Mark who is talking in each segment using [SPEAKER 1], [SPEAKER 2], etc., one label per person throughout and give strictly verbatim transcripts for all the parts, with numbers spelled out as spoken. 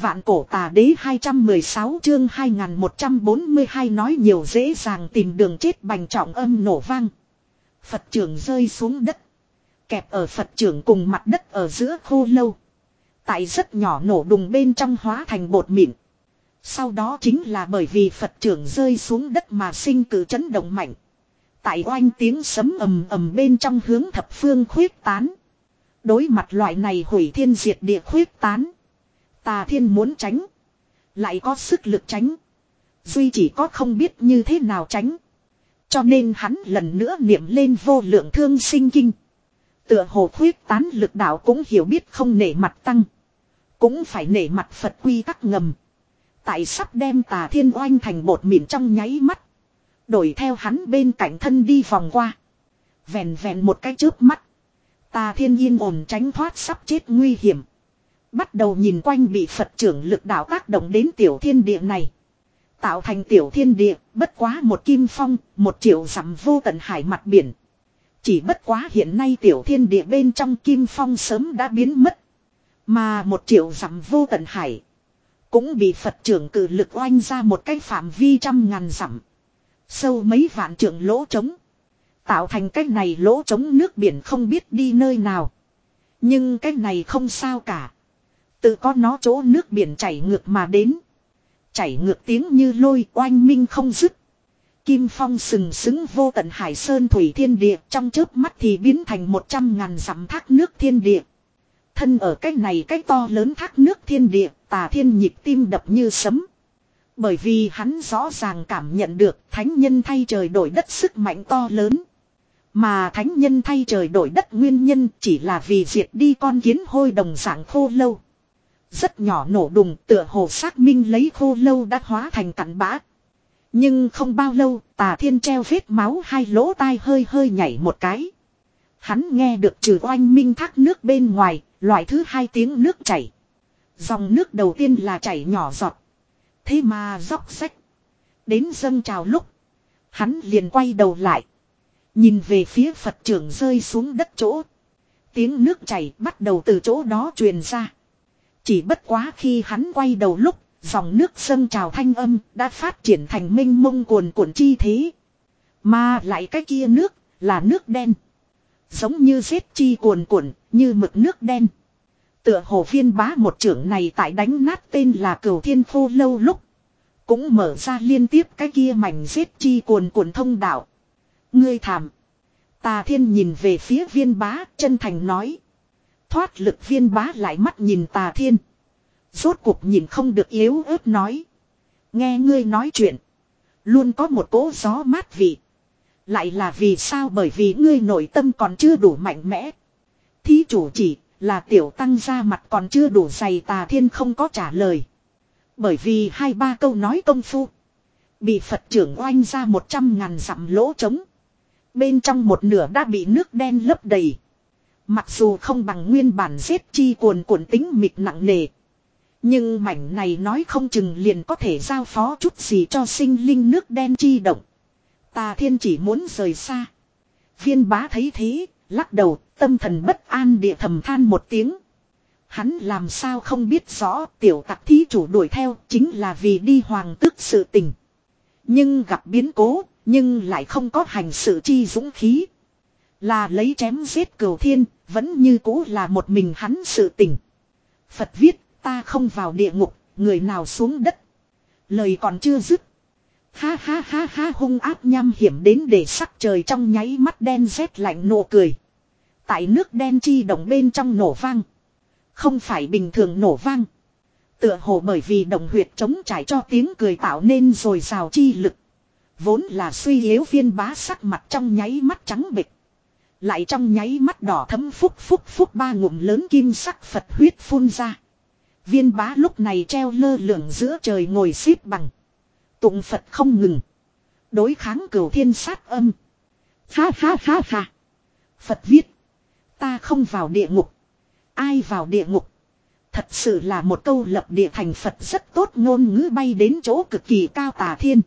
[SPEAKER 1] Vạn cổ tà đế hai trăm mười sáu chương hai nghìn một trăm bốn mươi hai nói nhiều dễ dàng tìm đường chết bành trọng âm nổ vang. Phật trưởng rơi xuống đất. Kẹp ở Phật trưởng cùng mặt đất ở giữa khô lâu. Tại rất nhỏ nổ đùng bên trong hóa thành bột mịn. Sau đó chính là bởi vì Phật trưởng rơi xuống đất mà sinh cử chấn động mạnh. Tại oanh tiếng sấm ầm ầm bên trong hướng thập phương khuyết tán. Đối mặt loại này hủy thiên diệt địa khuyết tán. Tà Thiên muốn tránh. Lại có sức lực tránh. Duy chỉ có không biết như thế nào tránh. Cho nên hắn lần nữa niệm lên vô lượng thương sinh kinh. Tựa hồ khuyết tán lực đạo cũng hiểu biết không nể mặt tăng. Cũng phải nể mặt Phật quy tắc ngầm. Tại sắp đem Tà Thiên oanh thành bột mịn trong nháy mắt. Đổi theo hắn bên cạnh thân đi vòng qua. Vèn vèn một cái chớp mắt. Tà Thiên yên ổn tránh thoát sắp chết nguy hiểm. Bắt đầu nhìn quanh bị Phật trưởng lực đạo tác động đến tiểu thiên địa này. Tạo thành tiểu thiên địa, bất quá một kim phong, một triệu dặm vô tận hải mặt biển. Chỉ bất quá hiện nay tiểu thiên địa bên trong kim phong sớm đã biến mất. Mà một triệu dặm vô tận hải cũng bị Phật trưởng cử lực oanh ra một cái phạm vi trăm ngàn dặm. Sâu mấy vạn trượng lỗ trống. Tạo thành cái này lỗ trống nước biển không biết đi nơi nào. Nhưng cái này không sao cả. Tự có nó chỗ nước biển chảy ngược mà đến. Chảy ngược tiếng như lôi oanh minh không dứt. Kim phong sừng sững vô tận hải sơn thủy thiên địa trong chớp mắt thì biến thành một trăm ngàn dặm thác nước thiên địa. Thân ở cái này cái to lớn thác nước thiên địa, Tà Thiên nhịp tim đập như sấm. Bởi vì hắn rõ ràng cảm nhận được thánh nhân thay trời đổi đất sức mạnh to lớn. Mà thánh nhân thay trời đổi đất nguyên nhân chỉ là vì diệt đi con kiến hôi đồng dạng khô lâu. Rất nhỏ nổ đùng tựa hồ xác minh lấy khô lâu đã hóa thành cặn bã. Nhưng không bao lâu Tà Thiên treo vết máu hai lỗ tai hơi hơi nhảy một cái. Hắn nghe được trừ oanh minh thác nước bên ngoài, loại thứ hai tiếng nước chảy. Dòng nước đầu tiên là chảy nhỏ giọt. Thế mà róc rách. Đến dâng trào lúc. Hắn liền quay đầu lại. Nhìn về phía Phật trưởng rơi xuống đất chỗ. Tiếng nước chảy bắt đầu từ chỗ đó truyền ra. Chỉ bất quá khi hắn quay đầu lúc. Dòng nước dâng trào thanh âm đã phát triển thành mênh mông cuồn cuộn chi thế. Mà lại cái kia nước là nước đen. Giống như giết chi cuồn cuộn như mực nước đen. Tựa hồ Phiên Bá một trưởng này tại đánh nát tên là Cửu Thiên Khô Lâu lúc. Cũng mở ra liên tiếp cái kia mảnh giết chi cuồn cuộn thông đạo. Ngươi thảm. Tà Thiên nhìn về phía Viên Bá chân thành nói. Thoát lực Viên Bá lại mắt nhìn Tà Thiên. Rốt cuộc nhìn không được yếu ớt nói. Nghe ngươi nói chuyện. Luôn có một cỗ gió mát vị. Lại là vì sao bởi vì ngươi nội tâm còn chưa đủ mạnh mẽ. Thí chủ chỉ là tiểu tăng ra mặt còn chưa đủ dày. Tà Thiên không có trả lời. Bởi vì hai ba câu nói công phu. Bị Phật trưởng oanh ra một trăm ngàn dặm lỗ trống. Bên trong một nửa đã bị nước đen lấp đầy. Mặc dù không bằng nguyên bản giết chi cuồn cuộn tính mịt nặng nề. Nhưng mảnh này nói không chừng liền có thể giao phó chút gì cho sinh linh nước đen chi động. Tà Thiên chỉ muốn rời xa. Viên Bá thấy thế, lắc đầu, tâm thần bất an địa thầm than một tiếng. Hắn làm sao không biết rõ tiểu tặc thí chủ đuổi theo chính là vì đi hoàng tước sự tình. Nhưng gặp biến cố, nhưng lại không có hành sự chi dũng khí. Là lấy chém giết Cửu Thiên, vẫn như cũ là một mình hắn sự tình. Phật viết, ta không vào địa ngục, người nào xuống đất. Lời còn chưa dứt. Ha ha ha ha hung ác nham hiểm đến để sắc trời trong nháy mắt đen rét lạnh nụ cười. Tại nước đen chi động bên trong nổ vang. Không phải bình thường nổ vang. Tựa hồ bởi vì động huyệt chống trải cho tiếng cười tạo nên rồi rào chi lực. Vốn là suy yếu Viên Bá sắc mặt trong nháy mắt trắng bệch. Lại trong nháy mắt đỏ thấm phúc phúc phúc ba ngụm lớn kim sắc Phật huyết phun ra. Viên Bá lúc này treo lơ lửng giữa trời ngồi xếp bằng. Tụng Phật không ngừng. Đối kháng Cửu Thiên sát âm. Ha ha ha ha. Phật viết. Ta không vào địa ngục. Ai vào địa ngục. Thật sự là một câu lập địa thành Phật rất tốt ngôn ngữ bay đến chỗ cực kỳ cao. Tà Thiên.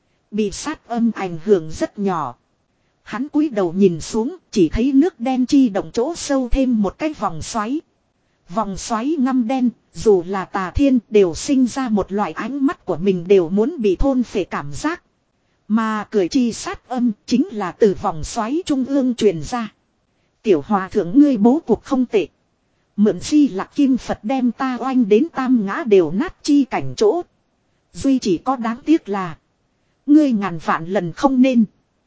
[SPEAKER 1] Bị sát âm ảnh hưởng rất nhỏ. Hắn cúi đầu nhìn xuống chỉ thấy nước đen chi động chỗ sâu thêm một cái vòng xoáy. Vòng xoáy ngăm đen, dù là Tà Thiên đều sinh ra một loại ánh mắt của mình đều muốn bị thôn phệ cảm giác. Mà cười chi sát âm chính là từ vòng xoáy trung ương truyền ra. Tiểu hòa thượng ngươi bố cuộc không tệ. Mượn Di Lạc Kim Phật đem ta oanh đến tam ngã đều nát chi cảnh chỗ. Duy chỉ có đáng tiếc là ngươi ngàn vạn lần không nên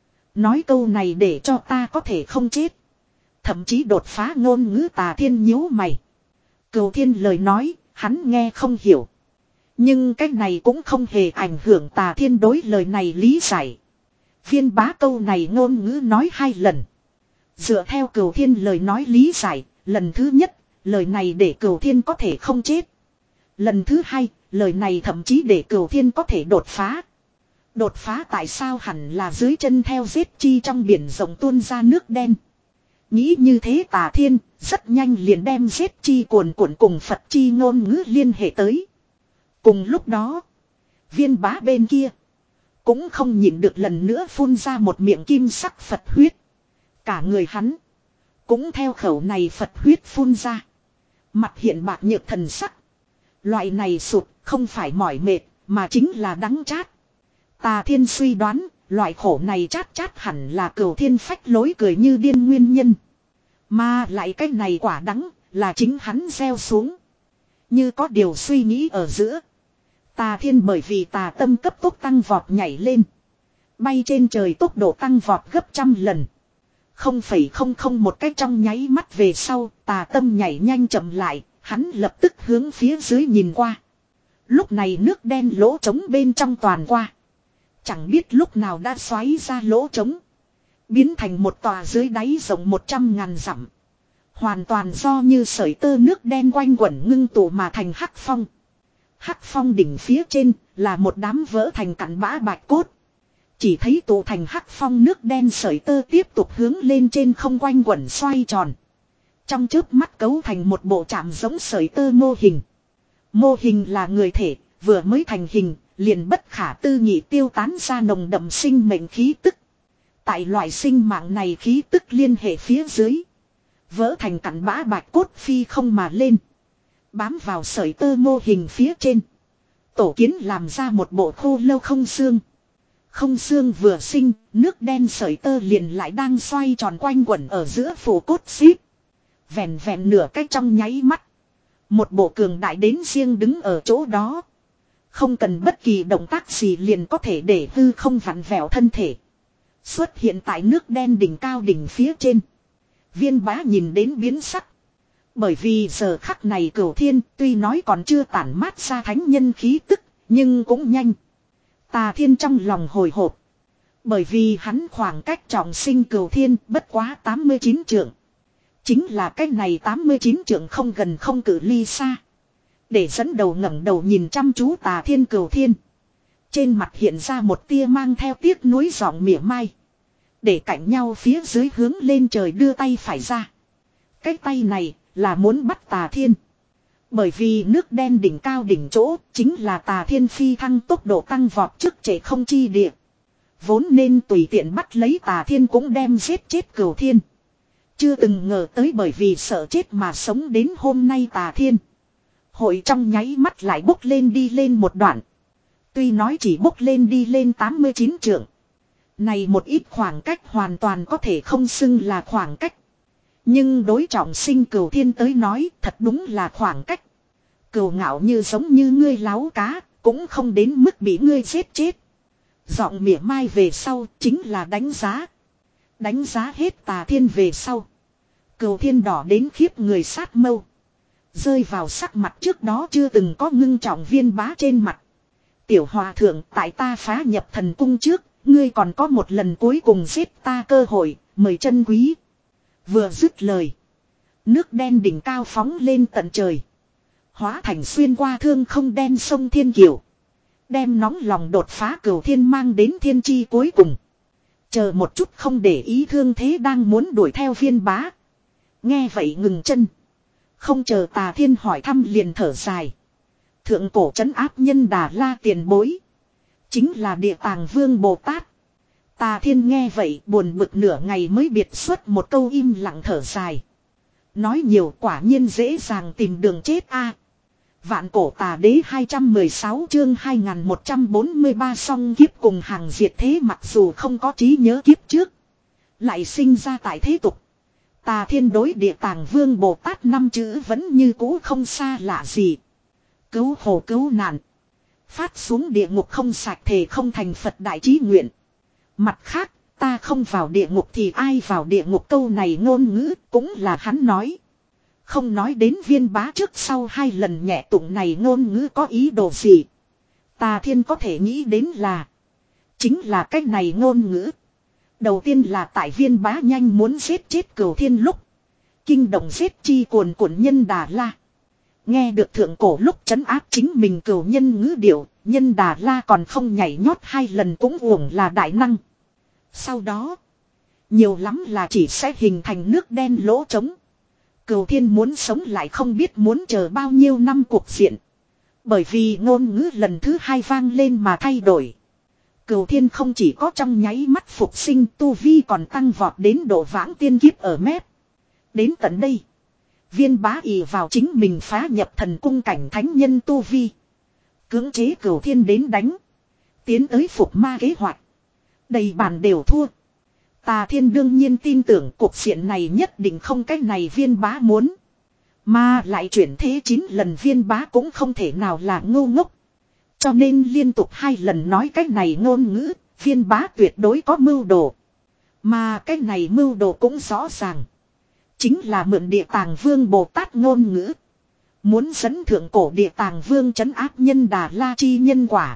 [SPEAKER 1] nói câu này để cho ta có thể không chết. Thậm chí đột phá ngôn ngữ. Tà Thiên nhíu mày. Cửu Thiên lời nói hắn nghe không hiểu. Nhưng cái này cũng không hề ảnh hưởng Tà Thiên đối lời này lý giải. Viên bá câu này ngôn ngữ nói hai lần. Dựa theo Cửu Thiên lời nói lý giải, lần thứ nhất, lời này để Cửu Thiên có thể không chết. Lần thứ hai, lời này thậm chí để Cửu Thiên có thể đột phá. Đột phá tại sao hẳn là dưới chân theo giết chi trong biển rộng tuôn ra nước đen. Nghĩ như thế Tà Thiên, rất nhanh liền đem giết chi cuồn cuộn cùng Phật chi ngôn ngữ liên hệ tới. Cùng lúc đó, viên bá bên kia, cũng không nhịn được lần nữa phun ra một miệng kim sắc Phật huyết. Cả người hắn, cũng theo khẩu này Phật huyết phun ra. Mặt hiện bạc nhược thần sắc. Loại này sụt không phải mỏi mệt, mà chính là đắng chát. Tà Thiên suy đoán, loại khổ này chát chát hẳn là Cửu Thiên phách lối cười như điên nguyên nhân. Mà lại cái này quả đắng, là chính hắn gieo xuống. Như có điều suy nghĩ ở giữa. Tà Thiên bởi vì tà tâm cấp tốc tăng vọt nhảy lên. Bay trên trời tốc độ tăng vọt gấp trăm lần. Không phẩy không không một cách trong nháy mắt về sau, tà tâm nhảy nhanh chậm lại, hắn lập tức hướng phía dưới nhìn qua. Lúc này nước đen lỗ trống bên trong toàn qua. Chẳng biết lúc nào đã xoáy ra lỗ trống. Biến thành một tòa dưới đáy rộng một trăm ngàn dặm. Hoàn toàn do như sợi tơ nước đen quanh quẩn ngưng tụ mà thành hắc phong. Hắc phong đỉnh phía trên là một đám vỡ thành cặn bã bạch cốt. Chỉ thấy tụ thành hắc phong nước đen sợi tơ tiếp tục hướng lên trên không quanh quẩn xoay tròn. Trong chớp mắt cấu thành một bộ chạm giống sợi tơ mô hình. Mô hình là người thể, vừa mới thành hình, liền bất khả tư nghị tiêu tán ra nồng đậm sinh mệnh khí tức. Tại loại sinh mạng này khí tức liên hệ phía dưới. Vỡ thành cặn bã bạch cốt phi không mà lên. Bám vào sợi tơ mô hình phía trên. Tổ kiến làm ra một bộ khô lâu không xương. Không xương vừa sinh, nước đen sợi tơ liền lại đang xoay tròn quanh quẩn ở giữa phủ cốt xíp. Vẹn vẹn nửa cách trong nháy mắt. Một bộ cường đại đến riêng đứng ở chỗ đó. Không cần bất kỳ động tác gì liền có thể để hư không vặn vẹo thân thể. Xuất hiện tại nước đen đỉnh cao đỉnh phía trên. Viên bá nhìn đến biến sắc. Bởi vì giờ khắc này Cửu Thiên tuy nói còn chưa tản mát ra thánh nhân khí tức, nhưng cũng nhanh. Tà Thiên trong lòng hồi hộp. Bởi vì hắn khoảng cách trọng sinh Cửu Thiên bất quá tám mươi chín trượng. Chính là cách này tám mươi chín trượng không gần không cự ly xa. Để dẫn đầu ngẩng đầu nhìn chăm chú Tà Thiên Cửu Thiên. Trên mặt hiện ra một tia mang theo tiếc nuối giọng mỉa mai. Để cạnh nhau phía dưới hướng lên trời đưa tay phải ra. Cái tay này là muốn bắt Tà Thiên. Bởi vì nước đen đỉnh cao đỉnh chỗ chính là Tà Thiên phi thăng tốc độ tăng vọt trước trễ không chi địa. Vốn nên tùy tiện bắt lấy Tà Thiên cũng đem giết chết Cửu Thiên. Chưa từng ngờ tới bởi vì sợ chết mà sống đến hôm nay Tà Thiên. Hội trong nháy mắt lại bốc lên đi lên một đoạn. Tuy nói chỉ bốc lên đi lên tám mươi chín trượng. Này một ít khoảng cách hoàn toàn có thể không xưng là khoảng cách. Nhưng đối trọng sinh Cửu Thiên tới nói thật đúng là khoảng cách. Cửu ngạo như giống như ngươi láo cá, cũng không đến mức bị ngươi giết chết. Giọng mỉa mai về sau chính là đánh giá. Đánh giá hết Tà Thiên về sau. Cửu Thiên đỏ đến khiếp người sát mâu. Rơi vào sắc mặt trước đó chưa từng có ngưng trọng viên bá trên mặt. Tiểu hòa thượng tại ta phá nhập thần cung trước, ngươi còn có một lần cuối cùng giết ta cơ hội, mời chân quý. Vừa dứt lời. Nước đen đỉnh cao phóng lên tận trời. Hóa thành xuyên qua thương không đen sông Thiên Kiều. Đem nóng lòng đột phá Cửu Thiên mang đến thiên chi cuối cùng. Chờ một chút không để ý thương thế đang muốn đuổi theo viên bá. Nghe vậy ngừng chân. Không chờ Tà Thiên hỏi thăm liền thở dài. Thượng cổ trấn áp nhân Đà La tiền bối. Chính là Địa Tàng Vương Bồ Tát. Tà Thiên nghe vậy buồn bực nửa ngày mới biệt xuất một câu im lặng thở dài. Nói nhiều quả nhiên dễ dàng tìm đường chết a. Vạn cổ tà đế hai trăm mười sáu chương hai nghìn một trăm bốn mươi ba song kiếp cùng hàng diệt thế, mặc dù không có trí nhớ kiếp trước. Lại sinh ra tại thế tục. Tà Thiên đối Địa Tàng Vương Bồ Tát năm chữ vẫn như cũ không xa lạ gì. Cứu khổ cứu nạn. Phát xuống địa ngục không sạch thề không thành Phật đại chí nguyện. Mặt khác, ta không vào địa ngục thì ai vào địa ngục, câu này ngôn ngữ cũng là hắn nói. Không nói đến Viên Bá trước sau hai lần nhẹ tụng này ngôn ngữ có ý đồ gì. Tà Thiên có thể nghĩ đến là chính là cách này ngôn ngữ. Đầu tiên là tại Viên Bá nhanh muốn giết chết Cửu Thiên lúc kinh động giết chi cuồn cuộn Nhân Đà La. Nghe được thượng cổ lúc trấn áp chính mình cửu nhân ngữ điệu, Nhân Đà La còn không nhảy nhót hai lần cũng uổng là đại năng. Sau đó, nhiều lắm là chỉ sẽ hình thành nước đen lỗ trống. Cửu Thiên muốn sống lại không biết muốn chờ bao nhiêu năm cuộc diện. Bởi vì ngôn ngữ lần thứ hai vang lên mà thay đổi. Cửu Thiên không chỉ có trong nháy mắt phục sinh, tu vi còn tăng vọt đến độ vãng tiên kiếp ở mép. Đến tận đây, Viên Bá ỷ vào chính mình phá nhập thần cung cảnh thánh nhân tu vi, cưỡng chế Cửu Thiên đến đánh. Tiến tới phục ma kế hoạch. Đầy bàn đều thua. Tà Thiên đương nhiên tin tưởng cuộc diện này nhất định không cách này Viên Bá muốn. Mà lại chuyển thế chín lần Viên Bá cũng không thể nào là ngu ngốc. Cho nên liên tục hai lần nói cách này ngôn ngữ, Viên Bá tuyệt đối có mưu đồ. Mà cách này mưu đồ cũng rõ ràng. Chính là mượn Địa Tàng Vương Bồ Tát ngôn ngữ. Muốn dẫn thượng cổ Địa Tàng Vương trấn áp Nhân Đà La chi nhân quả.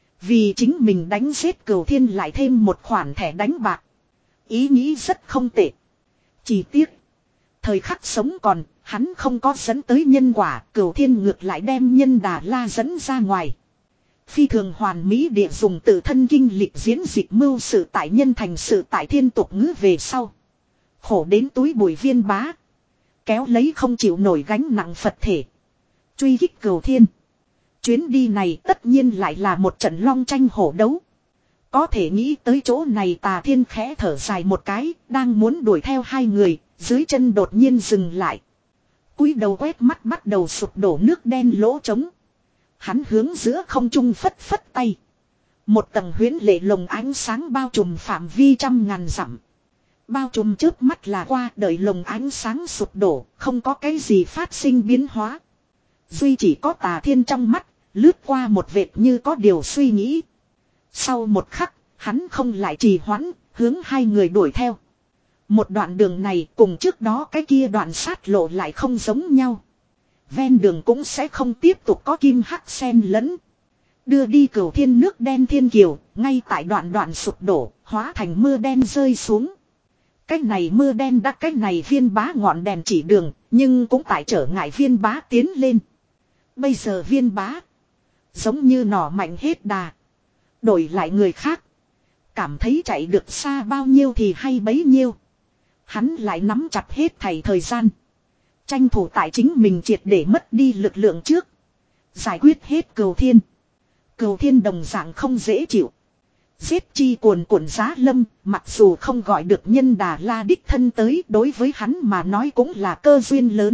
[SPEAKER 1] Vì chính mình đánh giết Cửu Thiên lại thêm một khoản thẻ đánh bạc. Ý nghĩ rất không tệ. Chỉ tiếc, thời khắc sống còn, hắn không có dẫn tới nhân quả, Cửu Thiên ngược lại đem Nhân Đà La dẫn ra ngoài. Phi thường hoàn mỹ địa dùng tự thân kinh lịch diễn dịch mưu sự tại nhân thành sự tại thiên tục ngữ về sau. Khổ đến túi bụi Viên Bá. Kéo lấy không chịu nổi gánh nặng Phật thể. Truy kích Cửu Thiên. Chuyến đi này tất nhiên lại là một trận long tranh hổ đấu. Có thể nghĩ tới chỗ này Tà Thiên khẽ thở dài một cái, đang muốn đuổi theo hai người, dưới chân đột nhiên dừng lại. Cúi đầu quét mắt bắt đầu sụp đổ nước đen lỗ trống. Hắn hướng giữa không trung phất phất tay. Một tầng huyễn lệ lồng ánh sáng bao trùm phạm vi trăm ngàn dặm. Bao trùm trước mắt là qua, đợi lồng ánh sáng sụp đổ, không có cái gì phát sinh biến hóa. Duy chỉ có Tà Thiên trong mắt, lướt qua một vệt như có điều suy nghĩ. Sau một khắc, hắn không lại trì hoãn, hướng hai người đuổi theo. Một đoạn đường này cùng trước đó cái kia đoạn sát lộ lại không giống nhau. Ven đường cũng sẽ không tiếp tục có kim hắc xen lẫn. Đưa đi Cửu Thiên nước đen thiên kiều, ngay tại đoạn đoạn sụp đổ, hóa thành mưa đen rơi xuống. Cái này mưa đen đã cái này Viên Bá ngọn đèn chỉ đường, nhưng cũng tại trở ngại Viên Bá tiến lên. Bây giờ Viên Bá giống như nỏ mạnh hết đà. Đổi lại người khác, cảm thấy chạy được xa bao nhiêu thì hay bấy nhiêu. Hắn lại nắm chặt hết thảy thời gian. Tranh thủ tại chính mình triệt để mất đi lực lượng trước. Giải quyết hết Cửu Thiên. Cửu Thiên đồng dạng không dễ chịu. Giết chi cuồn cuộn giá lâm, mặc dù không gọi được Nhân Đà La đích thân tới, đối với hắn mà nói cũng là cơ duyên lớn.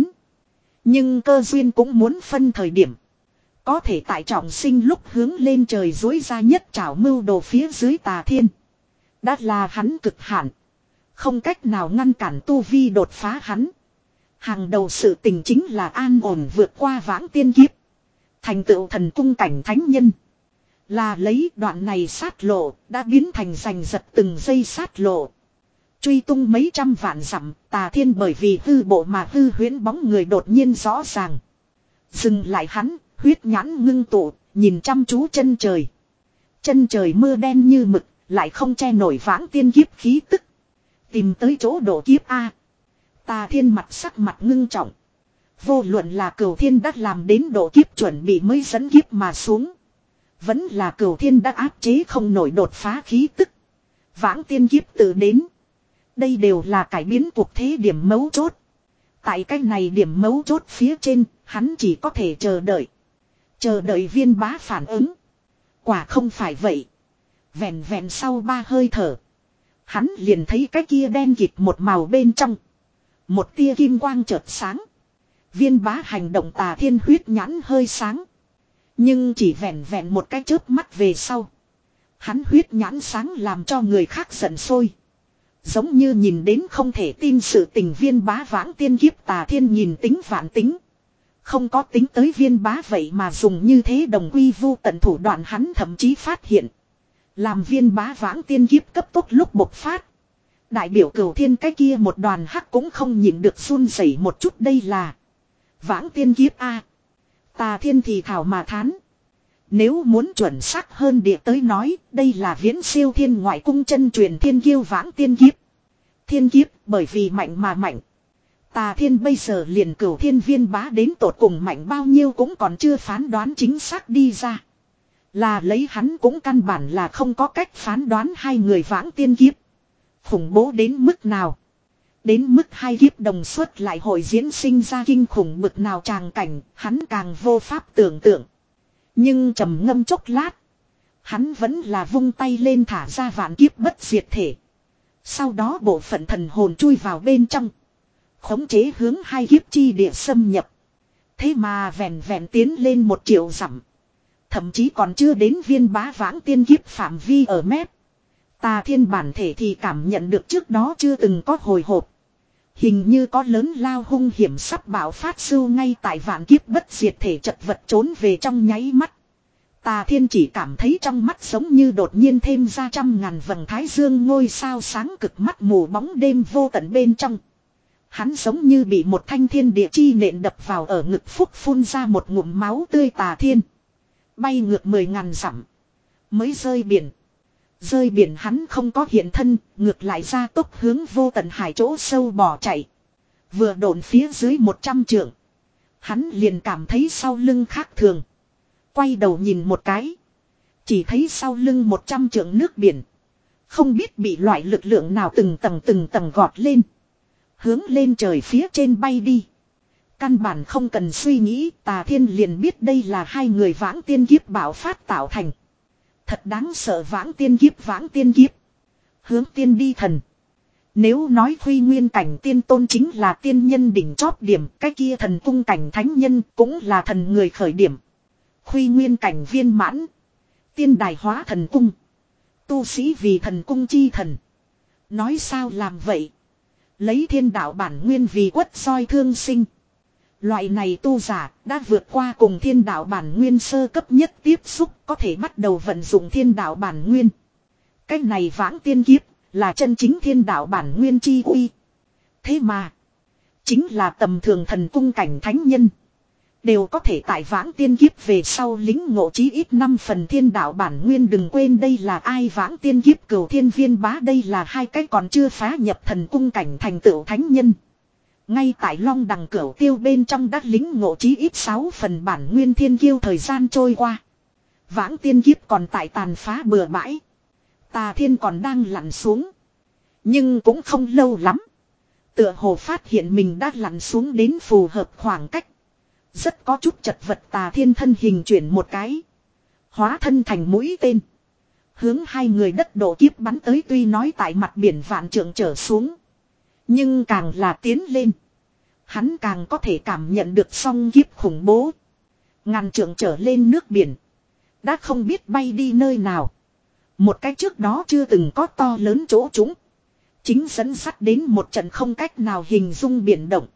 [SPEAKER 1] Nhưng cơ duyên cũng muốn phân thời điểm. Có thể tại trọng sinh lúc hướng lên trời dối ra nhất trảo mưu đồ phía dưới Tà Thiên. Đã là hắn cực hạn. Không cách nào ngăn cản tu vi đột phá hắn. Hàng đầu sự tình chính là an ổn vượt qua vãng tiên kiếp. Thành tựu thần cung cảnh thánh nhân. Là lấy đoạn này sát lộ đã biến thành giành giật từng giây sát lộ. Truy tung mấy trăm vạn dặm, Tà Thiên bởi vì hư bộ mà hư huyễn bóng người đột nhiên rõ ràng. Dừng lại hắn, huyết nhãn ngưng tụ, nhìn chăm chú chân trời. Chân trời mưa đen như mực, lại không che nổi vãng tiên kiếp khí tức. Tìm tới chỗ độ kiếp A. Tà Thiên mặt sắc mặt ngưng trọng. Vô luận là Cửu Thiên đã làm đến độ kiếp chuẩn bị mới dẫn kiếp mà xuống. Vẫn là Cửu Thiên đã áp chế không nổi đột phá khí tức. Vãng tiên kiếp tự đến. Đây đều là cải biến cuộc thế điểm mấu chốt. Tại cái này điểm mấu chốt phía trên, hắn chỉ có thể chờ đợi. Chờ đợi Viên Bá phản ứng. Quả không phải vậy. Vẹn vẹn sau ba hơi thở. Hắn liền thấy cái kia đen kịt một màu bên trong. Một tia kim quang chợt sáng. Viên bá hành động tà thiên huyết nhãn hơi sáng. Nhưng chỉ vẹn vẹn một cái chớp mắt về sau. Hắn huyết nhãn sáng làm cho người khác giận sôi. Giống như nhìn đến không thể tin sự tình. Viên bá vãng tiên kiếp tà thiên nhìn tính vạn tính. Không có tính tới viên bá vậy mà dùng như thế đồng quy vu tận thủ đoạn. Hắn thậm chí phát hiện. Làm viên bá vãng tiên kiếp cấp tốc lúc bộc phát. Đại biểu cửu thiên cái kia một đoàn hắc cũng không nhịn được run rẩy một chút. Đây là vãng tiên kiếp A. Tà thiên thì thảo mà thán. Nếu muốn chuẩn xác hơn địa tới nói, đây là viễn siêu thiên ngoại cung chân truyền thiên kiêu vãng tiên kiếp. Thiên kiếp bởi vì mạnh mà mạnh. Tà thiên bây giờ liền cửu thiên viên bá đến tột cùng mạnh bao nhiêu cũng còn chưa phán đoán chính xác đi ra. Là lấy hắn cũng căn bản là không có cách phán đoán hai người vãng tiên kiếp. Khủng bố đến mức nào. Đến mức hai kiếp đồng xuất lại hội diễn sinh ra kinh khủng bực nào tràng cảnh, hắn càng vô pháp tưởng tượng. Nhưng trầm ngâm chốc lát. Hắn vẫn là vung tay lên thả ra vạn kiếp bất diệt thể. Sau đó bộ phận thần hồn chui vào bên trong. Khống chế hướng hai kiếp chi địa xâm nhập. Thế mà vẹn vẹn tiến lên một triệu dặm. Thậm chí còn chưa đến viên bá vãng tiên kiếp phạm vi ở mét. Tà thiên bản thể thì cảm nhận được trước đó chưa từng có hồi hộp. Hình như có lớn lao hung hiểm sắp bạo phát sưu ngay tại vạn kiếp bất diệt thể chật vật trốn về trong nháy mắt. Tà thiên chỉ cảm thấy trong mắt giống như đột nhiên thêm ra trăm ngàn vầng thái dương ngôi sao sáng cực mắt mù bóng đêm vô tận bên trong. Hắn giống như bị một thanh thiên địa chi nện đập vào ở ngực phúc phun ra một ngụm máu tươi. Tà thiên bay ngược mười ngàn dặm mới rơi biển. Rơi biển hắn không có hiện thân, ngược lại ra tốc hướng vô tận hải chỗ sâu bỏ chạy. Vừa độn phía dưới một trăm trượng. Hắn liền cảm thấy sau lưng khác thường. Quay đầu nhìn một cái. Chỉ thấy sau lưng một trăm trượng nước biển. Không biết bị loại lực lượng nào từng tầng từng tầng gọt lên. Hướng lên trời phía trên bay đi. Căn bản không cần suy nghĩ, Tà thiên liền biết đây là hai người vãng tiên kiếp bạo phát tạo thành. Thật đáng sợ vãng tiên kiếp vãng tiên kiếp. Hướng tiên đi thần. Nếu nói Khuy Nguyên cảnh tiên tôn chính là tiên nhân đỉnh chóp điểm, cái kia thần cung cảnh thánh nhân cũng là thần người khởi điểm. Khuy Nguyên cảnh viên mãn. Tiên đài hóa thần cung. Tu sĩ vì thần cung chi thần. Nói sao làm vậy? Lấy thiên đạo bản nguyên vì quất soi thương sinh. Loại này tu giả đã vượt qua cùng thiên đạo bản nguyên sơ cấp nhất tiếp xúc, có thể bắt đầu vận dụng thiên đạo bản nguyên. Cái này vãng tiên kiếp là chân chính thiên đạo bản nguyên chi uy. Thế mà chính là tầm thường thần cung cảnh thánh nhân đều có thể tại vãng tiên kiếp về sau lính ngộ chí ít năm phần thiên đạo bản nguyên. Đừng quên đây là ai vãng tiên kiếp cửu thiên viên bá, đây là hai cái còn chưa phá nhập thần cung cảnh thành tựu thánh nhân. Ngay tại long đằng cửu tiêu bên trong đắc lính ngộ chí ít sáu phần bản nguyên thiên kiêu. Thời gian trôi qua. Vãng tiên kiếp còn tại tàn phá bừa bãi. Tà thiên còn đang lặn xuống. Nhưng cũng không lâu lắm. Tựa hồ phát hiện mình đã lặn xuống đến phù hợp khoảng cách. Rất có chút chật vật. Tà thiên thân hình chuyển một cái. Hóa thân thành mũi tên. Hướng hai người đất độ kiếp bắn tới. Tuy nói tại mặt biển vạn trượng trở xuống. Nhưng càng là tiến lên. Hắn càng có thể cảm nhận được song kiếp khủng bố. Ngàn trượng trở lên nước biển. Đã không biết bay đi nơi nào. Một cái trước đó chưa từng có to lớn chỗ trũng. Chính dẫn dắt đến một trận không cách nào hình dung biển động.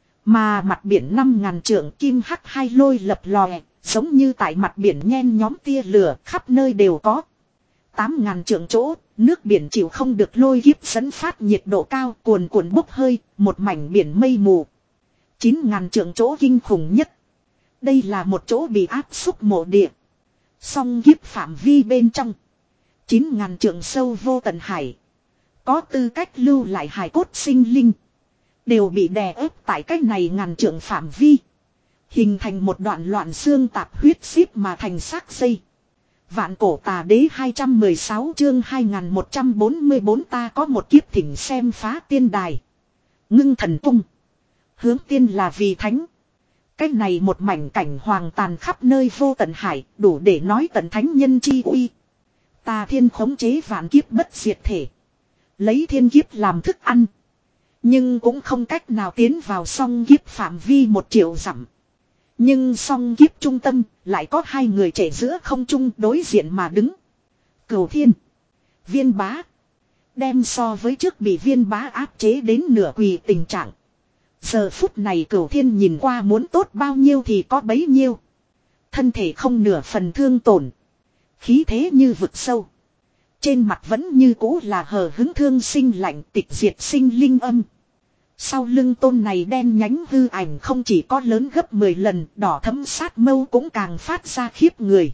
[SPEAKER 1] Mà mặt biển năm ngàn trượng kim hắc hai lôi lập lòe. Giống như tại mặt biển nhen nhóm tia lửa khắp nơi đều có. Tám ngàn trượng chỗ. Nước biển chịu không được lôi kiếp dẫn phát nhiệt độ cao cuồn cuộn bốc hơi, một mảnh biển mây mù. Chín ngàn trượng chỗ kinh khủng nhất. Đây là một chỗ bị áp xúc mộ địa. Song kiếp phạm vi bên trong. Chín ngàn trượng sâu vô tận hải. Có tư cách lưu lại hài cốt sinh linh. Đều bị đè ép tại cách này ngàn trượng phạm vi. Hình thành một đoạn loạn xương tạp huyết xíp mà thành xác dây. Vạn cổ tà đế hai trăm mười sáu chương hai nghìn một trăm bốn mươi bốn. Ta có một kiếp thỉnh xem phá tiên đài. Ngưng thần cung. Hướng tiên là vì thánh. Cái này một mảnh cảnh hoàng tàn khắp nơi vô tận hải, đủ để nói tận thánh nhân chi uy. Tà thiên khống chế vạn kiếp bất diệt thể. Lấy thiên kiếp làm thức ăn. Nhưng cũng không cách nào tiến vào song kiếp phạm vi một triệu dặm. Nhưng song kiếp trung tâm lại có hai người trẻ giữa không trung đối diện mà đứng. Cửu Thiên, Viên Bá. Đem so với trước bị Viên Bá áp chế đến nửa quỳ tình trạng. Giờ phút này Cửu Thiên nhìn qua muốn tốt bao nhiêu thì có bấy nhiêu. Thân thể không nửa phần thương tổn. Khí thế như vực sâu. Trên mặt vẫn như cũ là hờ hứng thương sinh lạnh tịch diệt sinh linh âm. Sau lưng tôn này đen nhánh hư ảnh không chỉ có lớn gấp mười lần, đỏ thấm sát mâu cũng càng phát ra khiếp người.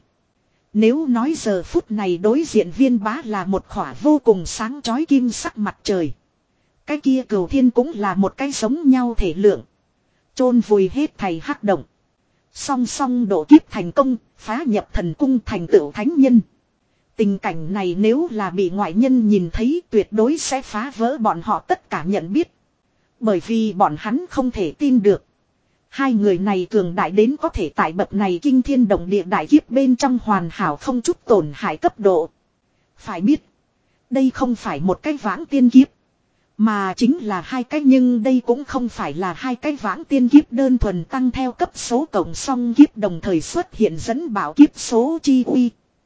[SPEAKER 1] Nếu nói giờ phút này đối diện Viên Bá là một khỏa vô cùng sáng chói kim sắc mặt trời. Cái kia Cửu Thiên cũng là một cái giống nhau thể lượng. Chôn vùi hết thầy hắc động. Song song độ kiếp thành công, phá nhập thần cung thành tựu thánh nhân. Tình cảnh này nếu là bị ngoại nhân nhìn thấy tuyệt đối sẽ phá vỡ bọn họ tất cả nhận biết. Bởi vì bọn hắn không thể tin được. Hai người này cường đại đến có thể tại bậc này kinh thiên động địa đại kiếp bên trong hoàn hảo không chút tổn hại cấp độ. Phải biết, đây không phải một cái vãng tiên kiếp. Mà chính là hai cái nhưng đây cũng không phải là hai cái vãng tiên kiếp đơn thuần tăng theo cấp số cộng song kiếp đồng thời xuất hiện dẫn bảo kiếp số chi uy.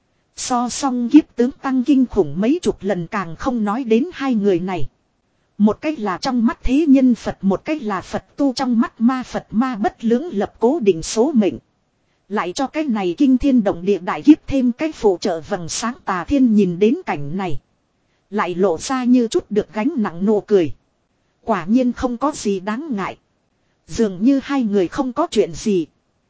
[SPEAKER 1] So song kiếp tướng tăng kinh khủng mấy chục lần càng không nói đến hai người này. Một cách là trong mắt thế nhân Phật, một cách là Phật tu trong mắt ma Phật ma bất lưỡng lập cố định số mệnh. Lại cho cái này kinh thiên động địa đại kiếp thêm cái phụ trợ vầng sáng tà thiên nhìn đến cảnh này. Lại lộ ra như chút được gánh nặng nụ cười. Quả nhiên không có gì đáng ngại. Dường như hai người không có chuyện gì.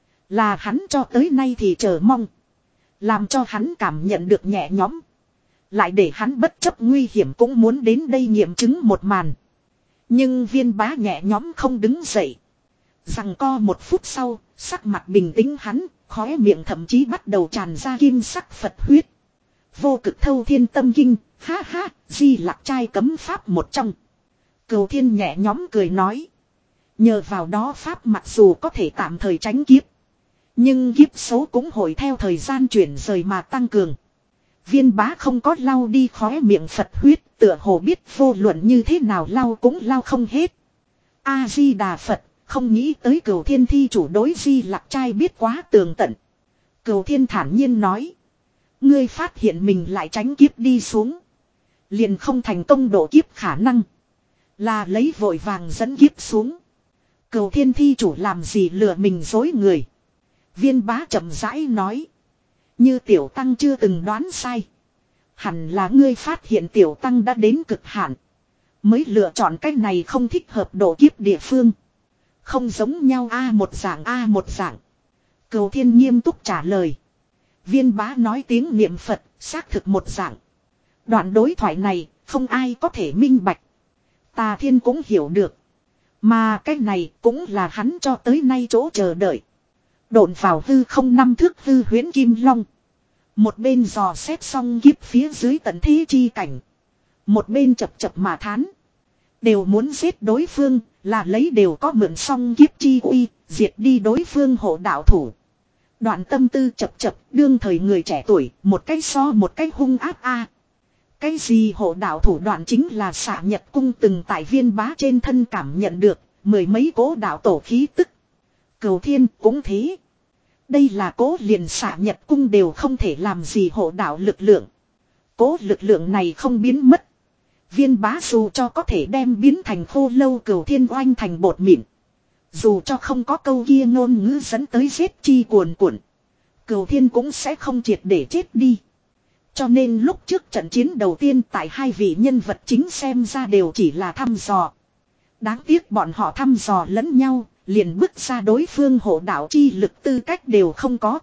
[SPEAKER 1] Là hắn cho tới nay thì chờ mong. Làm cho hắn cảm nhận được nhẹ nhõm. Lại để hắn bất chấp nguy hiểm cũng muốn đến đây nghiệm chứng một màn. Nhưng Viên Bá nhẹ nhõm không đứng dậy. Rằng co một phút sau, sắc mặt bình tĩnh hắn, khóe miệng thậm chí bắt đầu tràn ra kim sắc Phật huyết. Vô cực thâu thiên tâm kinh, ha ha, di lạc trai cấm pháp một trong. Cửu Thiên nhẹ nhõm cười nói. Nhờ vào đó pháp mặc dù có thể tạm thời tránh kiếp. Nhưng kiếp số cũng hội theo thời gian chuyển rời mà tăng cường. Viên Bá không có lau đi khóe miệng Phật huyết, tựa hồ biết vô luận như thế nào lau cũng lau không hết. A-di-đà Phật, không nghĩ tới Cửu Thiên thi chủ đối di lạc trai biết quá tường tận. Cửu Thiên thản nhiên nói. Ngươi phát hiện mình lại tránh kiếp đi xuống. Liền không thành công độ kiếp khả năng. Là lấy vội vàng dẫn kiếp xuống. Cửu Thiên thi chủ làm gì lừa mình dối người. Viên Bá chậm rãi nói. Như tiểu tăng chưa từng đoán sai. Hẳn là ngươi phát hiện tiểu tăng đã đến cực hạn. Mới lựa chọn cách này không thích hợp độ kiếp địa phương. Không giống nhau a một dạng a một dạng. Cửu Thiên nghiêm túc trả lời. Viên Bá nói tiếng niệm Phật, xác thực một dạng. Đoạn đối thoại này, không ai có thể minh bạch. Tà Thiên cũng hiểu được. Mà cái này cũng là hắn cho tới nay chỗ chờ đợi. Độn vào hư không năm thước hư huyễn kim long. Một bên dò xét xong kiếp phía dưới tận thế chi cảnh. Một bên chập chập mà thán. Đều muốn giết đối phương, là lấy đều có mượn xong kiếp chi uy, diệt đi đối phương hộ đạo thủ. Đoạn tâm tư chập chập, đương thời người trẻ tuổi, một cách so một cách hung áp a. Cái gì hộ đạo thủ đoạn chính là xạ nhật cung từng tại Viên Bá trên thân cảm nhận được, mười mấy cố đạo tổ khí tức. Cửu Thiên cũng thế. Đây là cố liền xạ nhật cung đều không thể làm gì hộ đạo lực lượng. Cố lực lượng này không biến mất. Viên Bá dù cho có thể đem biến thành khô lâu Cửu Thiên oanh thành bột mịn. Dù cho không có câu kia ngôn ngữ dẫn tới giết chi cuồn cuộn. Cửu Thiên cũng sẽ không triệt để chết đi. Cho nên lúc trước trận chiến đầu tiên tại hai vị nhân vật chính xem ra đều chỉ là thăm dò. Đáng tiếc bọn họ thăm dò lẫn nhau, liền bức ra đối phương hộ đạo chi lực tư cách đều không có.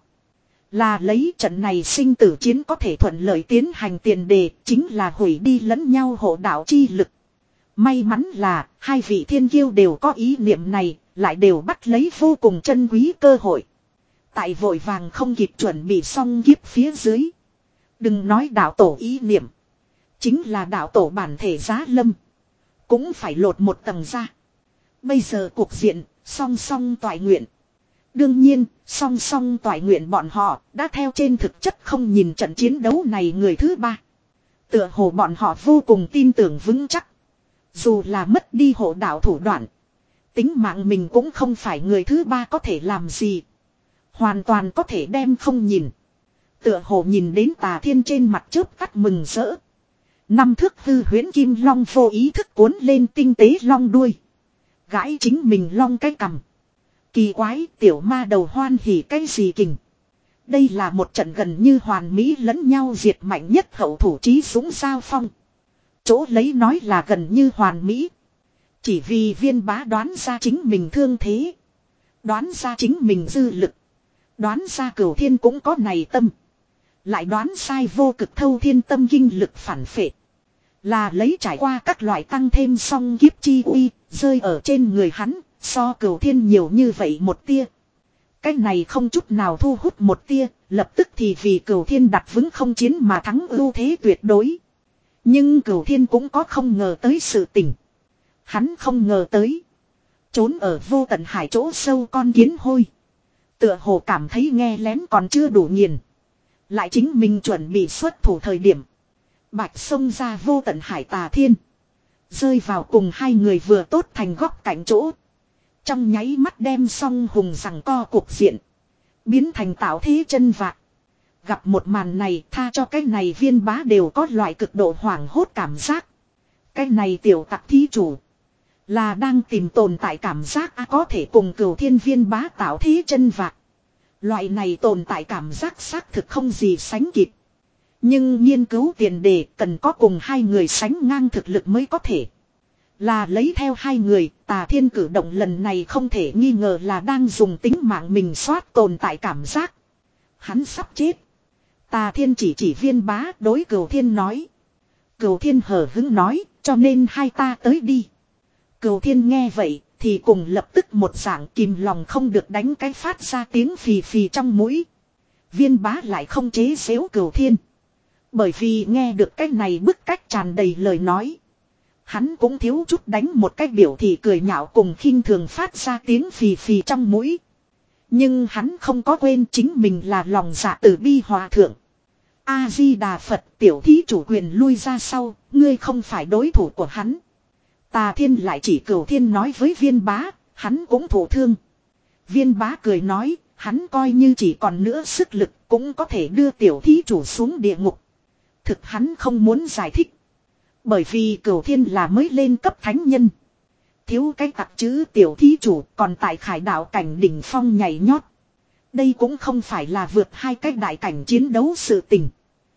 [SPEAKER 1] Là lấy trận này sinh tử chiến có thể thuận lợi tiến hành tiền đề, chính là hủy đi lẫn nhau hộ đạo chi lực. May mắn là hai vị thiên kiêu đều có ý niệm này, lại đều bắt lấy vô cùng chân quý cơ hội. Tại vội vàng không kịp chuẩn bị xong kiếp phía dưới. Đừng nói đạo tổ ý niệm. Chính là đạo tổ bản thể giá lâm. Cũng phải lột một tầng ra. Bây giờ cuộc diện, song song toại nguyện. Đương nhiên, song song toại nguyện bọn họ đã theo trên thực chất không nhìn trận chiến đấu này người thứ ba. Tựa hồ bọn họ vô cùng tin tưởng vững chắc. Dù là mất đi hộ đạo thủ đoạn. Tính mạng mình cũng không phải người thứ ba có thể làm gì. Hoàn toàn có thể đem không nhìn. Tựa hồ nhìn đến Tà Thiên trên mặt chớp tắt mừng rỡ. Năm thước hư huyễn kim long vô ý thức cuốn lên tinh tế long đuôi. Gãi chính mình long cái cằm. Kỳ quái tiểu ma đầu hoan hỉ cái gì kình. Đây là một trận gần như hoàn mỹ lẫn nhau diệt mạnh nhất hậu thủ trí dũng giao phong. Chỗ lấy nói là gần như hoàn mỹ. Chỉ vì Viên Bá đoán ra chính mình thương thế. Đoán ra chính mình dư lực. Đoán ra Cửu Thiên cũng có này tâm. Lại đoán sai vô cực thâu thiên tâm kinh lực phản phệ. Là lấy trải qua các loại tăng thêm song kiếp chi uy, rơi ở trên người hắn, so Cửu Thiên nhiều như vậy một tia. Cái này không chút nào thu hút một tia, lập tức thì vì Cửu Thiên đặt vững không chiến mà thắng ưu thế tuyệt đối. Nhưng Cửu Thiên cũng có không ngờ tới sự tình. Hắn không ngờ tới. Trốn ở vô tận hải chỗ sâu con kiến hôi. Tựa hồ cảm thấy nghe lén còn chưa đủ nghiền. Lại chính mình chuẩn bị xuất thủ thời điểm. Bạch xông ra vô tận hải Tà Thiên. Rơi vào cùng hai người vừa tốt thành góc cạnh chỗ. Trong nháy mắt đem song hùng rằng co cục diện. Biến thành tạo thế chân vạc. Gặp một màn này tha cho cái này Viên Bá đều có loại cực độ hoảng hốt cảm giác. Cái này tiểu tặc thí chủ. Là đang tìm tồn tại cảm giác à, có thể cùng Cửu Thiên Viên Bá tạo thế chân vạc. Loại này tồn tại cảm giác xác thực không gì sánh kịp. Nhưng nghiên cứu tiền đề cần có cùng hai người sánh ngang thực lực mới có thể. Là lấy theo hai người, Tà Thiên cử động lần này không thể nghi ngờ là đang dùng tính mạng mình soát tồn tại cảm giác. Hắn sắp chết. Tà Thiên chỉ chỉ Viên Bá đối Cửu Thiên nói. Cửu Thiên hờ hứng nói, cho nên hai ta tới đi. Cửu Thiên nghe vậy, thì cùng lập tức một dạng kìm lòng không được đánh cái phát ra tiếng phì phì trong mũi. Viên Bá lại không chế giễu Cửu Thiên. Bởi vì nghe được cái này bức cách tràn đầy lời nói. Hắn cũng thiếu chút đánh một cái biểu thị cười nhạo cùng khinh thường phát ra tiếng phì phì trong mũi. Nhưng hắn không có quên chính mình là lòng dạ từ bi hòa thượng. A-di-đà Phật, tiểu thí chủ quyền lui ra sau, ngươi không phải đối thủ của hắn. Tà Thiên lại chỉ Cửu Thiên nói với Viên Bá, hắn cũng thụ thương. Viên Bá cười nói, hắn coi như chỉ còn nữa sức lực cũng có thể đưa tiểu thí chủ xuống địa ngục. Thực hắn không muốn giải thích. Bởi vì Cửu Thiên là mới lên cấp thánh nhân. Thiếu cái tặc chữ tiểu thí chủ còn tại khải đạo cảnh đỉnh phong nhảy nhót. Đây cũng không phải là vượt hai cái đại cảnh chiến đấu sự tình.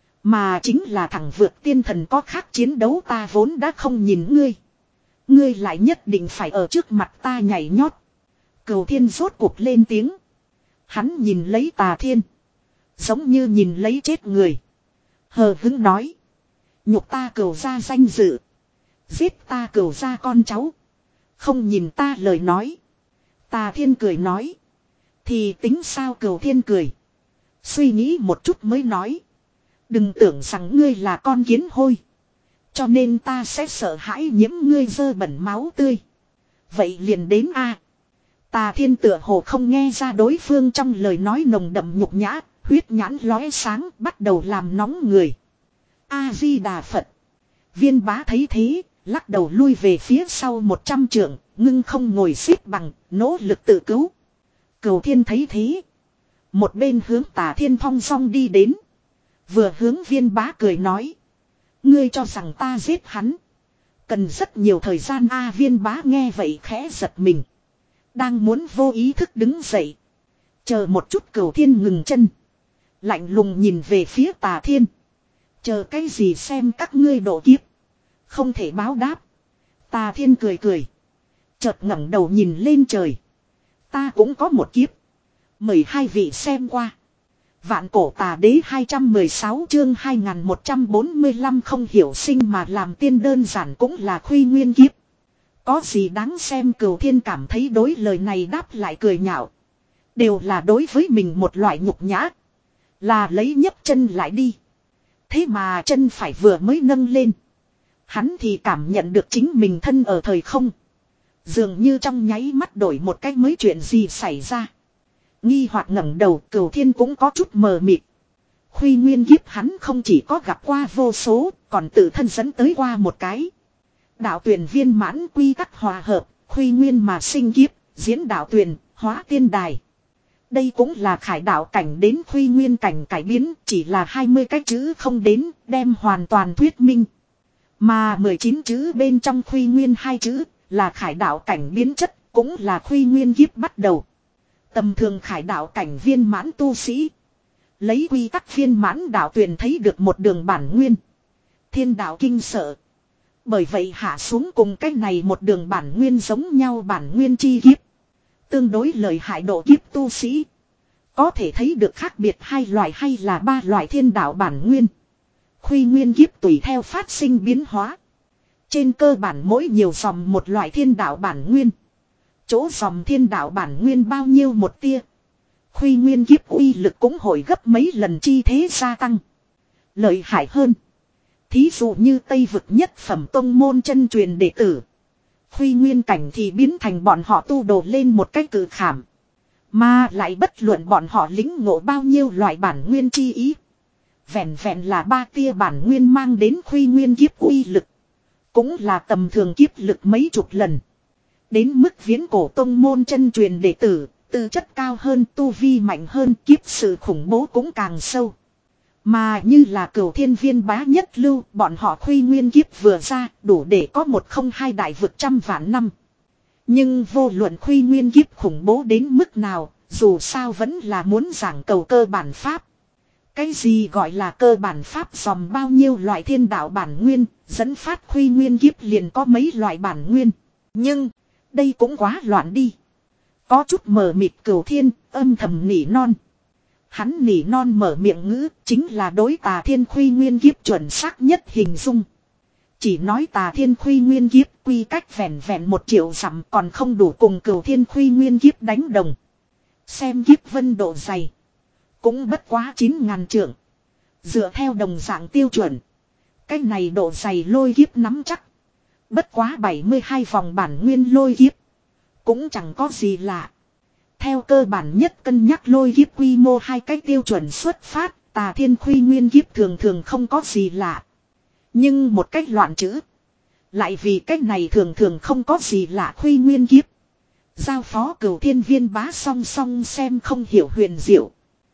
[SPEAKER 1] Mà chính là thẳng vượt tiên thần có khác chiến đấu ta vốn đã không nhìn ngươi. Ngươi lại nhất định phải ở trước mặt ta nhảy nhót. Cửu Thiên rốt cuộc lên tiếng. Hắn nhìn lấy Tà Thiên. Giống như nhìn lấy chết người. Hờ hững nói. Nhục ta Cửu gia danh dự. Giết ta Cửu gia con cháu. Không nhìn ta lời nói. Tà Thiên cười nói. Thì tính sao Cửu Thiên cười. Suy nghĩ một chút mới nói. Đừng tưởng rằng ngươi là con kiến hôi. Cho nên ta sẽ sợ hãi nhiễm ngươi dơ bẩn máu tươi. Vậy liền đến a. Tà Thiên tựa hồ không nghe ra đối phương trong lời nói nồng đậm nhục nhã. Huyết nhãn lóe sáng bắt đầu làm nóng người. A-di-đà Phật. Viên Bá thấy thế, lắc đầu lui về phía sau một trăm trượng, ngưng không ngồi xếp bằng, nỗ lực tự cứu. Cửu Thiên thấy thế. Một bên hướng Tà Thiên thong song đi đến. Vừa hướng Viên Bá cười nói. Ngươi cho rằng ta giết hắn. Cần rất nhiều thời gian a. Viên Bá nghe vậy khẽ giật mình. Đang muốn vô ý thức đứng dậy. Chờ một chút Cửu Thiên ngừng chân. Lạnh lùng nhìn về phía Tà Thiên. Chờ cái gì xem các ngươi độ kiếp. Không thể báo đáp. Tà Thiên cười cười. Chợt ngẩng đầu nhìn lên trời. Ta cũng có một kiếp. Mời hai vị xem qua. Vạn cổ tà đế hai trăm mười sáu chương hai nghìn một trăm bốn mươi lăm không hiểu sinh mà làm tiên đơn giản cũng là khuy nguyên kiếp. Có gì đáng xem Cửu Thiên cảm thấy đối lời này đáp lại cười nhạo. Đều là đối với mình một loại nhục nhã. Là lấy nhấc chân lại đi. Thế mà chân phải vừa mới nâng lên. Hắn thì cảm nhận được chính mình thân ở thời không. Dường như trong nháy mắt đổi một cách mới chuyện gì xảy ra. Nghi hoặc ngẩng đầu Cửu Thiên cũng có chút mờ mịt. Khuy nguyên kiếp hắn không chỉ có gặp qua vô số, còn tự thân dẫn tới qua một cái. Đạo tuyển viên mãn quy tắc hòa hợp, khuy nguyên mà sinh kiếp, diễn đạo tuyển, hóa tiên đài. Đây cũng là khải đạo cảnh đến khuy nguyên cảnh cải biến, chỉ là hai mươi cái chữ không đến, đem hoàn toàn thuyết minh. Mà mười chín chữ bên trong khuy nguyên hai chữ, là khải đạo cảnh biến chất, cũng là khuy nguyên kiếp bắt đầu. Tầm thường khải đạo cảnh viên mãn tu sĩ. Lấy quy tắc viên mãn đạo tuyển thấy được một đường bản nguyên. Thiên đạo kinh sợ. Bởi vậy hạ xuống cùng cách này một đường bản nguyên giống nhau bản nguyên chi kiếp. Tương đối lợi hại độ kiếp tu sĩ. Có thể thấy được khác biệt hai loại hay là ba loại thiên đạo bản nguyên. Khuy nguyên kiếp tùy theo phát sinh biến hóa. Trên cơ bản mỗi nhiều dòng một loại thiên đạo bản nguyên. Chỗ dòng thiên đạo bản nguyên bao nhiêu một tia. Khuy nguyên kiếp uy lực cũng hồi gấp mấy lần chi thế gia tăng. Lợi hại hơn. Thí dụ như Tây vực nhất phẩm tông môn chân truyền đệ tử. Khuy nguyên cảnh thì biến thành bọn họ tu đồ lên một cái cử khảm. Mà lại bất luận bọn họ lĩnh ngộ bao nhiêu loại bản nguyên chi ý. Vẹn vẹn là ba tia bản nguyên mang đến khuy nguyên kiếp uy lực. Cũng là tầm thường kiếp lực mấy chục lần. Đến mức viễn cổ tông môn chân truyền đệ tử, tư chất cao hơn, tu vi mạnh hơn, kiếp sự khủng bố cũng càng sâu. Mà như là cửu thiên viên bá nhất lưu, bọn họ khuy nguyên kiếp vừa ra, đủ để có một không hai đại vực trăm vạn năm. Nhưng vô luận khuy nguyên kiếp khủng bố đến mức nào, dù sao vẫn là muốn giảng cầu cơ bản pháp. Cái gì gọi là cơ bản pháp dòm bao nhiêu loại thiên đạo bản nguyên, dẫn phát khuy nguyên kiếp liền có mấy loại bản nguyên. Nhưng, đây cũng quá loạn đi. Có chút mờ mịt cửu thiên, âm thầm nỉ non. Hắn nỉ non mở miệng ngữ, chính là đối tà thiên khuy nguyên kiếp chuẩn xác nhất hình dung. Chỉ nói tà thiên khuy nguyên kiếp quy cách vẹn vẹn một triệu dặm còn không đủ cùng cửu thiên khuy nguyên kiếp đánh đồng. Xem kiếp vân độ dày. Cũng bất quá chín ngàn trượng. Dựa theo đồng dạng tiêu chuẩn. Cái này độ dày lôi kiếp nắm chắc. Bất quá bảy mươi hai vòng bản nguyên lôi kiếp. Cũng chẳng có gì lạ. Theo cơ bản nhất cân nhắc lôi kiếp quy mô hai cái tiêu chuẩn xuất phát. Tà thiên khuy nguyên kiếp thường thường không có gì lạ. Nhưng một cách loạn chữ. Lại vì cách này thường thường không có gì lạ khuy nguyên kiếp. Giao phó cửu thiên viên bá song song xem không hiểu huyền diệu.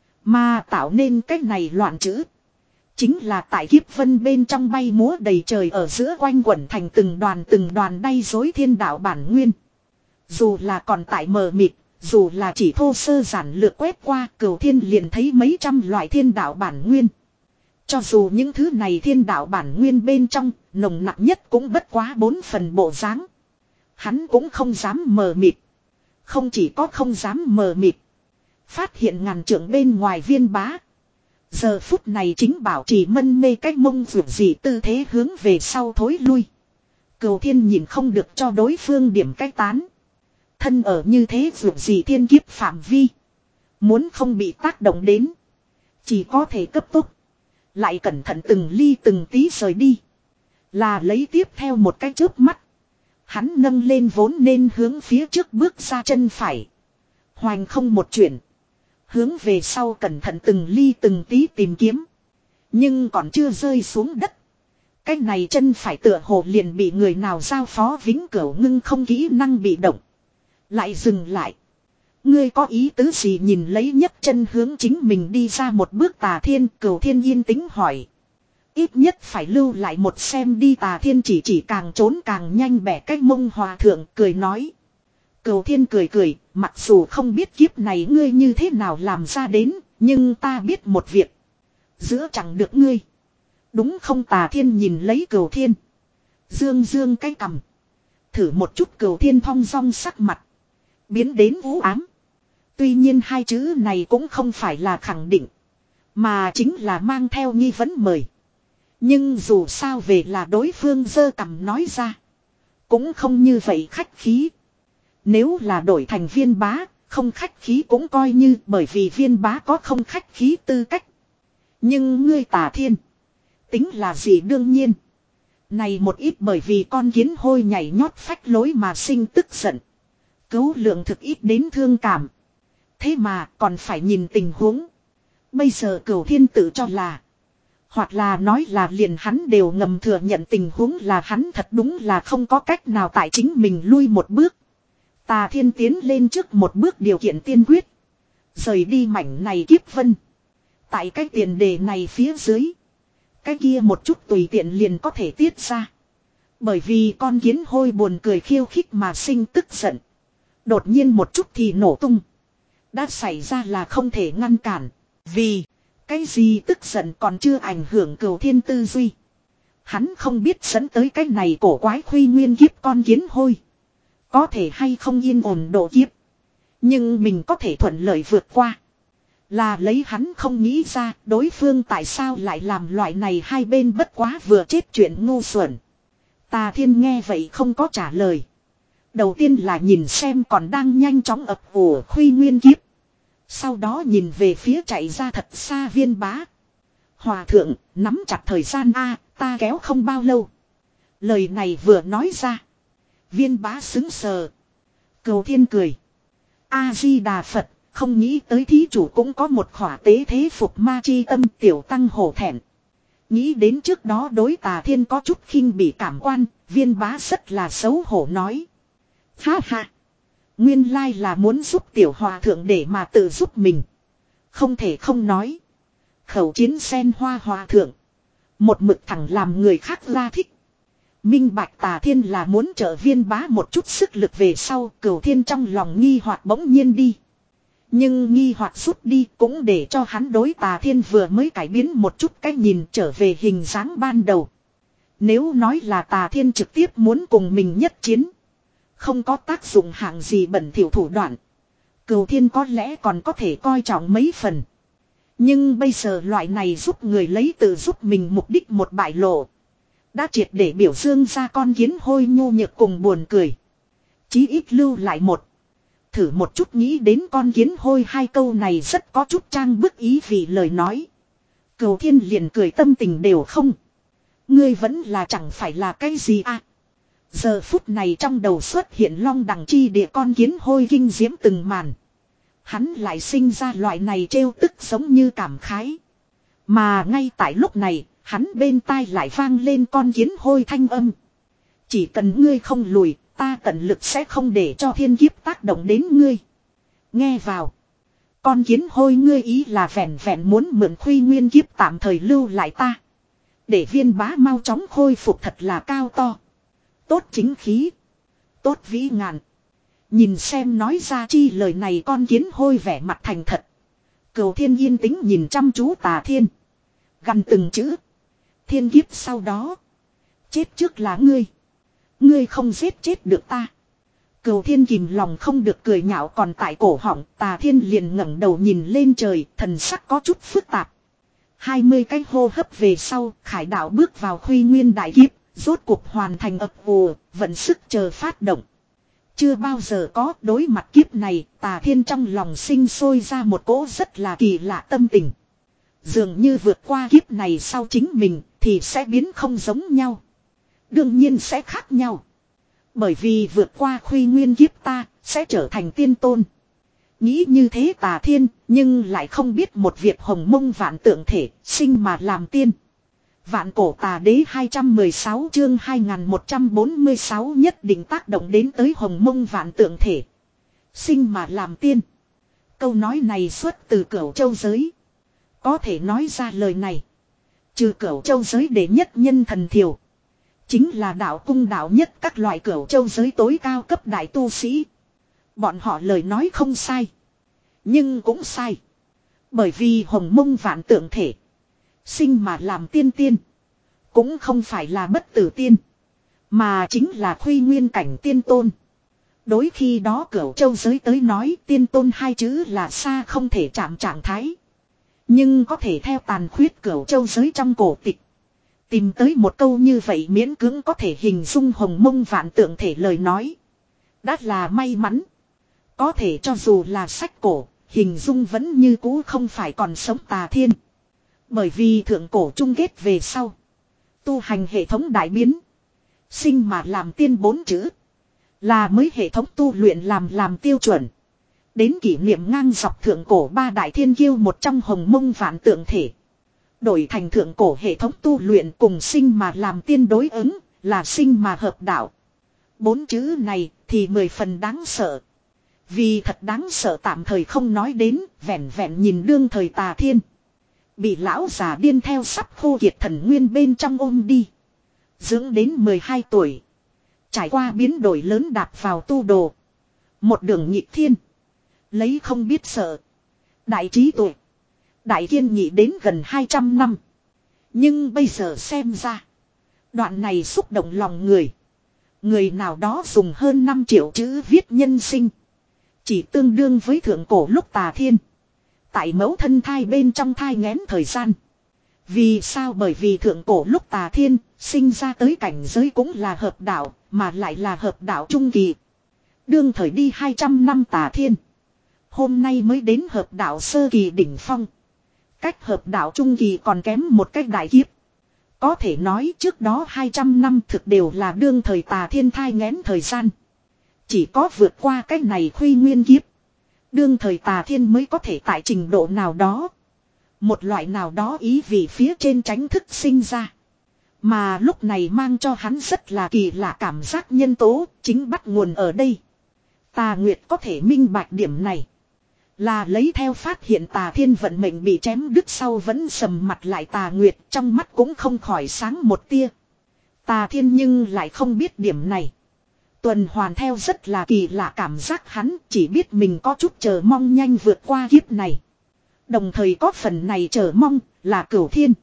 [SPEAKER 1] Mà tạo nên cách này loạn chữ. Chính là tại kiếp vân bên trong bay múa đầy trời ở giữa quanh quẩn thành từng đoàn từng đoàn đay dối thiên đạo bản nguyên. Dù là còn tại mờ mịt, dù là chỉ thô sơ giản lược quét qua cửu thiên liền thấy mấy trăm loại thiên đạo bản nguyên. Cho dù những thứ này thiên đạo bản nguyên bên trong, nồng nặng nhất cũng bất quá bốn phần bộ dáng. Hắn cũng không dám mờ mịt. Không chỉ có không dám mờ mịt. Phát hiện ngàn trượng bên ngoài viên bá. Giờ phút này chính bảo trì mân mê cách mông vượt gì tư thế hướng về sau thối lui. Cửu thiên nhìn không được cho đối phương điểm cách tán. Thân ở như thế vượt gì thiên kiếp phạm vi. Muốn không bị tác động đến. Chỉ có thể cấp tốc. Lại cẩn thận từng ly từng tí rời đi. Là lấy tiếp theo một cái chớp mắt. Hắn nâng lên vốn nên hướng phía trước bước ra chân phải. Hoành không một chuyển. Hướng về sau cẩn thận từng ly từng tí tìm kiếm. Nhưng còn chưa rơi xuống đất. Cái này chân phải tựa hồ liền bị người nào giao phó vĩnh cửu ngưng không kỹ năng bị động. Lại dừng lại. Ngươi có ý tứ gì nhìn lấy nhấc chân hướng chính mình đi ra một bước Tà Thiên, Cửu Thiên yên tĩnh hỏi. Ít nhất phải lưu lại một xem đi Tà Thiên chỉ chỉ càng trốn càng nhanh bẻ cách mông hòa thượng cười nói. Cửu Thiên cười cười, mặc dù không biết kiếp này ngươi như thế nào làm ra đến, nhưng ta biết một việc. Giữa chẳng được ngươi. Đúng không Tà Thiên nhìn lấy Cửu Thiên. Dương dương cái cằm. Thử một chút Cửu Thiên thong dong sắc mặt. Biến đến u ám. Tuy nhiên hai chữ này cũng không phải là khẳng định. Mà chính là mang theo nghi vấn mời. Nhưng dù sao về là đối phương giơ cằm nói ra. Cũng không như vậy khách khí. Nếu là đổi thành viên bá, không khách khí cũng coi như bởi vì viên bá có không khách khí tư cách. Nhưng ngươi Tà Thiên. Tính là gì đương nhiên. Này một ít bởi vì con kiến hôi nhảy nhót phách lối mà sinh tức giận. Cứu lượng thực ít đến thương cảm. Thế mà còn phải nhìn tình huống. Bây giờ Cửu Thiên tự cho là Hoặc là nói là liền hắn đều ngầm thừa nhận tình huống là hắn thật đúng là không có cách nào tại chính mình lui một bước. Tà Thiên tiến lên trước một bước điều kiện tiên quyết. Rời đi mảnh này kiếp vân. Tại cái tiền đề này phía dưới. Cái kia một chút tùy tiện liền có thể tiết ra. Bởi vì con kiến hôi buồn cười khiêu khích mà sinh tức giận. Đột nhiên một chút thì nổ tung. Đã xảy ra là không thể ngăn cản. Vì cái gì tức giận còn chưa ảnh hưởng Cửu Thiên tư duy. Hắn không biết dẫn tới cái này cổ quái khuy nguyên kiếp con kiến hôi. Có thể hay không yên ổn độ kiếp. Nhưng mình có thể thuận lợi vượt qua. Là lấy hắn không nghĩ ra đối phương tại sao lại làm loại này hai bên bất quá vừa chết chuyện ngu xuẩn. Tà Thiên nghe vậy không có trả lời. Đầu tiên là nhìn xem còn đang nhanh chóng ập ủ khuy nguyên kiếp. Sau đó nhìn về phía chạy ra thật xa Viên Bá. Hòa thượng, nắm chặt thời gian a, ta kéo không bao lâu. Lời này vừa nói ra. Viên Bá xứng sờ. Cửu Thiên cười. A-di-đà Phật, không nghĩ tới thí chủ cũng có một khỏa tế thế phục ma chi tâm, tiểu tăng hổ thẹn. Nghĩ đến trước đó đối Tà Thiên có chút khinh bỉ cảm quan, Viên Bá rất là xấu hổ nói. Ha ha. Nguyên lai là muốn giúp tiểu hòa thượng để mà tự giúp mình. Không thể không nói. Khẩu chiến sen hoa hòa thượng. Một mực thẳng làm người khác ra thích. Minh bạch Tà Thiên là muốn trợ Viên Bá một chút sức lực về sau. Cửu Thiên trong lòng nghi hoặc bỗng nhiên đi. Nhưng nghi hoặc rút đi cũng để cho hắn đối Tà Thiên vừa mới cải biến một chút cách nhìn trở về hình dáng ban đầu. Nếu nói là Tà Thiên trực tiếp muốn cùng mình nhất chiến. Không có tác dụng hạng gì bẩn thỉu thủ đoạn. Cửu Thiên có lẽ còn có thể coi trọng mấy phần. Nhưng bây giờ loại này giúp người lấy tự giúp mình mục đích một bại lộ. Đã triệt để biểu dương ra con kiến hôi nhu nhược cùng buồn cười. Chí ít lưu lại một. Thử một chút nghĩ đến con kiến hôi hai câu này rất có chút trang bức ý vì lời nói. Cửu Thiên liền cười tâm tình đều không. Ngươi vẫn là chẳng phải là cái gì à. Giờ phút này trong đầu xuất hiện long đằng chi địa con kiến hôi kinh diễm từng màn. Hắn lại sinh ra loại này trêu tức giống như cảm khái. Mà ngay tại lúc này, hắn bên tai lại vang lên con kiến hôi thanh âm. Chỉ cần ngươi không lùi, ta tận lực sẽ không để cho thiên kiếp tác động đến ngươi. Nghe vào. Con kiến hôi ngươi ý là vẹn vẹn muốn mượn khuy nguyên kiếp tạm thời lưu lại ta. Để Viên Bá mau chóng khôi phục thật là cao to. Tốt chính khí. Tốt vĩ ngạn. Nhìn xem nói ra chi lời này con kiến hôi vẻ mặt thành thật. Cửu Thiên yên tĩnh nhìn chăm chú Tà Thiên. Gần từng chữ. Thiên kiếp sau đó. Chết trước là ngươi. Ngươi không giết chết được ta. Cửu Thiên kìm lòng không được cười nhạo còn tại cổ họng. Tà Thiên liền ngẩng đầu nhìn lên trời. Thần sắc có chút phức tạp. Hai mươi cái hô hấp về sau. Khải đạo bước vào khuy nguyên đại kiếp. Rốt cuộc hoàn thành ập ùa. Vận sức chờ phát động. Chưa bao giờ có đối mặt kiếp này. Tà Thiên trong lòng sinh sôi ra một cỗ rất là kỳ lạ tâm tình. Dường như vượt qua kiếp này sau chính mình. Thì sẽ biến không giống nhau. Đương nhiên sẽ khác nhau. Bởi vì vượt qua khuy nguyên kiếp ta sẽ trở thành tiên tôn. Nghĩ như thế Tà Thiên nhưng lại không biết một việc hồng mông vạn tượng thể sinh mà làm tiên. Vạn cổ tà đế hai trăm mười sáu chương hai nghìn một trăm bốn mươi sáu nhất định tác động đến tới hồng mông vạn tượng thể. Sinh mà làm tiên. Câu nói này xuất từ Cửu Châu giới. Có thể nói ra lời này. Trừ Cửu Châu giới đệ nhất nhân thần thiểu. Chính là đạo cung đạo nhất các loại Cửu Châu giới tối cao cấp đại tu sĩ. Bọn họ lời nói không sai. Nhưng cũng sai. Bởi vì hồng mông vạn tượng thể. Sinh mà làm tiên tiên. Cũng không phải là bất tử tiên. Mà chính là khuy nguyên cảnh tiên tôn. Đối khi đó Cửu Châu giới tới nói tiên tôn hai chữ là xa không thể chạm trạng thái. Nhưng có thể theo tàn khuyết Cửu Châu giới trong cổ tịch. Tìm tới một câu như vậy miễn cưỡng có thể hình dung hồng mông vạn tượng thể lời nói. Đã là may mắn. Có thể cho dù là sách cổ, hình dung vẫn như cũ không phải còn sống Tà Thiên. Bởi vì thượng cổ chung kết về sau. Tu hành hệ thống đại biến. Sinh mà làm tiên bốn chữ. Là mới hệ thống tu luyện làm làm tiêu chuẩn. Đến kỷ niệm ngang dọc thượng cổ ba đại thiên kiêu một trong hồng mông vạn tượng thể. Đổi thành thượng cổ hệ thống tu luyện cùng sinh mà làm tiên đối ứng, là sinh mà hợp đạo. Bốn chữ này thì mười phần đáng sợ. Vì thật đáng sợ tạm thời không nói đến, vẹn vẹn nhìn đương thời Tà Thiên. Bị lão già điên theo sắp khô kiệt thần nguyên bên trong ôm đi. Dưỡng đến mười hai tuổi. Trải qua biến đổi lớn đạp vào tu đồ. Một đường nhịp thiên. Lấy không biết sợ. Đại trí tuệ. Đại kiên nhị đến gần hai trăm năm. Nhưng bây giờ xem ra. Đoạn này xúc động lòng người. Người nào đó dùng hơn năm triệu chữ viết nhân sinh. Chỉ tương đương với thượng cổ lúc Tà Thiên. Tại mẫu thân thai bên trong thai nghén thời gian. Vì sao? Bởi vì thượng cổ lúc Tà Thiên sinh ra tới cảnh giới cũng là hợp đạo, mà lại là hợp đạo trung kỳ. Đương thời đi hai trăm năm Tà Thiên. Hôm nay mới đến hợp đạo sơ kỳ đỉnh phong. Cách hợp đạo trung kỳ còn kém một cách đại kiếp. Có thể nói trước đó hai trăm năm thực đều là đương thời Tà Thiên thai nghén thời gian. Chỉ có vượt qua cách này khuy nguyên kiếp. Đương thời Tà Thiên mới có thể tại trình độ nào đó. Một loại nào đó ý vị phía trên tránh thức sinh ra. Mà lúc này mang cho hắn rất là kỳ lạ cảm giác nhân tố, chính bắt nguồn ở đây. Tà Nguyệt có thể minh bạch điểm này. Là lấy theo phát hiện Tà Thiên vận mệnh bị chém đứt sau vẫn sầm mặt lại Tà Nguyệt trong mắt cũng không khỏi sáng một tia. Tà Thiên nhưng lại không biết điểm này. Tuần hoàn theo rất là kỳ lạ cảm giác hắn chỉ biết mình có chút chờ mong nhanh vượt qua kiếp này. Đồng thời có phần này chờ mong là Cửu Thiên.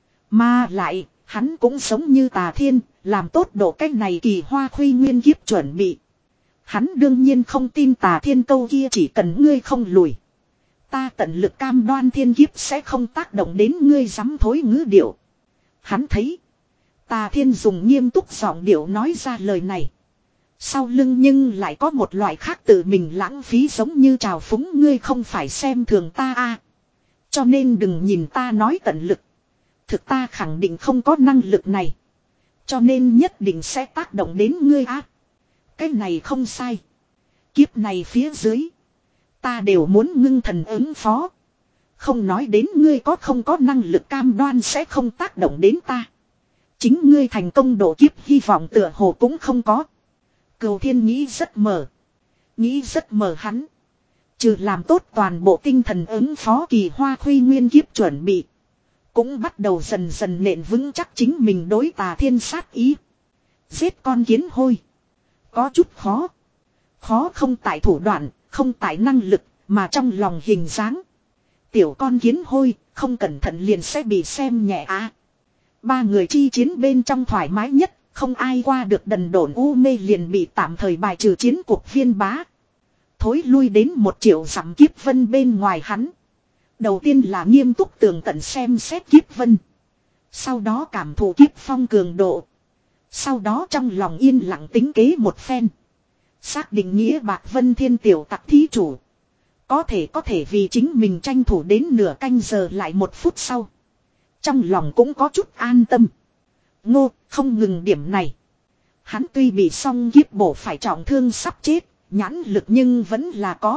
[SPEAKER 1] Mà lại hắn cũng giống như Tà Thiên làm tốt độ cách này kỳ hoa khuy nguyên kiếp chuẩn bị. Hắn đương nhiên không tin Tà Thiên câu kia chỉ cần ngươi không lùi. Ta tận lực cam đoan thiên kiếp sẽ không tác động đến ngươi dám thối ngữ điệu. Hắn thấy. Tà Thiên dùng nghiêm túc giọng điệu nói ra lời này. Sau lưng nhưng lại có một loại khác tự mình lãng phí giống như trào phúng ngươi không phải xem thường ta a à. Cho nên đừng nhìn ta nói tận lực. Thực ta khẳng định không có năng lực này. Cho nên nhất định sẽ tác động đến ngươi á. À. Cái này không sai. Kiếp này phía dưới. Ta đều muốn ngưng thần ứng phó. Không nói đến ngươi có không có năng lực cam đoan sẽ không tác động đến ta. Chính ngươi thành công độ kiếp hy vọng tựa hồ cũng không có. Cửu Thiên nghĩ rất mờ. Nghĩ rất mờ hắn. Trừ làm tốt toàn bộ tinh thần ứng phó kỳ hoa khuy nguyên kiếp chuẩn bị. Cũng bắt đầu dần dần nện vững chắc chính mình đối Tà Thiên sát ý. Giết con kiến hôi. Có chút khó. Khó không tại thủ đoạn, không tại năng lực, mà trong lòng hình dáng. Tiểu con kiến hôi, không cẩn thận liền sẽ bị xem nhẹ á. À. Ba người chi chiến bên trong thoải mái nhất, không ai qua được đần độn u mê liền bị tạm thời bài trừ chiến cuộc Viên Bá. Thối lui đến một triệu dặm kiếp vân bên ngoài hắn. Đầu tiên là nghiêm túc tường tận xem xét kiếp vân. Sau đó cảm thụ kiếp phong cường độ. Sau đó trong lòng yên lặng tính kế một phen. Xác định nghĩa bạc vân thiên tiểu tặc thí chủ. Có thể có thể vì chính mình tranh thủ đến nửa canh giờ lại một phút sau. Trong lòng cũng có chút an tâm. Ngô không ngừng điểm này. Hắn tuy bị song kiếp bổ phải trọng thương sắp chết. Nhãn lực nhưng vẫn là có.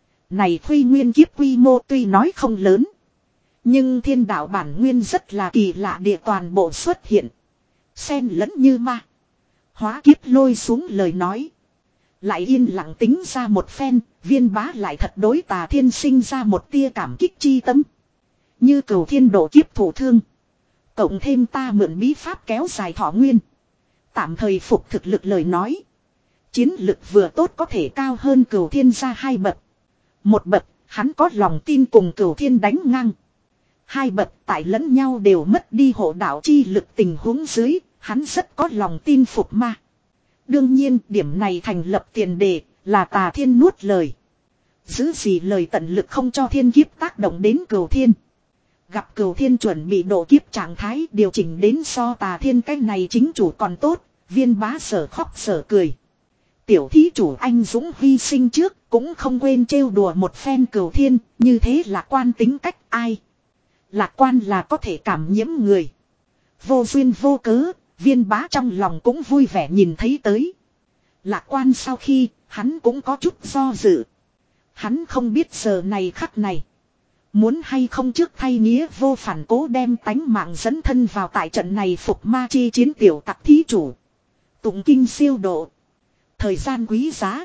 [SPEAKER 1] Này khuy nguyên kiếp quy mô tuy nói không lớn. Nhưng thiên đạo bản nguyên rất là kỳ lạ địa toàn bộ xuất hiện. Xen lẫn như ma. Hóa kiếp lôi xuống lời nói. Lại yên lặng tính ra một phen. Viên Bá lại thật đối Tà Thiên sinh ra một tia cảm kích chi tâm. Như Cửu Thiên độ kiếp thủ thương. Cộng thêm ta mượn bí pháp kéo dài thọ nguyên. Tạm thời phục thực lực lời nói. Chiến lực vừa tốt có thể cao hơn Cửu Thiên ra hai bậc. Một bậc, hắn có lòng tin cùng Cửu Thiên đánh ngang. Hai bậc tại lẫn nhau đều mất đi hộ đạo chi lực tình huống dưới, hắn rất có lòng tin phục ma. Đương nhiên, điểm này thành lập tiền đề, là Tà Thiên nuốt lời. Giữ gì lời tận lực không cho thiên kiếp tác động đến Cửu Thiên. Gặp Cửu Thiên chuẩn bị độ kiếp trạng thái điều chỉnh đến so Tà Thiên cái này chính chủ còn tốt, Viên Bá sở khóc sở cười. Tiểu thí chủ anh dũng hy sinh trước cũng không quên trêu đùa một phen Cửu Thiên, như thế là quan tính cách ai. Lạc quan là có thể cảm nhiễm người. Vô duyên vô cớ, Viên Bá trong lòng cũng vui vẻ nhìn thấy tới. Lạc quan sau khi, hắn cũng có chút do dự. Hắn không biết giờ này khắc này. Muốn hay không trước thay nghĩa vô phản cố đem tánh mạng dẫn thân vào tại trận này phục ma chi chiến tiểu tặc thí chủ. Tụng kinh siêu độ. Thời gian quý giá.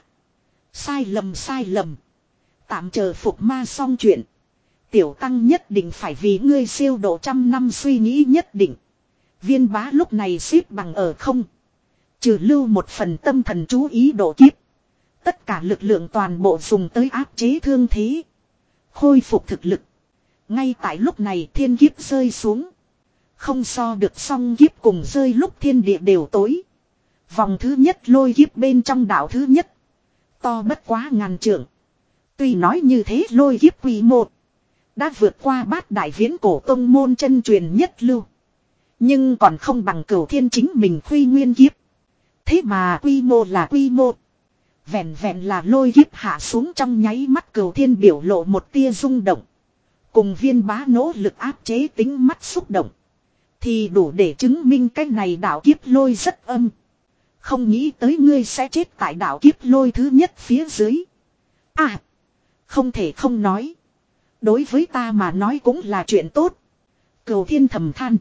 [SPEAKER 1] Sai lầm sai lầm. Tạm chờ phục ma xong chuyện. Tiểu tăng nhất định phải vì ngươi siêu độ trăm năm suy nghĩ nhất định. Viên bá lúc này xếp bằng ở không. Trừ lưu một phần tâm thần chú ý độ kiếp. Tất cả lực lượng toàn bộ dùng tới áp chế thương thế. Khôi phục thực lực. Ngay tại lúc này thiên kiếp rơi xuống. Không so được song kiếp cùng rơi lúc thiên địa đều tối. Vòng thứ nhất lôi kiếp bên trong đảo thứ nhất. To bất quá ngàn trượng. Tuy nói như thế lôi kiếp quy một. Đã vượt qua bát đại viễn cổ tông môn chân truyền nhất lưu. Nhưng còn không bằng cửu thiên chính mình Quy Nguyên kiếp. Thế mà quy mô là quy mô. Vẹn vẹn là lôi kiếp hạ xuống trong nháy mắt cửu thiên biểu lộ một tia rung động. Cùng viên bá nỗ lực áp chế tính mắt xúc động. Thì đủ để chứng minh cái này đạo kiếp lôi rất âm. Không nghĩ tới ngươi sẽ chết tại đạo kiếp lôi thứ nhất phía dưới. À. Không thể không nói. Đối với ta mà nói cũng là chuyện tốt. Cửu thiên thầm than.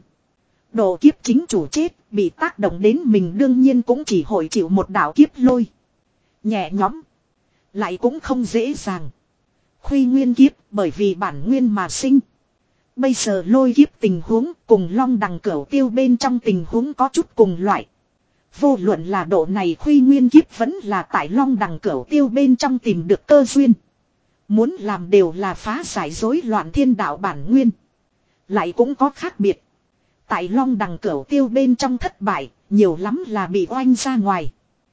[SPEAKER 1] Độ kiếp chính chủ chết, bị tác động đến mình đương nhiên cũng chỉ hội chịu một đạo kiếp lôi. Nhẹ nhõm. Lại cũng không dễ dàng. Quy nguyên kiếp bởi vì bản nguyên mà sinh. Bây giờ lôi kiếp tình huống cùng long đằng cửu tiêu bên trong tình huống có chút cùng loại. Vô luận là độ này quy nguyên kiếp vẫn là tại long đằng cửu tiêu bên trong tìm được cơ duyên. Muốn làm đều là phá giải rối loạn thiên đạo bản nguyên. Lại cũng có khác biệt. Tại long đằng cửu tiêu bên trong thất bại, nhiều lắm là bị oanh ra ngoài.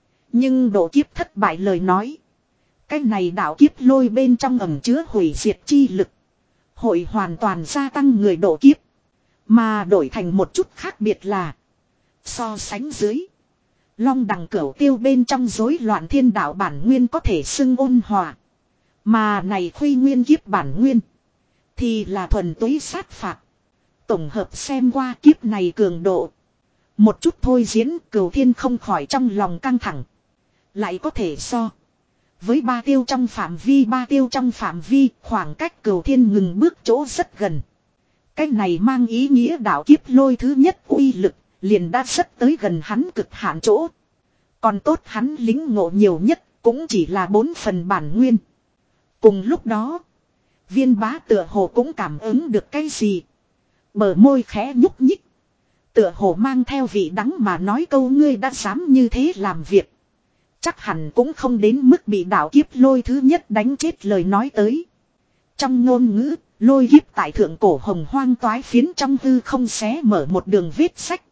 [SPEAKER 1] Nhưng độ kiếp thất bại lời nói. Cái này đạo kiếp lôi bên trong ẩn chứa hủy diệt chi lực. Hội hoàn toàn gia tăng người độ kiếp. Mà đổi thành một chút khác biệt là. So sánh dưới. Long đằng cửu tiêu bên trong rối loạn thiên đạo bản nguyên có thể xưng ôn hòa. Mà này Quy Nguyên kiếp bản nguyên. Thì là thuần túy sát phạt. Tổng hợp xem qua kiếp này cường độ. Một chút thôi diễn Cửu Thiên không khỏi trong lòng căng thẳng. Lại có thể so. Với ba tiêu trong phạm vi ba tiêu trong phạm vi khoảng cách Cửu Thiên ngừng bước chỗ rất gần. Cái này mang ý nghĩa đạo kiếp lôi thứ nhất uy lực liền đã rất tới gần hắn cực hạn chỗ. Còn tốt hắn lính ngộ nhiều nhất cũng chỉ là bốn phần bản nguyên. Cùng lúc đó, viên bá tựa hồ cũng cảm ứng được cái gì. Bờ môi khẽ nhúc nhích. Tựa hồ mang theo vị đắng mà nói câu ngươi đã dám như thế làm việc. Chắc hẳn cũng không đến mức bị đạo kiếp lôi thứ nhất đánh chết lời nói tới. Trong ngôn ngữ, lôi kiếp tại thượng cổ hồng hoang toái phiến trong hư không xé mở một đường vết sách.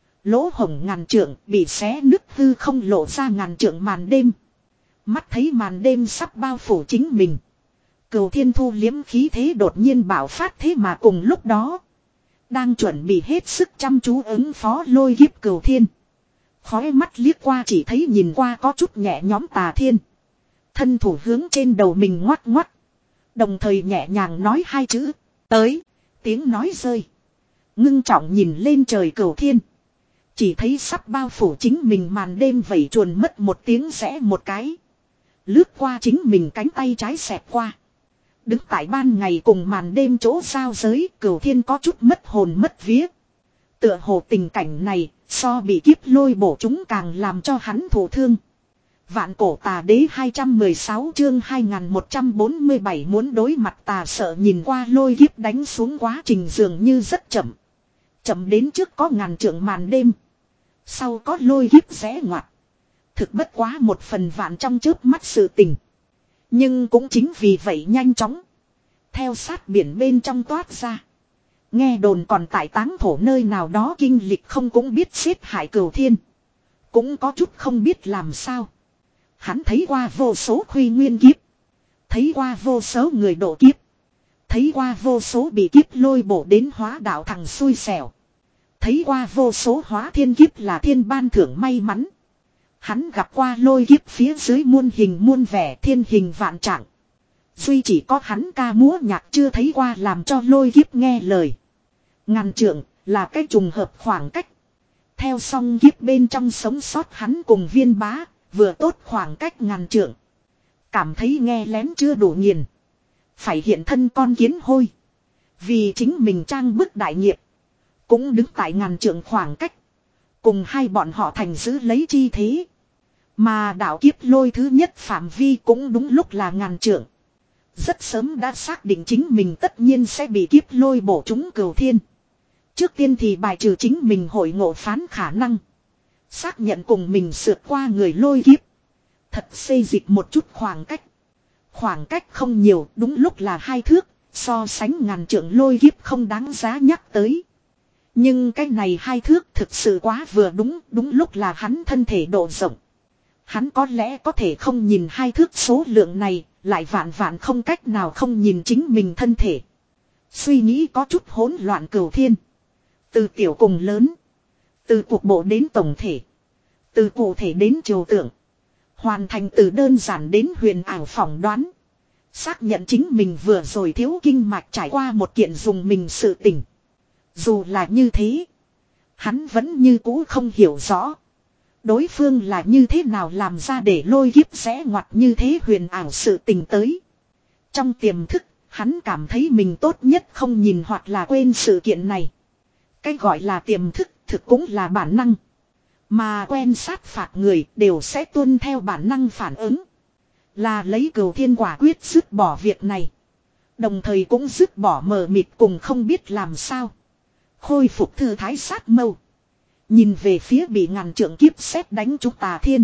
[SPEAKER 1] Lỗ hồng ngàn trượng bị xé nứt hư không lộ ra ngàn trượng màn đêm. Mắt thấy màn đêm sắp bao phủ chính mình. Cửu Thiên thu liếm khí thế đột nhiên bạo phát thế mà cùng lúc đó. Đang chuẩn bị hết sức chăm chú ứng phó lôi kiếp Cửu Thiên. Khói mắt liếc qua chỉ thấy nhìn qua có chút nhẹ nhóm Tà Thiên. Thân thủ hướng trên đầu mình ngoắt ngoắt. Đồng thời nhẹ nhàng nói hai chữ. Tới. Tiếng nói rơi. Ngưng trọng nhìn lên trời Cửu Thiên. Chỉ thấy sắp bao phủ chính mình màn đêm vẩy chuồn mất một tiếng rẽ một cái. Lướt qua chính mình cánh tay trái xẹt qua. Đứng tại ban ngày cùng màn đêm chỗ giao giới Cửu Thiên có chút mất hồn mất vía. Tựa hồ tình cảnh này so bị kiếp lôi bổ chúng càng làm cho hắn thổ thương. Vạn cổ tà đế hai trăm mười sáu chương hai nghìn một trăm bốn mươi bảy muốn đối mặt tà sợ nhìn qua lôi kiếp đánh xuống quá trình dường như rất chậm. Chậm đến trước có ngàn trượng màn đêm. Sau có lôi kiếp rẽ ngoặt. Thực bất quá một phần vạn trong chớp mắt sự tình. Nhưng cũng chính vì vậy nhanh chóng. Theo sát biển bên trong toát ra. Nghe đồn còn tại táng thổ nơi nào đó kinh lịch không cũng biết xếp hại Cửu Thiên. Cũng có chút không biết làm sao. Hắn thấy qua vô số Quy Nguyên kiếp. Thấy qua vô số người độ kiếp. Thấy qua vô số bị kiếp lôi bổ đến hóa đạo thằng xui xẻo. Thấy qua vô số hóa thiên kiếp là thiên ban thưởng may mắn. Hắn gặp qua lôi kiếp phía dưới muôn hình muôn vẻ thiên hình vạn trạng. Duy chỉ có hắn ca múa nhạc chưa thấy qua làm cho lôi kiếp nghe lời. Ngàn trượng là cái trùng hợp khoảng cách. Theo song kiếp bên trong sống sót hắn cùng viên bá, vừa tốt khoảng cách ngàn trượng. Cảm thấy nghe lén chưa đủ nghiền. Phải hiện thân con kiến hôi. Vì chính mình trang bức đại nghiệp. Cũng đứng tại ngàn trượng khoảng cách. Cùng hai bọn họ thành giữ lấy chi thế. Mà đạo kiếp lôi thứ nhất phạm vi cũng đúng lúc là ngàn trượng. Rất sớm đã xác định chính mình tất nhiên sẽ bị kiếp lôi bổ trúng cửu thiên. Trước tiên thì bài trừ chính mình hội ngộ phán khả năng. Xác nhận cùng mình sượt qua người lôi kiếp. Thật xây dịch một chút khoảng cách. Khoảng cách không nhiều, đúng lúc là hai thước. So sánh ngàn trượng lôi kiếp không đáng giá nhắc tới. Nhưng cái này hai thước thực sự quá vừa đúng, đúng lúc là hắn thân thể độ rộng. Hắn có lẽ có thể không nhìn hai thước số lượng này, lại vạn vạn không cách nào không nhìn chính mình thân thể. Suy nghĩ có chút hỗn loạn cửu thiên. Từ tiểu cùng lớn. Từ cục bộ đến tổng thể. Từ cụ thể đến trừu tượng. Hoàn thành từ đơn giản đến huyền ảo phỏng đoán. Xác nhận chính mình vừa rồi thiếu kinh mạch trải qua một kiện dùng mình sự tình. Dù là như thế. Hắn vẫn như cũ không hiểu rõ. Đối phương là như thế nào làm ra để lôi kiếp rẽ ngoặt như thế huyền ảo sự tình tới. Trong tiềm thức, hắn cảm thấy mình tốt nhất không nhìn hoặc là quên sự kiện này. Cái gọi là tiềm thức thực cũng là bản năng. Mà quen sát phạt người đều sẽ tuân theo bản năng phản ứng. Là lấy cửu thiên quả quyết dứt bỏ việc này. Đồng thời cũng dứt bỏ mờ mịt cùng không biết làm sao. Khôi phục thư thái sát mâu. Nhìn về phía bị ngàn trượng kiếp xét đánh trúng Tà Thiên.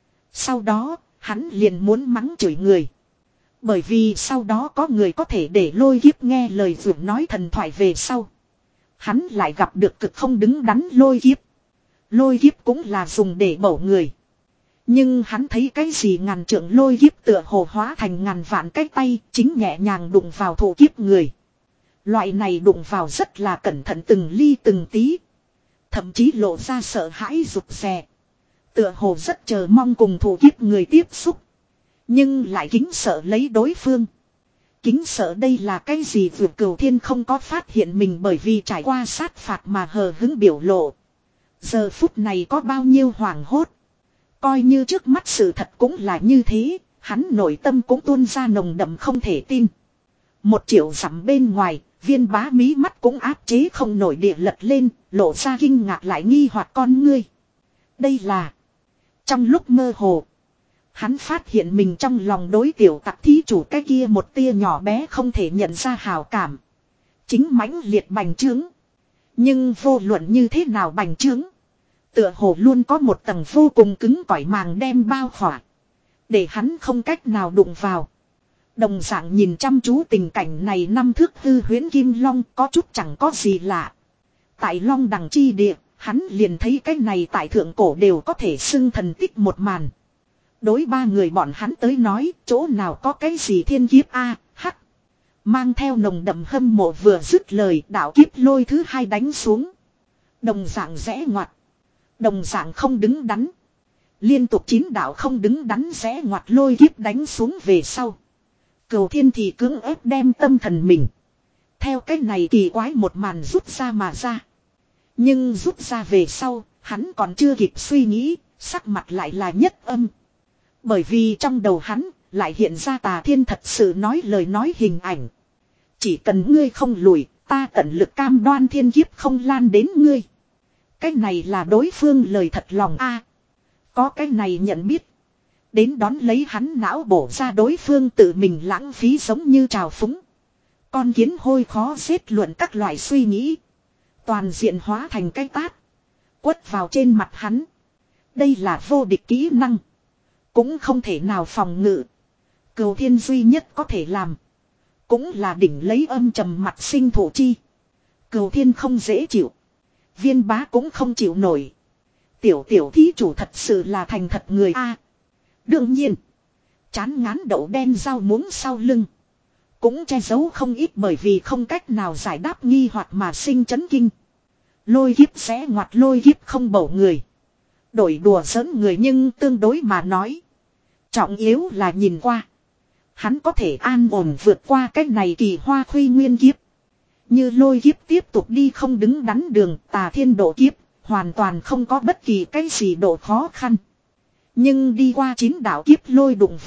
[SPEAKER 1] Sau đó, hắn liền muốn mắng chửi người. Bởi vì sau đó có người có thể để lôi kiếp nghe lời vượt nói thần thoại về sau. Hắn lại gặp được cực không đứng đắn lôi kiếp. Lôi kiếp cũng là dùng để bổ người. Nhưng hắn thấy cái gì ngàn trượng lôi kiếp tựa hồ hóa thành ngàn vạn cái tay chính nhẹ nhàng đụng vào thủ kiếp người. Loại này đụng vào rất là cẩn thận từng ly từng tí. Thậm chí lộ ra sợ hãi rụt rè. Tựa hồ rất chờ mong cùng thủ kiếp người tiếp xúc. Nhưng lại kính sợ lấy đối phương. Kính sợ đây là cái gì vượt cửu thiên không có phát hiện mình bởi vì trải qua sát phạt mà hờ hứng biểu lộ. Giờ phút này có bao nhiêu hoảng hốt. Coi như trước mắt sự thật cũng là như thế, hắn nội tâm cũng tuôn ra nồng đậm không thể tin. Một triệu dặm bên ngoài, viên bá mí mắt cũng áp chế không nổi địa lật lên, lộ ra kinh ngạc lại nghi hoặc con ngươi. Đây là... Trong lúc mơ hồ, hắn phát hiện mình trong lòng đối tiểu tặc thí chủ cái kia một tia nhỏ bé không thể nhận ra hào cảm. Chính mãnh liệt bành trướng. Nhưng vô luận như thế nào bành trướng. Tựa hồ luôn có một tầng vô cùng cứng cỏi màng đem bao khỏa. Để hắn không cách nào đụng vào. Đồng dạng nhìn chăm chú tình cảnh này năm thước hư huyễn kim long có chút chẳng có gì lạ. Tại long đằng chi địa, hắn liền thấy cái này tại thượng cổ đều có thể xưng thần tích một màn. Đối ba người bọn hắn tới nói, chỗ nào có cái gì thiên kiếp a hắc. Mang theo nồng đậm hâm mộ vừa dứt lời đạo kiếp lôi thứ hai đánh xuống. Đồng dạng rẽ ngoặt. Đồng dạng không đứng đắn. Liên tục chín đạo không đứng đắn rẽ ngoặt lôi kiếp đánh xuống về sau. Cửu thiên thì cưỡng ép đem tâm thần mình. Theo cách này kỳ quái một màn rút ra mà ra. Nhưng rút ra về sau, hắn còn chưa kịp suy nghĩ, sắc mặt lại là nhất âm. Bởi vì trong đầu hắn, lại hiện ra Tà Thiên thật sự nói lời nói hình ảnh. Chỉ cần ngươi không lùi, ta tận lực cam đoan thiên kiếp không lan đến ngươi. Cái này là đối phương lời thật lòng a. Có cái này nhận biết. Đến đón lấy hắn não bổ ra đối phương tự mình lãng phí giống như trào phúng. Con kiến hôi khó xếp luận các loại suy nghĩ. Toàn diện hóa thành cái tát. Quất vào trên mặt hắn. Đây là vô địch kỹ năng. Cũng không thể nào phòng ngự. Cửu thiên duy nhất có thể làm. Cũng là đỉnh lấy âm trầm mặt sinh thủ chi. Cửu thiên không dễ chịu. Viên bá cũng không chịu nổi. Tiểu tiểu thí chủ thật sự là thành thật người a. Đương nhiên. Chán ngán đậu đen rau muống sau lưng. Cũng che giấu không ít bởi vì không cách nào giải đáp nghi hoặc mà sinh chấn kinh. Lôi kiếp xé ngoặt lôi kiếp không bổ người. Đổi đùa giỡn người nhưng tương đối mà nói. Trọng yếu là nhìn qua. Hắn có thể an ổn vượt qua cái này kỳ hoa khuy nguyên kiếp. Như lôi kiếp tiếp tục đi không đứng đắn đường Tà Thiên độ kiếp. Hoàn toàn không có bất kỳ cái gì độ khó khăn. Nhưng đi qua chín đạo kiếp lôi đụng vào.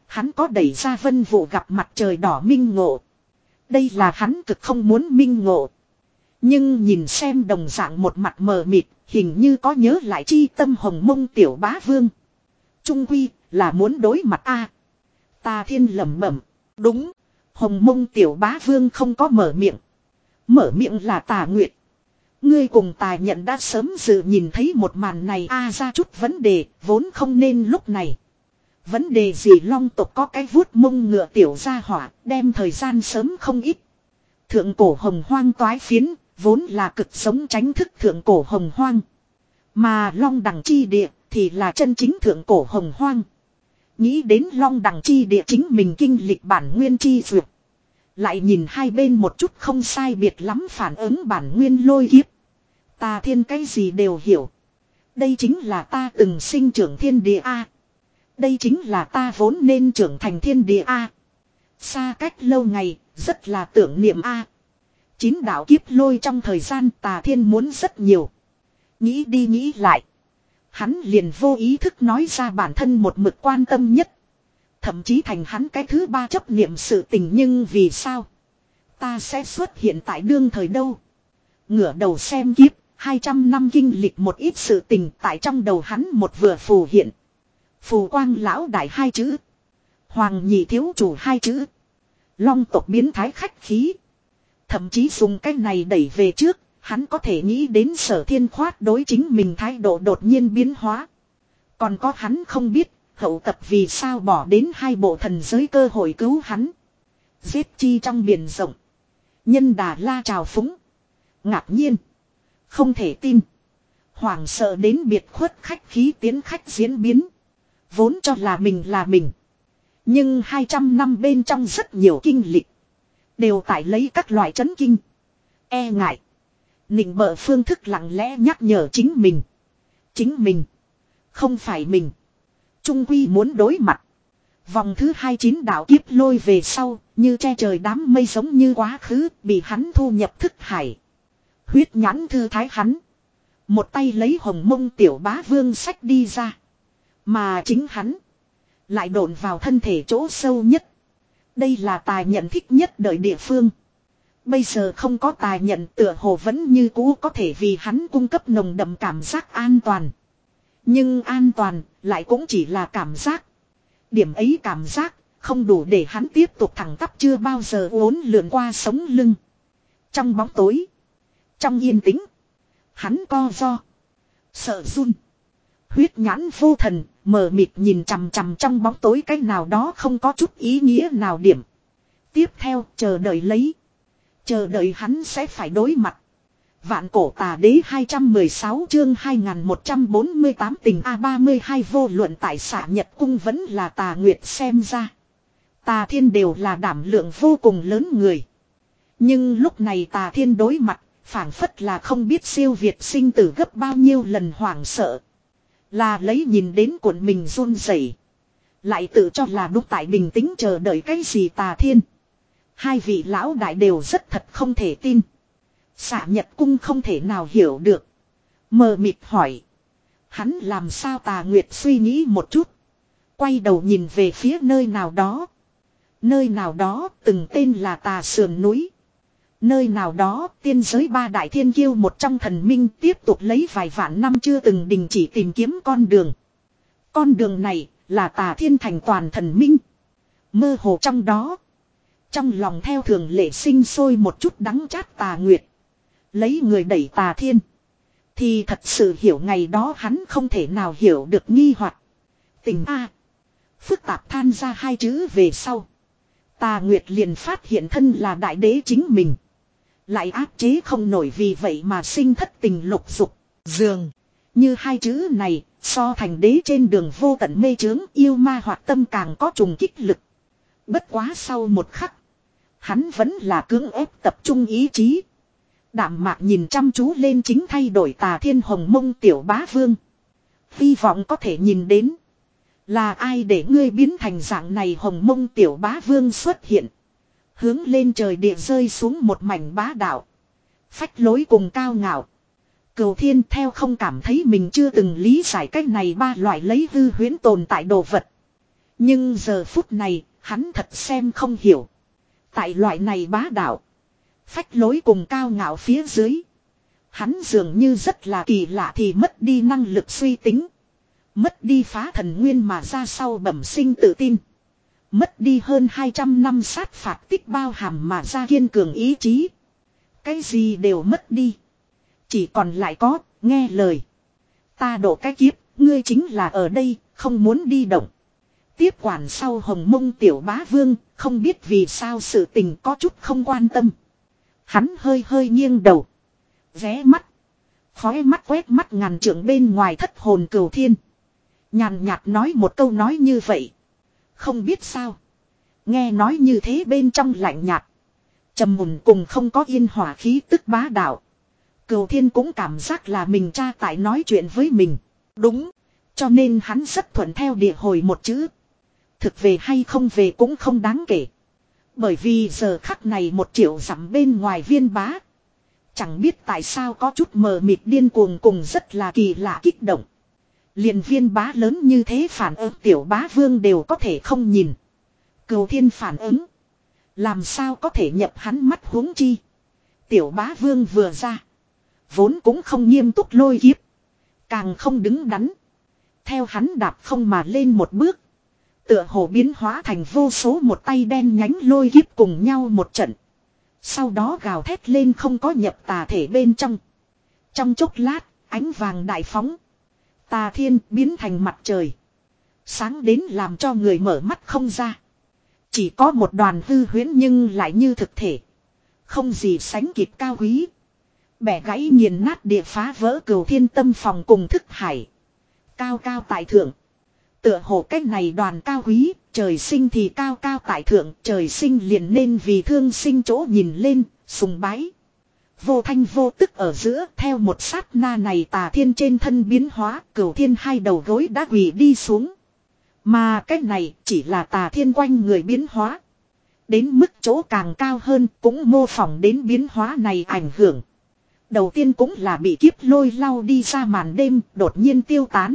[SPEAKER 1] Hắn có đẩy ra vân vụ gặp mặt trời đỏ minh ngộ. Đây là hắn cực không muốn minh ngộ. Nhưng nhìn xem đồng dạng một mặt mờ mịt, hình như có nhớ lại chi tâm hồng mông tiểu bá vương. Trung quy là muốn đối mặt a. Tà Thiên lẩm bẩm. Đúng. Hồng mông tiểu bá vương không có mở miệng. Mở miệng là Tà Nguyệt. Ngươi cùng Tà Nhận đã sớm dự nhìn thấy một màn này a ra chút vấn đề, vốn không nên lúc này. Vấn đề gì long tộc có cái vuốt mông ngựa tiểu gia hỏa, đem thời gian sớm không ít. Thượng cổ hồng hoang toái phiến, vốn là cực sống tránh thức thượng cổ hồng hoang. Mà long đằng chi địa, thì là chân chính thượng cổ hồng hoang. Nghĩ đến long đằng chi địa chính mình kinh lịch bản nguyên chi duyệt. Lại nhìn hai bên một chút không sai biệt lắm phản ứng bản nguyên lôi kiếp. Tà Thiên cái gì đều hiểu. Đây chính là ta từng sinh trưởng thiên địa A. Đây chính là ta vốn nên trưởng thành thiên địa A. Xa cách lâu ngày, rất là tưởng niệm A. Chín đạo kiếp lôi trong thời gian Tà Thiên muốn rất nhiều. Nghĩ đi nghĩ lại. Hắn liền vô ý thức nói ra bản thân một mực quan tâm nhất. Thậm chí thành hắn cái thứ ba chấp niệm sự tình nhưng vì sao? Ta sẽ xuất hiện tại đương thời đâu? Ngửa đầu xem kiếp, hai trăm năm kinh lịch một ít sự tình tại trong đầu hắn một vừa phù hiện. Phù quang lão đại hai chữ. Hoàng nhị thiếu chủ hai chữ. Long tộc biến thái khách khí. Thậm chí dùng cái này đẩy về trước, hắn có thể nghĩ đến Sở Thiên khoát đối chính mình thái độ đột nhiên biến hóa. Còn có hắn không biết, hậu tập vì sao bỏ đến hai bộ thần giới cơ hội cứu hắn. Giết chi trong biển rộng. Nhân Đà La trào phúng. Ngạc nhiên. Không thể tin. Hoảng sợ đến biệt khuất khách khí tiến khách diễn biến. Vốn cho là mình là mình. Nhưng hai trăm năm bên trong rất nhiều kinh lịch. Đều tại lấy các loại chấn kinh. E ngại. Nịnh bợ phương thức lặng lẽ nhắc nhở chính mình. Chính mình. Không phải mình. Trung quy muốn đối mặt. Vòng thứ hai chín đạo kiếp lôi về sau. Như che trời đám mây giống như quá khứ. Bị hắn thu nhập thức hải. Huyết nhãn thư thái hắn. Một tay lấy hồng mông tiểu bá vương sách đi ra. Mà chính hắn. Lại độn vào thân thể chỗ sâu nhất. Đây là Tài Nhận thích nhất đời địa phương. Bây giờ không có Tài Nhận tựa hồ vẫn như cũ có thể vì hắn cung cấp nồng đậm cảm giác an toàn. Nhưng an toàn lại cũng chỉ là cảm giác. Điểm ấy cảm giác không đủ để hắn tiếp tục thẳng tắp chưa bao giờ uốn lượn qua sống lưng. Trong bóng tối. Trong yên tĩnh. Hắn co ro. Sợ run. Huyết nhãn vô thần, mờ mịt nhìn chằm chằm trong bóng tối cái nào đó không có chút ý nghĩa nào điểm. Tiếp theo chờ đợi lấy. Chờ đợi hắn sẽ phải đối mặt. Vạn cổ tà đế hai trăm mười sáu chương hai nghìn một trăm bốn mươi tám tình A ba mươi hai vô luận tại Xạ Nhật Cung vẫn là Tà Nguyệt xem ra. Tà Thiên đều là đảm lượng vô cùng lớn người. Nhưng lúc này Tà Thiên đối mặt, phảng phất là không biết siêu việt sinh tử gấp bao nhiêu lần hoảng sợ. Là lấy nhìn đến cuộn mình run rẩy, lại tự cho là đúng tại bình tĩnh chờ đợi cái gì Tà Thiên. Hai vị lão đại đều rất thật không thể tin. Xạ Nhật Cung không thể nào hiểu được. Mờ mịt hỏi. Hắn làm sao Tà Nguyệt suy nghĩ một chút. Quay đầu nhìn về phía nơi nào đó. Nơi nào đó từng tên là Tà Sườn Núi. Nơi nào đó tiên giới ba đại thiên kiêu một trong thần minh tiếp tục lấy vài vạn năm chưa từng đình chỉ tìm kiếm con đường. Con đường này là Tà Thiên thành toàn thần minh. Mơ hồ trong đó. Trong lòng theo thường lệ sinh sôi một chút đắng chát Tà Nguyệt. Lấy người đẩy Tà Thiên. Thì thật sự hiểu ngày đó hắn không thể nào hiểu được nghi hoặc. Tình A. Phức tạp than ra hai chữ về sau. Tà Nguyệt liền phát hiện thân là đại đế chính mình. Lại áp chế không nổi vì vậy mà sinh thất tình lục dục. Dường. Như hai chữ này so thành đế trên đường vô tận mê chướng yêu ma hoạt tâm càng có trùng kích lực. Bất quá sau một khắc. Hắn vẫn là cưỡng ép tập trung ý chí. Đạm mạc nhìn chăm chú lên chính thay đổi Tà Thiên hồng mông tiểu bá vương. Hy vọng có thể nhìn đến. Là ai để ngươi biến thành dạng này hồng mông tiểu bá vương xuất hiện. Hướng lên trời địa rơi xuống một mảnh bá đạo. Phách lối cùng cao ngạo. Cửu Thiên theo không cảm thấy mình chưa từng lý giải cách này ba loại lấy hư huyễn tồn tại đồ vật. Nhưng giờ phút này, hắn thật xem không hiểu. Tại loại này bá đạo, phách lối cùng cao ngạo phía dưới. Hắn dường như rất là kỳ lạ thì mất đi năng lực suy tính. Mất đi phá thần nguyên mà ra sau bẩm sinh tự tin. Mất đi hơn hai trăm năm sát phạt tích bao hàm mà ra kiên cường ý chí. Cái gì đều mất đi. Chỉ còn lại có, nghe lời. Ta độ cái kiếp, ngươi chính là ở đây, không muốn đi động. Tiếp quản sau hồng mông tiểu bá vương, không biết vì sao sự tình có chút không quan tâm. Hắn hơi hơi nghiêng đầu. Ghé mắt. Khói mắt quét mắt ngàn trượng bên ngoài thất hồn cửu thiên. Nhàn nhạt nói một câu nói như vậy. Không biết sao. Nghe nói như thế bên trong lạnh nhạt. Trầm mùn cùng không có yên hỏa khí tức bá đạo. Cửu thiên cũng cảm giác là mình cha tại nói chuyện với mình. Đúng. Cho nên hắn rất thuận theo địa hồi một chữ. Thực về hay không về cũng không đáng kể. Bởi vì giờ khắc này một triệu dặm bên ngoài viên bá. Chẳng biết tại sao có chút mờ mịt điên cuồng cùng rất là kỳ lạ kích động. Liền viên bá lớn như thế phản ứng tiểu bá vương đều có thể không nhìn. Cửu thiên phản ứng. Làm sao có thể nhập hắn mắt huống chi. Tiểu bá vương vừa ra. Vốn cũng không nghiêm túc lôi kiếp. Càng không đứng đắn. Theo hắn đạp không mà lên một bước. Tựa hồ biến hóa thành vô số một tay đen nhánh lôi kiếp cùng nhau một trận. Sau đó gào thét lên không có nhập tà thể bên trong. Trong chốc lát, ánh vàng đại phóng. Tà thiên biến thành mặt trời. Sáng đến làm cho người mở mắt không ra. Chỉ có một đoàn hư huyễn nhưng lại như thực thể. Không gì sánh kịp cao quý. Bẻ gãy nghiền nát địa phá vỡ cửu thiên tâm phòng cùng thức hải. Cao cao tại thượng. Tựa hồ cách này đoàn cao quý, trời sinh thì cao cao tại thượng, trời sinh liền nên vì thương sinh chỗ nhìn lên, sùng bái. Vô thanh vô tức ở giữa, theo một sát na này tà thiên trên thân biến hóa, cửu thiên hai đầu gối đã quỳ đi xuống. Mà cách này chỉ là tà thiên quanh người biến hóa. Đến mức chỗ càng cao hơn cũng mô phỏng đến biến hóa này ảnh hưởng. Đầu tiên cũng là bị kiếp lôi lau đi ra màn đêm, đột nhiên tiêu tán.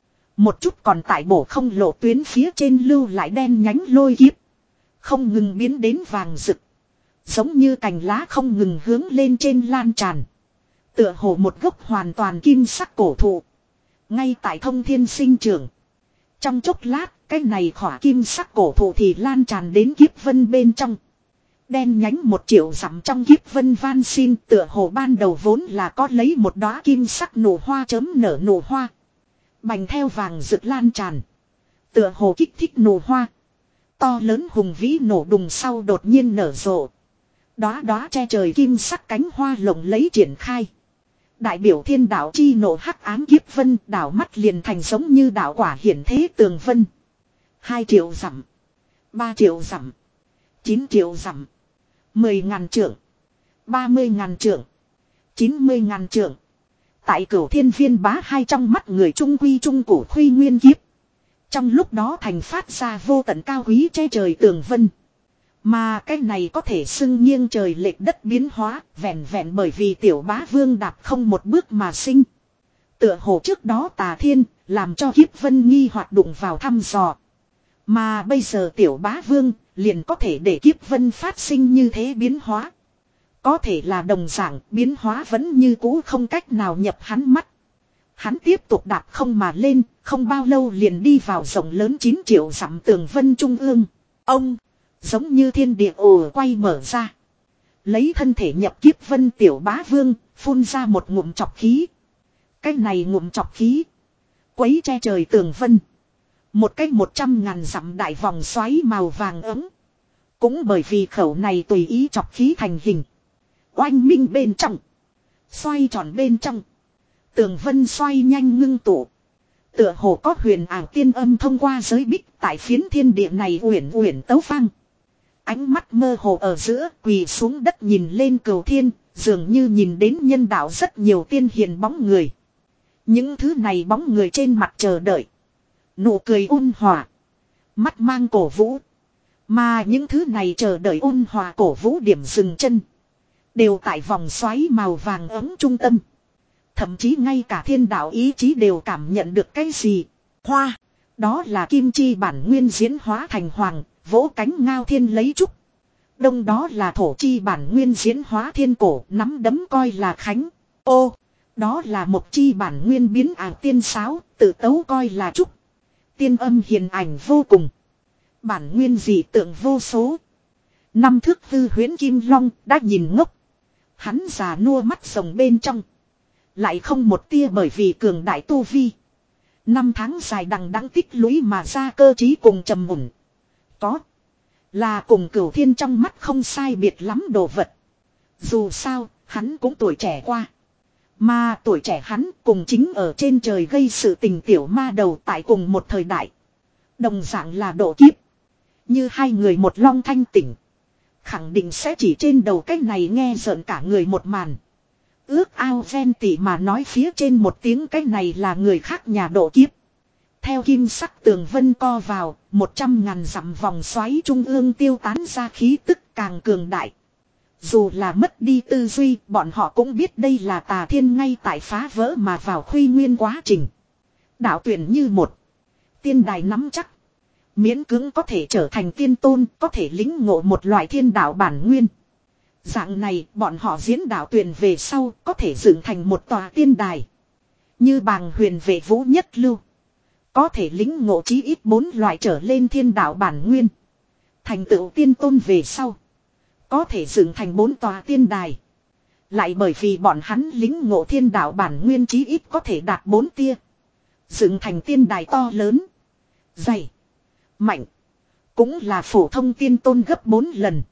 [SPEAKER 1] Một chút còn tại bổ không lộ tuyến phía trên lưu lại đen nhánh lôi kiếp. Không ngừng biến đến vàng rực. Giống như cành lá không ngừng hướng lên trên lan tràn. Tựa hồ một gốc hoàn toàn kim sắc cổ thụ. Ngay tại thông thiên sinh trưởng. Trong chốc lát, cái này khỏa kim sắc cổ thụ thì lan tràn đến kiếp vân bên trong. Đen nhánh một triệu dặm trong kiếp vân van xin tựa hồ ban đầu vốn là có lấy một đóa kim sắc nụ hoa chấm nở nụ hoa. Bành theo vàng rực lan tràn. Tựa hồ kích thích nụ hoa. To lớn hùng vĩ nổ đùng sau đột nhiên nở rộ. Đóa đóa che trời kim sắc cánh hoa lộng lấy triển khai. Đại biểu thiên đạo chi nổ hắc ám kiếp vân đảo mắt liền thành giống như đảo quả hiển thế tường vân. Hai triệu dặm. Ba triệu dặm. Chín triệu dặm. Mười ngàn trượng. Ba mươi ngàn trượng. Chín mươi ngàn trượng. Tại cửu thiên viên bá hai trong mắt người trung quy trung cổ khuy nguyên kiếp. Trong lúc đó thành phát ra vô tận cao quý che trời tường vân. Mà cái này có thể xưng nghiêng trời lệch đất biến hóa, vẹn vẹn bởi vì tiểu bá vương đạp không một bước mà sinh. Tựa hồ trước đó tà thiên, làm cho kiếp vân nghi hoạt đụng vào thăm dò. Mà bây giờ tiểu bá vương, liền có thể để kiếp vân phát sinh như thế biến hóa. Có thể là đồng dạng, biến hóa vẫn như cũ không cách nào nhập hắn mắt. Hắn tiếp tục đạp không mà lên, không bao lâu liền đi vào rộng lớn chín triệu dặm tường vân trung ương. Ông, giống như thiên địa ồ quay mở ra. Lấy thân thể nhập kiếp vân tiểu bá vương, phun ra một ngụm chọc khí. Cái này ngụm chọc khí. Quấy che trời tường vân. Một cái một trăm ngàn dặm đại vòng xoáy màu vàng ấm. Cũng bởi vì khẩu này tùy ý chọc khí thành hình. Oanh minh bên trong. Xoay tròn bên trong. Tường vân xoay nhanh ngưng tụ. Tựa hồ có huyền ảo tiên âm thông qua giới bích tại phiến thiên địa này uyển uyển tấu vang. Ánh mắt mơ hồ ở giữa quỳ xuống đất nhìn lên cửu thiên, dường như nhìn đến nhân đạo rất nhiều tiên hiền bóng người. Những thứ này bóng người trên mặt chờ đợi. Nụ cười ôn hòa. Mắt mang cổ vũ. Mà những thứ này chờ đợi ôn hòa cổ vũ điểm dừng chân. Đều tại vòng xoáy màu vàng ấm trung tâm. Thậm chí ngay cả thiên đạo ý chí đều cảm nhận được cái gì. Hoa. Đó là kim chi bản nguyên diễn hóa thành hoàng, vỗ cánh ngao thiên lấy trúc. Đông đó là thổ chi bản nguyên diễn hóa thiên cổ, nắm đấm coi là khánh. Ô, đó là một chi bản nguyên biến ảo tiên sáo, tự tấu coi là trúc. Tiên âm hiền ảnh vô cùng. Bản nguyên dị tượng vô số. Năm thước hư huyễn kim long đã nhìn ngốc. Hắn già nua mắt rồng bên trong. Lại không một tia bởi vì cường đại tu vi. Năm tháng dài đằng đẵng tích lũy mà ra cơ trí cùng trầm mùn. Có. Là cùng cửu thiên trong mắt không sai biệt lắm đồ vật. Dù sao, hắn cũng tuổi trẻ qua. Mà tuổi trẻ hắn cùng chính ở trên trời gây sự tình tiểu ma đầu tại cùng một thời đại. Đồng dạng là độ kiếp. Như hai người một long thanh tỉnh. Khẳng định sẽ chỉ trên đầu cái này nghe rợn cả người một màn. Ước ao ven tỉ mà nói phía trên một tiếng cái này là người khác nhà độ kiếp. Theo kim sắc tường vân co vào, một trăm ngàn dặm vòng xoáy trung ương tiêu tán ra khí tức càng cường đại. Dù là mất đi tư duy, bọn họ cũng biết đây là tà thiên ngay tại phá vỡ mà vào khuy nguyên quá trình. Đạo tuyển như một. Tiên đài nắm chắc. Miễn cưỡng có thể trở thành tiên tôn, có thể lĩnh ngộ một loại thiên đạo bản nguyên. Dạng này, bọn họ diễn đạo tuyển về sau, có thể dựng thành một tòa tiên đài. Như bàng huyền vệ vũ nhất lưu. Có thể lĩnh ngộ chí ít bốn loại trở lên thiên đạo bản nguyên. Thành tựu tiên tôn về sau. Có thể dựng thành bốn tòa tiên đài. Lại bởi vì bọn hắn lĩnh ngộ thiên đạo bản nguyên chí ít có thể đạt bốn tia. Dựng thành tiên đài to lớn. Dày. Mạnh. Cũng là phổ thông tiên tôn gấp bốn lần.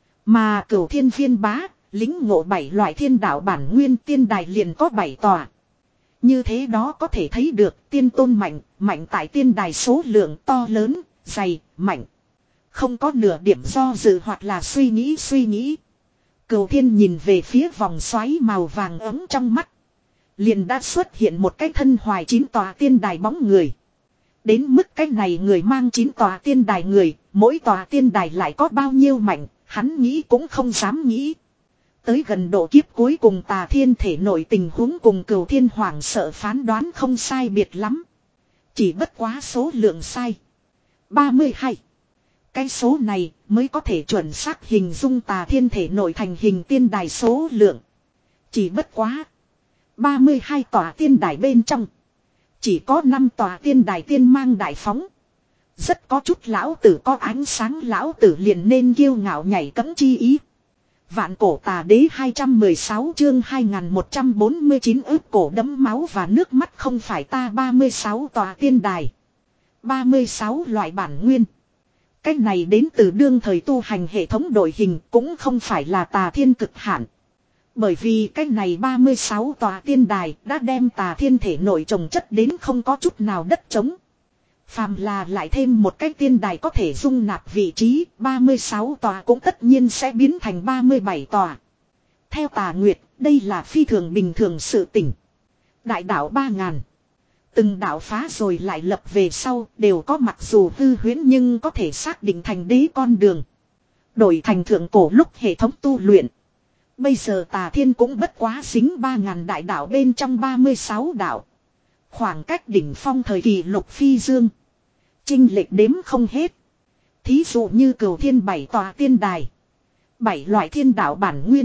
[SPEAKER 1] Mà cửu thiên phiên bá, lĩnh ngộ bảy loại thiên đạo bản nguyên tiên đài liền có bảy tòa. Như thế đó có thể thấy được tiên tôn mạnh, mạnh tại tiên đài số lượng to lớn, dày, mạnh. Không có nửa điểm do dự hoặc là suy nghĩ suy nghĩ. Cửu thiên nhìn về phía vòng xoáy màu vàng ấm trong mắt. Liền đã xuất hiện một cái thân hoài chín tòa tiên đài bóng người. Đến mức cái này người mang chín tòa tiên đài người, mỗi tòa tiên đài lại có bao nhiêu mạnh, hắn nghĩ cũng không dám nghĩ. Tới gần độ kiếp cuối cùng tà thiên thể nội tình huống cùng cửu thiên hoàng sợ phán đoán không sai biệt lắm. Chỉ bất quá số lượng sai. ba mươi hai. Cái số này mới có thể chuẩn xác hình dung tà thiên thể nội thành hình tiên đài số lượng. Chỉ bất quá. ba mươi hai tòa tiên đài bên trong. Chỉ có năm tòa tiên đài tiên mang đại phóng. Rất có chút lão tử có ánh sáng lão tử liền nên kiêu ngạo nhảy cẫng chi ý. Vạn cổ tà đế hai trăm mười sáu chương hai nghìn một trăm bốn mươi chín ức cổ đẫm máu và nước mắt không phải ta ba mươi sáu tòa tiên đài. ba mươi sáu loại bản nguyên. Cách này đến từ đương thời tu hành hệ thống đội hình cũng không phải là tà thiên cực hạn. Bởi vì cách này ba mươi sáu tòa tiên đài đã đem tà thiên thể nội trồng chất đến không có chút nào đất trống. Phàm là lại thêm một cái tiên đài có thể dung nạp vị trí, ba mươi sáu tòa cũng tất nhiên sẽ biến thành ba mươi bảy tòa. Theo Tà Nguyệt, đây là phi thường bình thường sự tỉnh. Đại đạo ba ngàn. Từng đạo phá rồi lại lập về sau, đều có mặc dù hư huyễn nhưng có thể xác định thành đế con đường. Đổi thành thượng cổ lúc hệ thống tu luyện. Bây giờ Tà Thiên cũng bất quá dính ba ngàn đại đạo bên trong ba mươi sáu đạo. Khoảng cách đỉnh phong thời kỳ lục phi dương. Chinh lệch đếm không hết. Thí dụ như cửu thiên bảy tòa tiên đài. Bảy loại thiên đạo bản nguyên.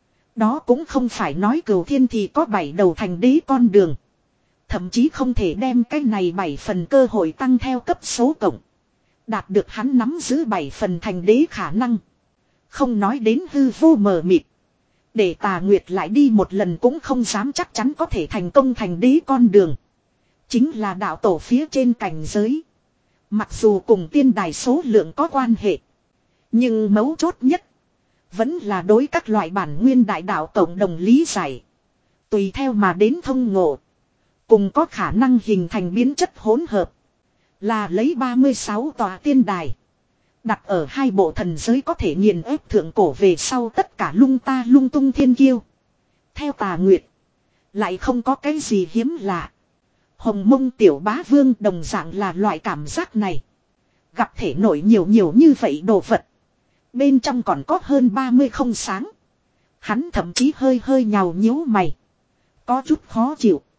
[SPEAKER 1] Đó cũng không phải nói cửu thiên thì có bảy đầu thành đế con đường. Thậm chí không thể đem cái này bảy phần cơ hội tăng theo cấp số cộng. Đạt được hắn nắm giữ bảy phần thành đế khả năng. Không nói đến hư vô mờ mịt. Để Tà Nguyệt lại đi một lần cũng không dám chắc chắn có thể thành công thành đế con đường. Chính là đạo tổ phía trên cảnh giới. Mặc dù cùng tiên đài số lượng có quan hệ. Nhưng mấu chốt nhất. Vẫn là đối các loại bản nguyên đại đạo cộng đồng lý giải. Tùy theo mà đến thông ngộ. Cùng có khả năng hình thành biến chất hỗn hợp. Là lấy ba mươi sáu tòa tiên đài. Đặt ở hai bộ thần giới có thể nghiền ép thượng cổ về sau tất cả lung ta lung tung thiên kiêu. Theo Tà Nguyệt. Lại không có cái gì hiếm lạ. Hồng Mông Tiểu Bá Vương đồng dạng là loại cảm giác này. Gặp thể nổi nhiều nhiều như vậy đồ vật. Bên trong còn có hơn ba mươi không sáng. Hắn thậm chí hơi hơi nhào nhíu mày. Có chút khó chịu.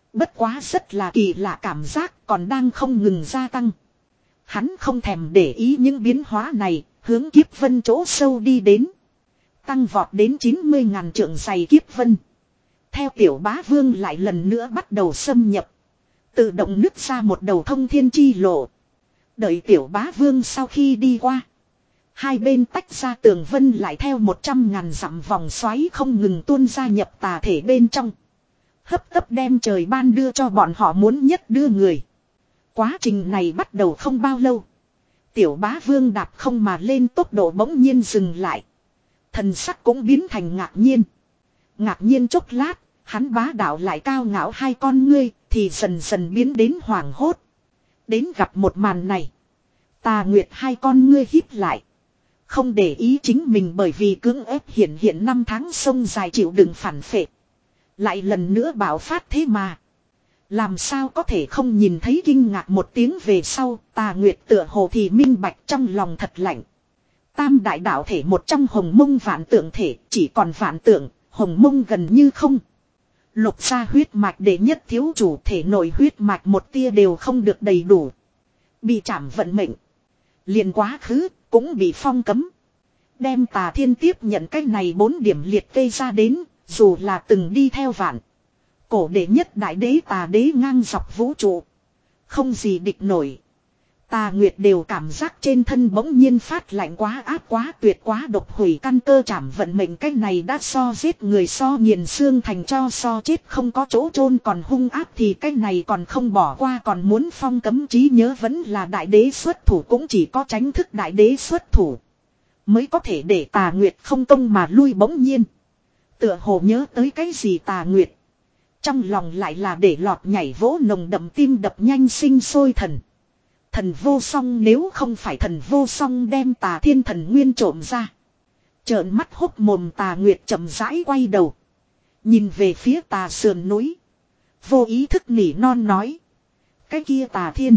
[SPEAKER 1] Bất quá rất là kỳ lạ cảm giác còn đang không ngừng gia tăng. Hắn không thèm để ý những biến hóa này, hướng kiếp vân chỗ sâu đi đến. Tăng vọt đến chín mươi ngàn trượng dày kiếp vân. Theo tiểu bá vương lại lần nữa bắt đầu xâm nhập. Tự động nứt ra một đầu thông thiên chi lộ. Đợi tiểu bá vương sau khi đi qua. Hai bên tách ra tường vân lại theo một trăm ngàn dặm vòng xoáy không ngừng tuôn ra nhập tà thể bên trong. Hấp tấp đem trời ban đưa cho bọn họ muốn nhất đưa người. Quá trình này bắt đầu không bao lâu. Tiểu bá vương đạp không mà lên tốc độ bỗng nhiên dừng lại. Thần sắc cũng biến thành ngạc nhiên. Ngạc nhiên chốc lát, hắn bá đạo lại cao ngạo hai con ngươi, thì dần dần biến đến hoảng hốt. Đến gặp một màn này. Tà Nguyệt hai con ngươi híp lại. Không để ý chính mình bởi vì cưỡng ép hiện hiện năm tháng sông dài chịu đựng phản phệ. Lại lần nữa bạo phát thế mà. Làm sao có thể không nhìn thấy kinh ngạc một tiếng về sau, Tà Nguyệt tựa hồ thì minh bạch trong lòng thật lạnh. Tam đại đạo thể một trong hồng mông vạn tượng thể, chỉ còn vạn tượng, hồng mông gần như không. Lục ra huyết mạch đệ nhất thiếu chủ thể nội huyết mạch một tia đều không được đầy đủ. Bị chạm vận mệnh. Liền quá khứ, cũng bị phong cấm. Đem Tà Thiên tiếp nhận cái này bốn điểm liệt kê ra đến, dù là từng đi theo vạn. Cổ đệ nhất đại đế Tà đế ngang dọc vũ trụ. Không gì địch nổi. Tà Nguyệt đều cảm giác trên thân bỗng nhiên phát lạnh quá áp quá tuyệt quá độc hủy căn cơ chảm vận mệnh cái này đã so giết người so nghiền xương thành cho so chết không có chỗ chôn còn hung áp thì cái này còn không bỏ qua còn muốn phong cấm trí nhớ vẫn là đại đế xuất thủ cũng chỉ có tránh thức đại đế xuất thủ. Mới có thể để Tà Nguyệt không công mà lui bỗng nhiên. Tựa hồ nhớ tới cái gì Tà Nguyệt. Trong lòng lại là để lọt nhảy vỗ nồng đậm tim đập nhanh sinh sôi thần. Thần vô song nếu không phải thần vô song đem Tà Thiên thần nguyên trộm ra. Trợn mắt hốc mồm Tà Nguyệt chậm rãi quay đầu. Nhìn về phía tà sườn núi. Vô ý thức nỉ non nói. Cái kia Tà Thiên.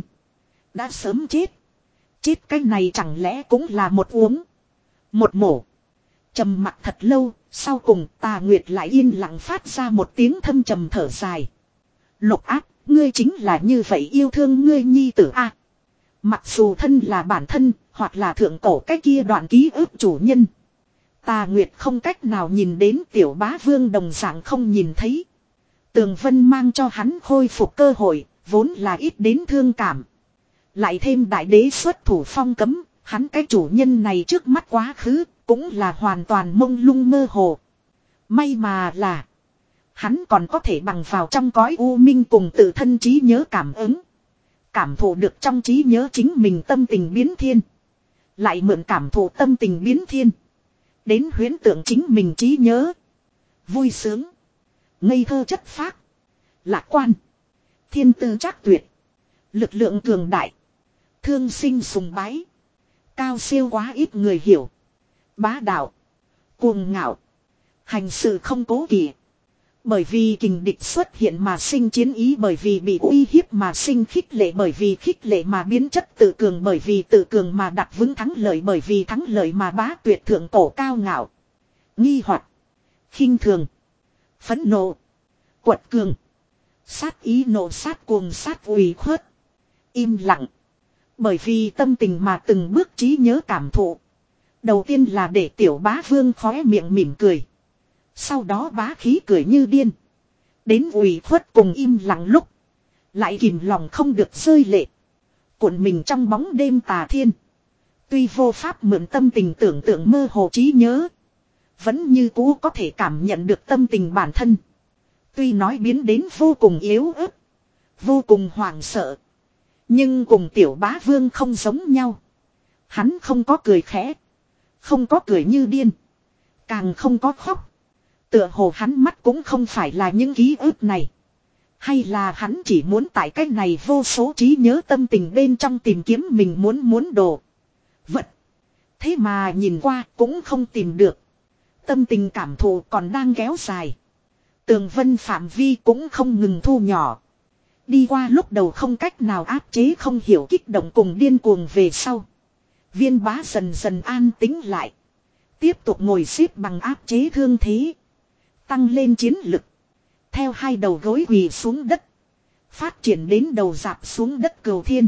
[SPEAKER 1] Đã sớm chết. Chết cái này chẳng lẽ cũng là một uống. Một mổ. Trầm mặc thật lâu. Sau cùng Tà Nguyệt lại yên lặng phát ra một tiếng thâm trầm thở dài. Lục áp. Ngươi chính là như vậy yêu thương ngươi nhi tử a. Mặc dù thân là bản thân, hoặc là thượng cổ cái kia đoạn ký ức chủ nhân. Tà Nguyệt không cách nào nhìn đến tiểu bá vương đồng dạng không nhìn thấy. Tường Vân mang cho hắn khôi phục cơ hội, vốn là ít đến thương cảm. Lại thêm đại đế xuất thủ phong cấm, hắn cái chủ nhân này trước mắt quá khứ, cũng là hoàn toàn mông lung mơ hồ. May mà là, hắn còn có thể bằng vào trong cõi u minh cùng tự thân trí nhớ cảm ứng. Cảm thụ được trong trí nhớ chính mình tâm tình biến thiên. Lại mượn cảm thụ tâm tình biến thiên. Đến huyễn tượng chính mình trí nhớ. Vui sướng. Ngây thơ chất phác. Lạc quan. Thiên tư trác tuyệt. Lực lượng cường đại. Thương sinh sùng bái. Cao siêu quá ít người hiểu. Bá đạo. Cuồng ngạo. Hành sự không cố kỵ. Bởi vì kình địch xuất hiện mà sinh chiến ý, bởi vì bị uy hiếp mà sinh khích lệ, bởi vì khích lệ mà biến chất tự cường, bởi vì tự cường mà đặt vững thắng lợi, bởi vì thắng lợi mà bá tuyệt thượng cổ cao ngạo. Nghi hoặc, khinh thường, phẫn nộ, quật cường, sát ý nộ sát cuồng sát ủy khuất, im lặng. Bởi vì tâm tình mà từng bước trí nhớ cảm thụ. Đầu tiên là để tiểu bá vương khóe miệng mỉm cười. Sau đó bá khí cười như điên. Đến ủy khuất cùng im lặng lúc. Lại kìm lòng không được rơi lệ. Cuộn mình trong bóng đêm Tà Thiên. Tuy vô pháp mượn tâm tình tưởng tượng mơ hồ trí nhớ. Vẫn như cũ có thể cảm nhận được tâm tình bản thân. Tuy nói biến đến vô cùng yếu ớt. Vô cùng hoảng sợ. Nhưng cùng tiểu bá vương không giống nhau. Hắn không có cười khẽ. Không có cười như điên. Càng không có khóc. Tựa hồ hắn mắt cũng không phải là những ký ức này. Hay là hắn chỉ muốn tại cái này vô số trí nhớ tâm tình bên trong tìm kiếm mình muốn muốn đồ. Vật. Thế mà nhìn qua cũng không tìm được. Tâm tình cảm thụ còn đang kéo dài. Tường vân phạm vi cũng không ngừng thu nhỏ. Đi qua lúc đầu không cách nào áp chế không hiểu kích động cùng điên cuồng về sau. Viên bá dần dần an tĩnh lại. Tiếp tục ngồi xếp bằng áp chế thương thế. Tăng lên chiến lực. Theo hai đầu gối quỳ xuống đất. Phát triển đến đầu dạp xuống đất Cửu Thiên.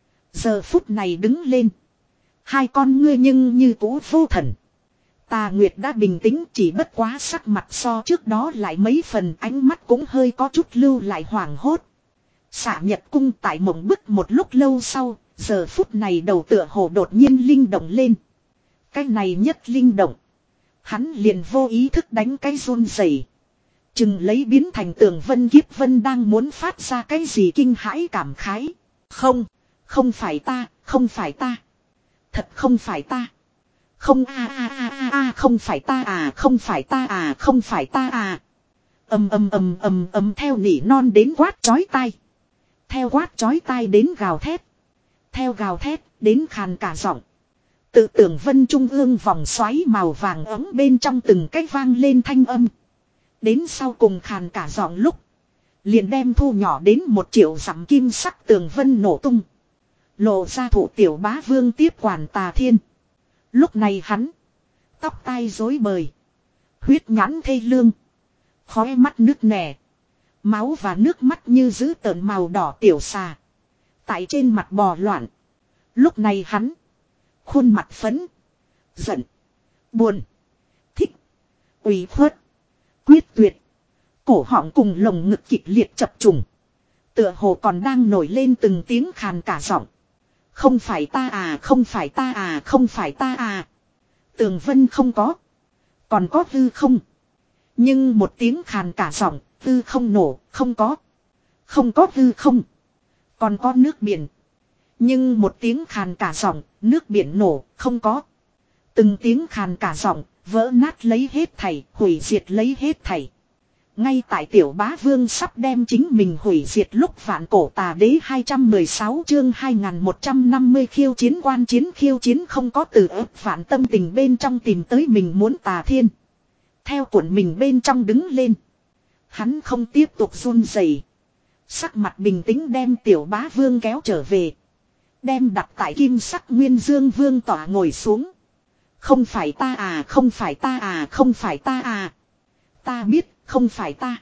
[SPEAKER 1] Giờ phút này đứng lên. Hai con ngươi nhưng như cũ vô thần. Tà Nguyệt đã bình tĩnh, chỉ bất quá sắc mặt so trước đó lại mấy phần, ánh mắt cũng hơi có chút lưu lại hoảng hốt. Xạ Nhật cung tại mộng bức một lúc lâu sau, giờ phút này đầu tựa hồ đột nhiên linh động lên. Cái này nhất linh động. Hắn liền vô ý thức đánh cái run rẩy. Chừng lấy biến thành tường vân kiếp vân đang muốn phát ra cái gì kinh hãi cảm khái. Không, không phải ta, không phải ta. Thật không phải ta. Không a a a a a không phải ta à, không phải ta à, không phải ta à. Ầm ầm ầm ầm ầm theo nỉ non đến quát chói tai. Theo quát chói tai đến gào thét. Theo gào thét đến khàn cả giọng. Tự tưởng vân trung ương vòng xoáy màu vàng ấm bên trong từng cách vang lên thanh âm. Đến sau cùng khàn cả giọng lúc. Liền đem thu nhỏ đến một triệu dặm kim sắc tường vân nổ tung. Lộ ra thủ tiểu bá vương tiếp quản Tà Thiên. Lúc này hắn. Tóc tai rối bời. Huyết nhãn thê lương. Khóe mắt nước nẻ. Máu và nước mắt như giữ tợn màu đỏ tiểu xà. Tại trên mặt bò loạn. Lúc này hắn. Khuôn mặt phấn. Giận. Buồn. Thích. Ủy khuất. Quyết tuyệt. Cổ họng cùng lồng ngực kịch liệt chập trùng. Tựa hồ còn đang nổi lên từng tiếng khàn cả giọng. Không phải ta à, không phải ta à, không phải ta à. Tường vân không có. Còn có hư không. Nhưng một tiếng khàn cả giọng, hư không nổ, không có. Không có hư không. Còn có nước biển. Nhưng một tiếng khàn cả giọng, nước biển nổ, không có. Từng tiếng khàn cả giọng, vỡ nát lấy hết thảy, hủy diệt lấy hết thảy. Ngay tại tiểu bá vương sắp đem chính mình hủy diệt lúc vạn cổ tà đế hai trăm mười sáu chương hai nghìn một trăm năm mươi khiêu chiến quan chiến khiêu chiến không có từ ức vạn tâm tình bên trong tìm tới mình muốn Tà Thiên. Theo cuộn mình bên trong đứng lên. Hắn không tiếp tục run rẩy. Sắc mặt bình tĩnh đem tiểu bá vương kéo trở về. Đem đặt tại kim sắc nguyên dương vương tỏa ngồi xuống. Không phải ta à, không phải ta à, không phải ta à. Ta biết. Không phải ta.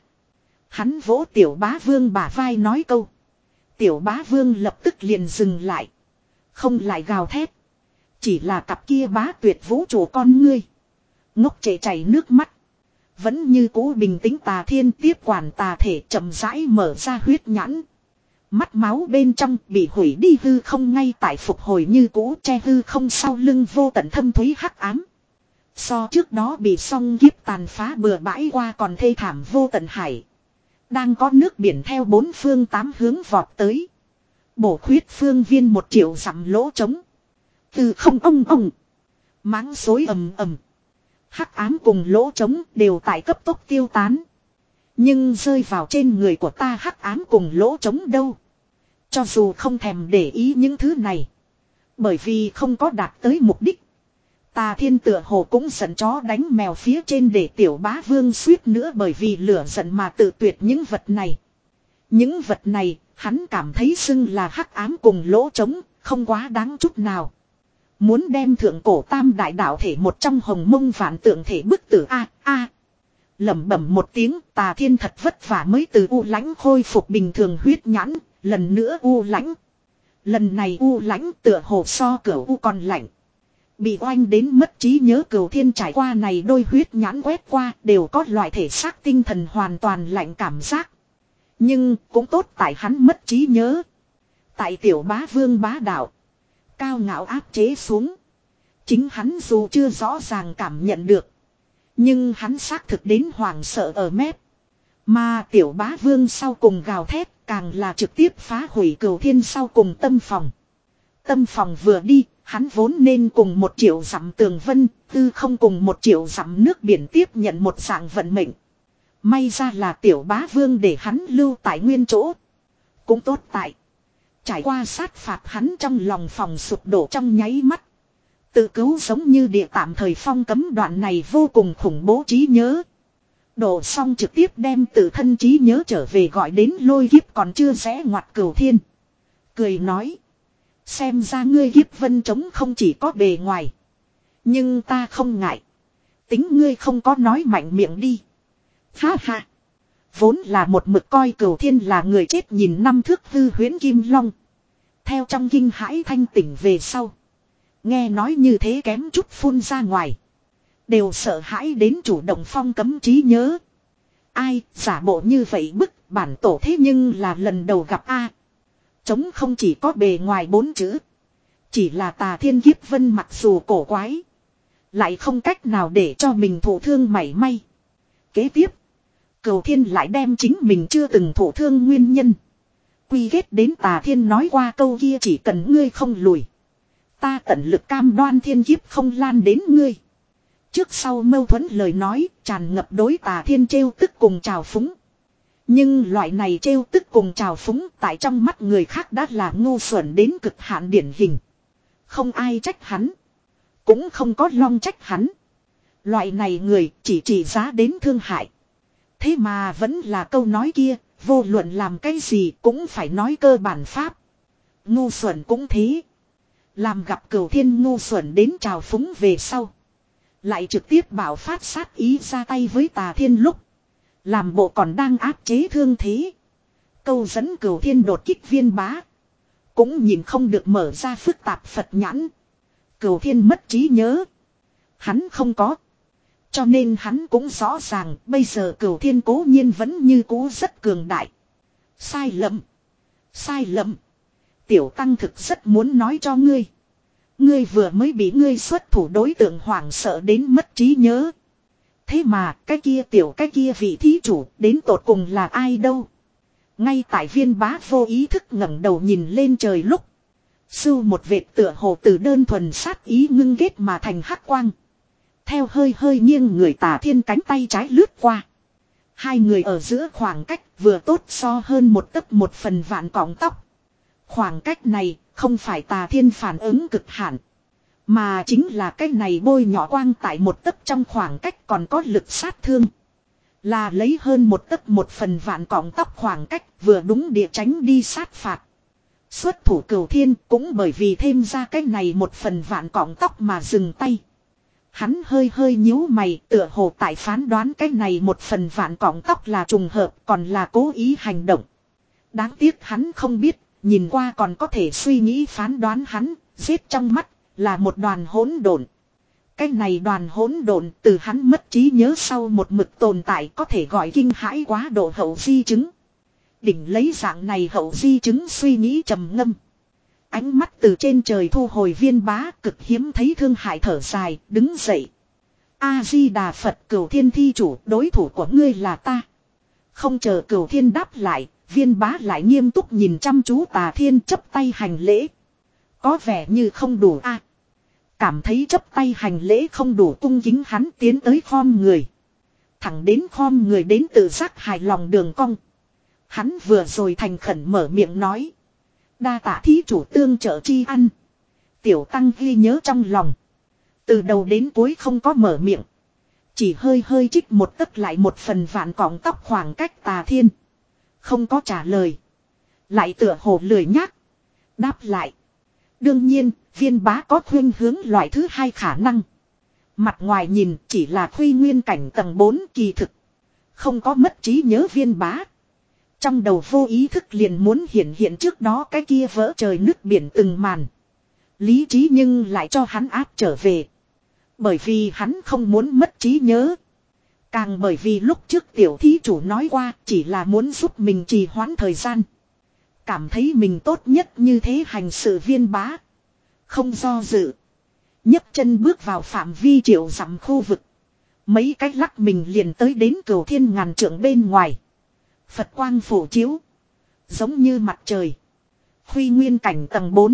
[SPEAKER 1] Hắn vỗ tiểu bá vương bả vai nói câu. Tiểu bá vương lập tức liền dừng lại. Không lại gào thét. Chỉ là cặp kia bá tuyệt vũ trụ con ngươi. Ngốc trệ chảy nước mắt. Vẫn như cũ bình tĩnh Tà Thiên tiếp quản tà thể chậm rãi mở ra huyết nhãn. Mắt máu bên trong bị hủy đi hư không ngay tại phục hồi như cũ che hư không sau lưng vô tận thâm thúy hắc ám. So trước đó bị song kiếp tàn phá bừa bãi qua còn thê thảm vô tận hải. Đang có nước biển theo bốn phương tám hướng vọt tới. Bổ khuyết phương viên một triệu dặm lỗ trống. Từ không ông ông. Máng xối ầm ầm. Hắc ám cùng lỗ trống đều tại cấp tốc tiêu tán. Nhưng rơi vào trên người của ta hắc ám cùng lỗ trống đâu. Cho dù không thèm để ý những thứ này. Bởi vì không có đạt tới mục đích. Tà Thiên tựa hồ cũng giận chó đánh mèo phía trên để tiểu bá vương suýt nữa bởi vì lửa giận mà tự tuyệt những vật này. Những vật này, hắn cảm thấy xưng là hắc ám cùng lỗ trống, không quá đáng chút nào. Muốn đem thượng cổ tam đại đạo thể một trong hồng mông vạn tượng thể bức tử a a. Lẩm bẩm một tiếng, Tà Thiên thật vất vả mới từ u lãnh khôi phục bình thường huyết nhãn, lần nữa u lãnh. Lần này u lãnh tựa hồ so cửa u còn lạnh. Bị oanh đến mất trí nhớ Cửu Thiên trải qua này đôi huyết nhãn quét qua đều có loại thể xác tinh thần hoàn toàn lạnh cảm giác. Nhưng cũng tốt tại hắn mất trí nhớ. Tại tiểu bá vương bá đạo. Cao ngạo áp chế xuống. Chính hắn dù chưa rõ ràng cảm nhận được. Nhưng hắn xác thực đến hoảng sợ ở mép. Mà tiểu bá vương sau cùng gào thét càng là trực tiếp phá hủy Cửu Thiên sau cùng tâm phòng. Tâm phòng vừa đi. Hắn vốn nên cùng một triệu dặm tường vân, tư không cùng một triệu dặm nước biển tiếp nhận một dạng vận mệnh. May ra là tiểu bá vương để hắn lưu tại nguyên chỗ. Cũng tốt tại. Trải qua sát phạt hắn trong lòng phòng sụp đổ trong nháy mắt. Tự cứu giống như địa tạm thời phong cấm đoạn này vô cùng khủng bố trí nhớ. Đổ xong trực tiếp đem tự thân trí nhớ trở về gọi đến lôi kiếp còn chưa rẽ ngoặt Cửu Thiên. Cười nói. Xem ra ngươi kiếp vân trống không chỉ có bề ngoài. Nhưng ta không ngại. Tính ngươi không có nói mạnh miệng đi. Ha ha. Vốn là một mực coi Cửu Thiên là người chết nhìn năm thước hư huyễn kim long. Theo trong kinh hãi thanh tỉnh về sau. Nghe nói như thế kém chút phun ra ngoài. Đều sợ hãi đến chủ động phong cấm trí nhớ. Ai giả bộ như vậy bức bản tổ thế nhưng là lần đầu gặp a. Chống không chỉ có bề ngoài bốn chữ. Chỉ là Tà Thiên Kiếp Vân mặc dù cổ quái. Lại không cách nào để cho mình thụ thương mảy may. Kế tiếp. Cửu Thiên lại đem chính mình chưa từng thụ thương nguyên nhân. Quy kết đến Tà Thiên nói qua câu kia chỉ cần ngươi không lùi. Ta tận lực cam đoan thiên kiếp không lan đến ngươi. Trước sau mâu thuẫn lời nói tràn ngập đối Tà Thiên trêu tức cùng trào phúng. Nhưng loại này trêu tức cùng trào phúng tại trong mắt người khác đã là ngu xuẩn đến cực hạn điển hình. Không ai trách hắn. Cũng không có long trách hắn. Loại này người chỉ chỉ giá đến thương hại. Thế mà vẫn là câu nói kia, vô luận làm cái gì cũng phải nói cơ bản pháp. Ngu xuẩn cũng thế. Làm gặp Cửu Thiên ngu xuẩn đến trào phúng về sau. Lại trực tiếp bảo phát sát ý ra tay với Tà Thiên lúc. Làm bộ còn đang áp chế thương thế. Câu dẫn Cửu Thiên đột kích viên bá. Cũng nhìn không được mở ra phức tạp Phật nhãn. Cửu Thiên mất trí nhớ. Hắn không có. Cho nên hắn cũng rõ ràng bây giờ Cửu Thiên cố nhiên vẫn như cũ rất cường đại. Sai lầm. Sai lầm. Tiểu Tăng thực rất muốn nói cho ngươi. Ngươi vừa mới bị ngươi xuất thủ đối tượng hoảng sợ đến mất trí nhớ. Thế mà cái kia tiểu cái kia vị thí chủ đến tột cùng là ai đâu. Ngay tại viên bá vô ý thức ngẩng đầu nhìn lên trời lúc. Sưu một vệt tựa hồ từ đơn thuần sát ý ngưng ghét mà thành hắc quang. Theo hơi hơi nghiêng người Tà Thiên cánh tay trái lướt qua. Hai người ở giữa khoảng cách vừa tốt so hơn một tấc một phần vạn cọng tóc. Khoảng cách này không phải Tà Thiên phản ứng cực hạn. Mà chính là cái này bôi nhỏ quang tại một tấc trong khoảng cách còn có lực sát thương. Là lấy hơn một tấc một phần vạn cọng tóc khoảng cách vừa đúng địa tránh đi sát phạt. Xuất thủ Cửu Thiên cũng bởi vì thêm ra cái này một phần vạn cọng tóc mà dừng tay. Hắn hơi hơi nhíu mày tựa hồ tại phán đoán cái này một phần vạn cọng tóc là trùng hợp còn là cố ý hành động. Đáng tiếc hắn không biết, nhìn qua còn có thể suy nghĩ phán đoán hắn, giết trong mắt là một đoàn hỗn độn. Cái này đoàn hỗn độn từ hắn mất trí nhớ sau một mực tồn tại có thể gọi kinh hãi quá độ hậu di chứng. Đỉnh lấy dạng này hậu di chứng suy nghĩ trầm ngâm. Ánh mắt từ trên trời thu hồi viên bá cực hiếm thấy thương hại thở dài, đứng dậy. A-di-đà Phật Cửu Thiên thi chủ, đối thủ của ngươi là ta. Không chờ Cửu Thiên đáp lại, viên bá lại nghiêm túc nhìn chăm chú Tà Thiên chấp tay hành lễ. Có vẻ như không đủ a. Cảm thấy chấp tay hành lễ không đủ cung kính hắn tiến tới khom người. Thẳng đến khom người đến tự giác hài lòng đường cong. Hắn vừa rồi thành khẩn mở miệng nói. Đa tạ thí chủ tương trợ chi ăn. Tiểu Tăng ghi nhớ trong lòng. Từ đầu đến cuối không có mở miệng. Chỉ hơi hơi trích một tấc lại một phần vạn cọng tóc khoảng cách Tà Thiên. Không có trả lời. Lại tựa hồ lười nhác. Đáp lại. Đương nhiên, viên bá có khuyên hướng loại thứ hai khả năng. Mặt ngoài nhìn chỉ là khuy nguyên cảnh tầng bốn kỳ thực. Không có mất trí nhớ viên bá. Trong đầu vô ý thức liền muốn hiện hiện trước đó cái kia vỡ trời nước biển từng màn. Lý trí nhưng lại cho hắn áp trở về. Bởi vì hắn không muốn mất trí nhớ. Càng bởi vì lúc trước tiểu thí chủ nói qua chỉ là muốn giúp mình trì hoãn thời gian. Cảm thấy mình tốt nhất như thế hành sự viên bá. Không do dự. nhấc chân bước vào phạm vi triệu dặm khu vực. Mấy cách lắc mình liền tới đến Cửu Thiên ngàn trượng bên ngoài. Phật quang phổ chiếu. Giống như mặt trời. Khuy nguyên cảnh tầng bốn.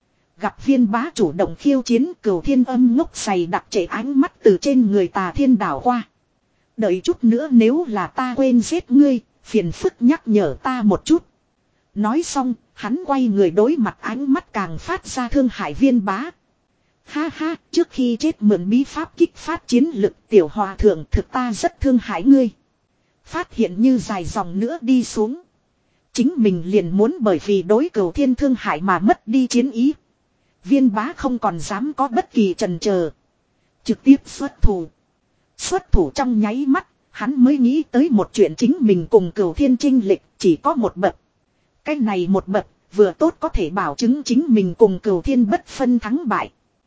[SPEAKER 1] Gặp viên bá chủ động khiêu chiến Cửu Thiên âm ngốc dày đặc trễ ánh mắt từ trên người Tà Thiên đảo qua. Đợi chút nữa nếu là ta quên giết ngươi, phiền phức nhắc nhở ta một chút. Nói xong, hắn quay người đối mặt ánh mắt càng phát ra thương hại viên bá. Ha ha, trước khi chết mượn bí pháp kích phát chiến lực tiểu hòa thượng thực ta rất thương hại ngươi. Phát hiện như dài dòng nữa đi xuống. Chính mình liền muốn bởi vì đối Cửu Thiên thương hại mà mất đi chiến ý. Viên bá không còn dám có bất kỳ chần chờ. Trực tiếp xuất thủ. Xuất thủ trong nháy mắt, Hắn mới nghĩ tới một chuyện, chính mình cùng Cửu Thiên chênh lệch chỉ có một bậc. Cái này một bậc vừa tốt có thể bảo chứng chính mình cùng Cửu Thiên bất phân thắng bại.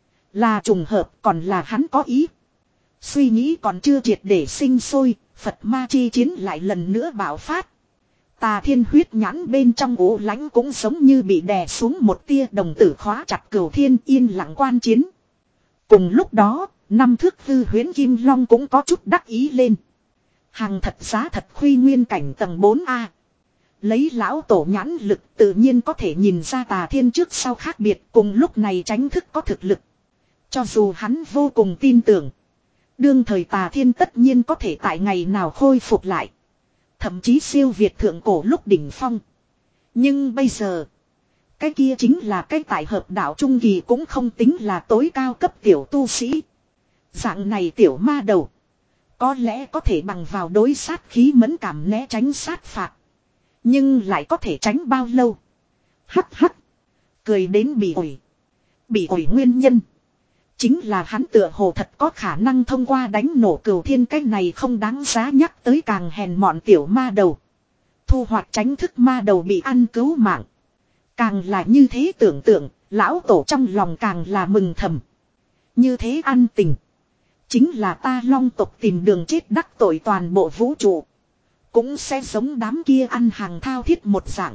[SPEAKER 1] Là trùng hợp còn là hắn có ý. Suy nghĩ còn chưa triệt để sinh sôi, Phật ma chi chiến lại lần nữa bạo phát. Tà Thiên huyết nhãn bên trong ố lãnh cũng giống như bị đè xuống một tia, đồng tử khóa chặt Cửu Thiên yên lặng quan chiến. Cùng lúc đó, năm thước hư huyễn kim long cũng có chút đắc ý lên. Hàng thật giá thật khuy nguyên cảnh tầng bốn A. Lấy lão tổ nhãn lực tự nhiên có thể nhìn ra Tà Thiên trước sau khác biệt, cùng lúc này tránh thức có thực lực. Cho dù hắn vô cùng tin tưởng, đương thời Tà Thiên tất nhiên có thể tại ngày nào khôi phục lại. Thậm chí siêu việt thượng cổ lúc đỉnh phong. Nhưng bây giờ, cái kia chính là cái tại hợp đạo trung kỳ cũng không tính là tối cao cấp tiểu tu sĩ. Dạng này tiểu ma đầu, có lẽ có thể bằng vào đối sát khí mẫn cảm né tránh sát phạt. Nhưng lại có thể tránh bao lâu? Hắc hắc. Cười đến bị ổi. Bị ổi nguyên nhân chính là hắn tựa hồ thật có khả năng thông qua đánh nổ Cửu Thiên cái này không đáng giá nhắc tới càng hèn mọn tiểu ma đầu. Thu hoạch tránh thức ma đầu bị ăn cứu mạng. Càng là như thế tưởng tượng, lão tổ trong lòng càng là mừng thầm. Như thế ăn tình. Chính là ta Long tộc tìm đường chết đắc tội toàn bộ vũ trụ. Cũng sẽ giống đám kia ăn hàng thao thiết một dạng.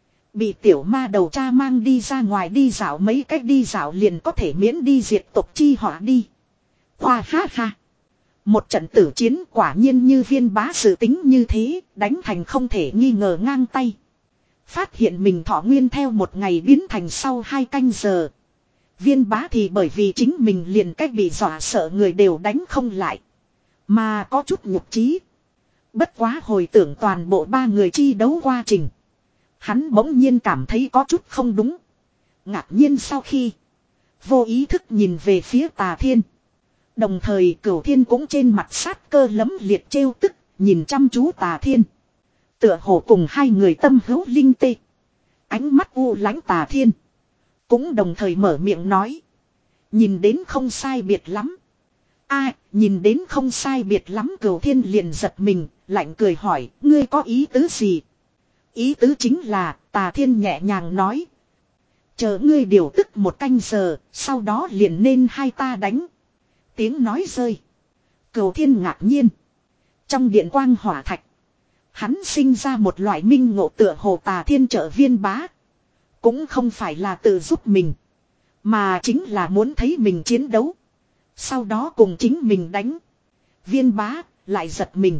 [SPEAKER 1] Bị tiểu ma đầu cha mang đi ra ngoài đi dạo mấy cách đi dạo liền có thể miễn đi diệt tộc chi họa đi. Hoa ha ha. Một trận tử chiến quả nhiên như Viên Bá dự tính như thế, đánh thành không thể nghi ngờ ngang tay. Phát hiện mình thọ nguyên theo một ngày biến thành sau hai canh giờ. Viên Bá thì bởi vì chính mình liền cách bị dọa sợ người đều đánh không lại. Mà có chút nhục trí. Bất quá hồi tưởng toàn bộ ba người chi đấu quá trình. Hắn bỗng nhiên cảm thấy có chút không đúng. Ngạc nhiên sau khi vô ý thức nhìn về phía Tà Thiên. Đồng thời Cửu Thiên cũng trên mặt sát cơ lấm liệt trêu tức, nhìn chăm chú Tà Thiên. Tựa hồ cùng hai người tâm hữu linh tê. Ánh mắt u lãnh Tà Thiên cũng đồng thời mở miệng nói. Nhìn đến không sai biệt lắm. A, à, nhìn đến không sai biệt lắm. Cửu Thiên liền giật mình, lạnh cười hỏi, ngươi có ý tứ gì? Ý tứ chính là, Tà Thiên nhẹ nhàng nói. Chờ ngươi điều tức một canh giờ, sau đó liền nên hai ta đánh. Tiếng nói rơi. Cửu Thiên ngạc nhiên. Trong điện quang hỏa thạch, hắn sinh ra một loại minh ngộ, tựa hồ Tà Thiên trợ Viên Bá cũng không phải là tự giúp mình, mà chính là muốn thấy mình chiến đấu, sau đó cùng chính mình đánh. Viên Bá lại giật mình.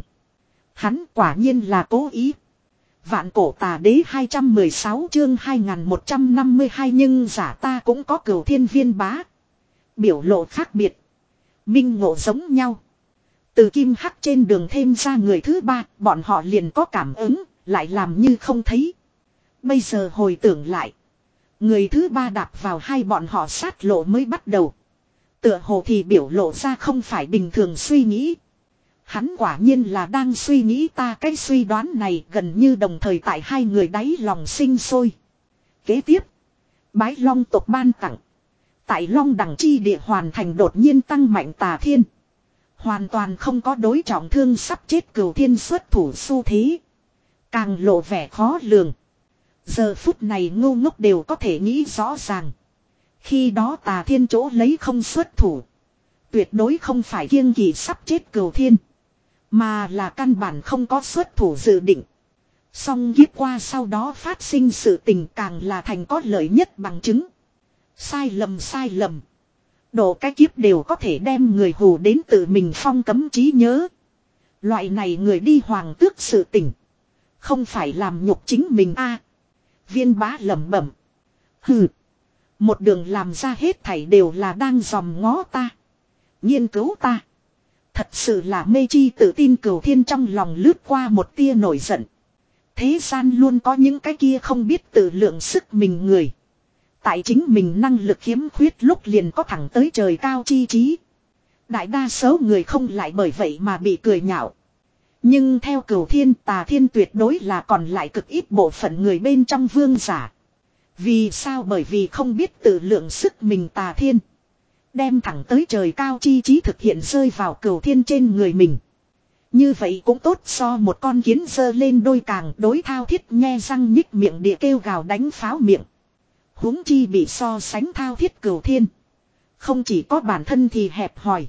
[SPEAKER 1] Hắn quả nhiên là cố ý. Vạn cổ tà đế hai trăm mười sáu chương hai nghìn một trăm năm mươi hai, nhưng giả ta cũng có Cửu Thiên. Viên Bá biểu lộ khác biệt, minh ngộ giống nhau. Từ kim hắc trên đường thêm ra người thứ ba, bọn họ liền có cảm ứng, lại làm như không thấy. Bây giờ hồi tưởng lại, người thứ ba đạp vào hai bọn họ sát lộ mới bắt đầu. Tựa hồ thì biểu lộ ra không phải bình thường suy nghĩ. Hắn quả nhiên là đang suy nghĩ ta, cái suy đoán này gần như đồng thời tại hai người đáy lòng sinh sôi. Kế tiếp, bái Long tộc ban tặng. Tại Long đẳng chi địa hoàn thành đột nhiên tăng mạnh Tà Thiên. Hoàn toàn không có đối trọng thương sắp chết Cửu Thiên xuất thủ xu thế. Càng lộ vẻ khó lường. Giờ phút này ngu ngốc đều có thể nghĩ rõ ràng. Khi đó Tà Thiên chỗ lấy không xuất thủ, tuyệt đối không phải kiêng kỳ sắp chết Cửu Thiên, mà là căn bản không có xuất thủ dự định. Song kiếp qua sau đó phát sinh sự tình càng là thành có lợi nhất bằng chứng. Sai lầm sai lầm. Độ cái kiếp đều có thể đem người hù đến tự mình phong cấm trí nhớ. Loại này người đi hoàng tước sự tình, không phải làm nhục chính mình a. À, Viên Bá lẩm bẩm. Hừ. Một đường làm ra hết thảy đều là đang dòm ngó ta, nghiên cứu ta. Thật sự là mê chi tự tin. Cửu Thiên trong lòng lướt qua một tia nổi giận. Thế gian luôn có những cái kia không biết tự lượng sức mình người. Tại chính mình năng lực khiếm khuyết lúc liền có thẳng tới trời cao chi trí. Đại đa số người không lại bởi vậy mà bị cười nhạo. Nhưng theo Cửu Thiên, Tà Thiên tuyệt đối là còn lại cực ít bộ phận người bên trong vương giả. Vì sao? Bởi vì không biết tự lượng sức mình Tà Thiên đem thẳng tới trời cao chi trí thực hiện rơi vào Cửu Thiên trên người mình. Như vậy cũng tốt, so một con kiến giơ lên đôi càng đối thao thiết nhe răng nhích miệng địa kêu gào đánh pháo miệng. Huống chi bị so sánh thao thiết Cửu Thiên. Không chỉ có bản thân thì hẹp hòi.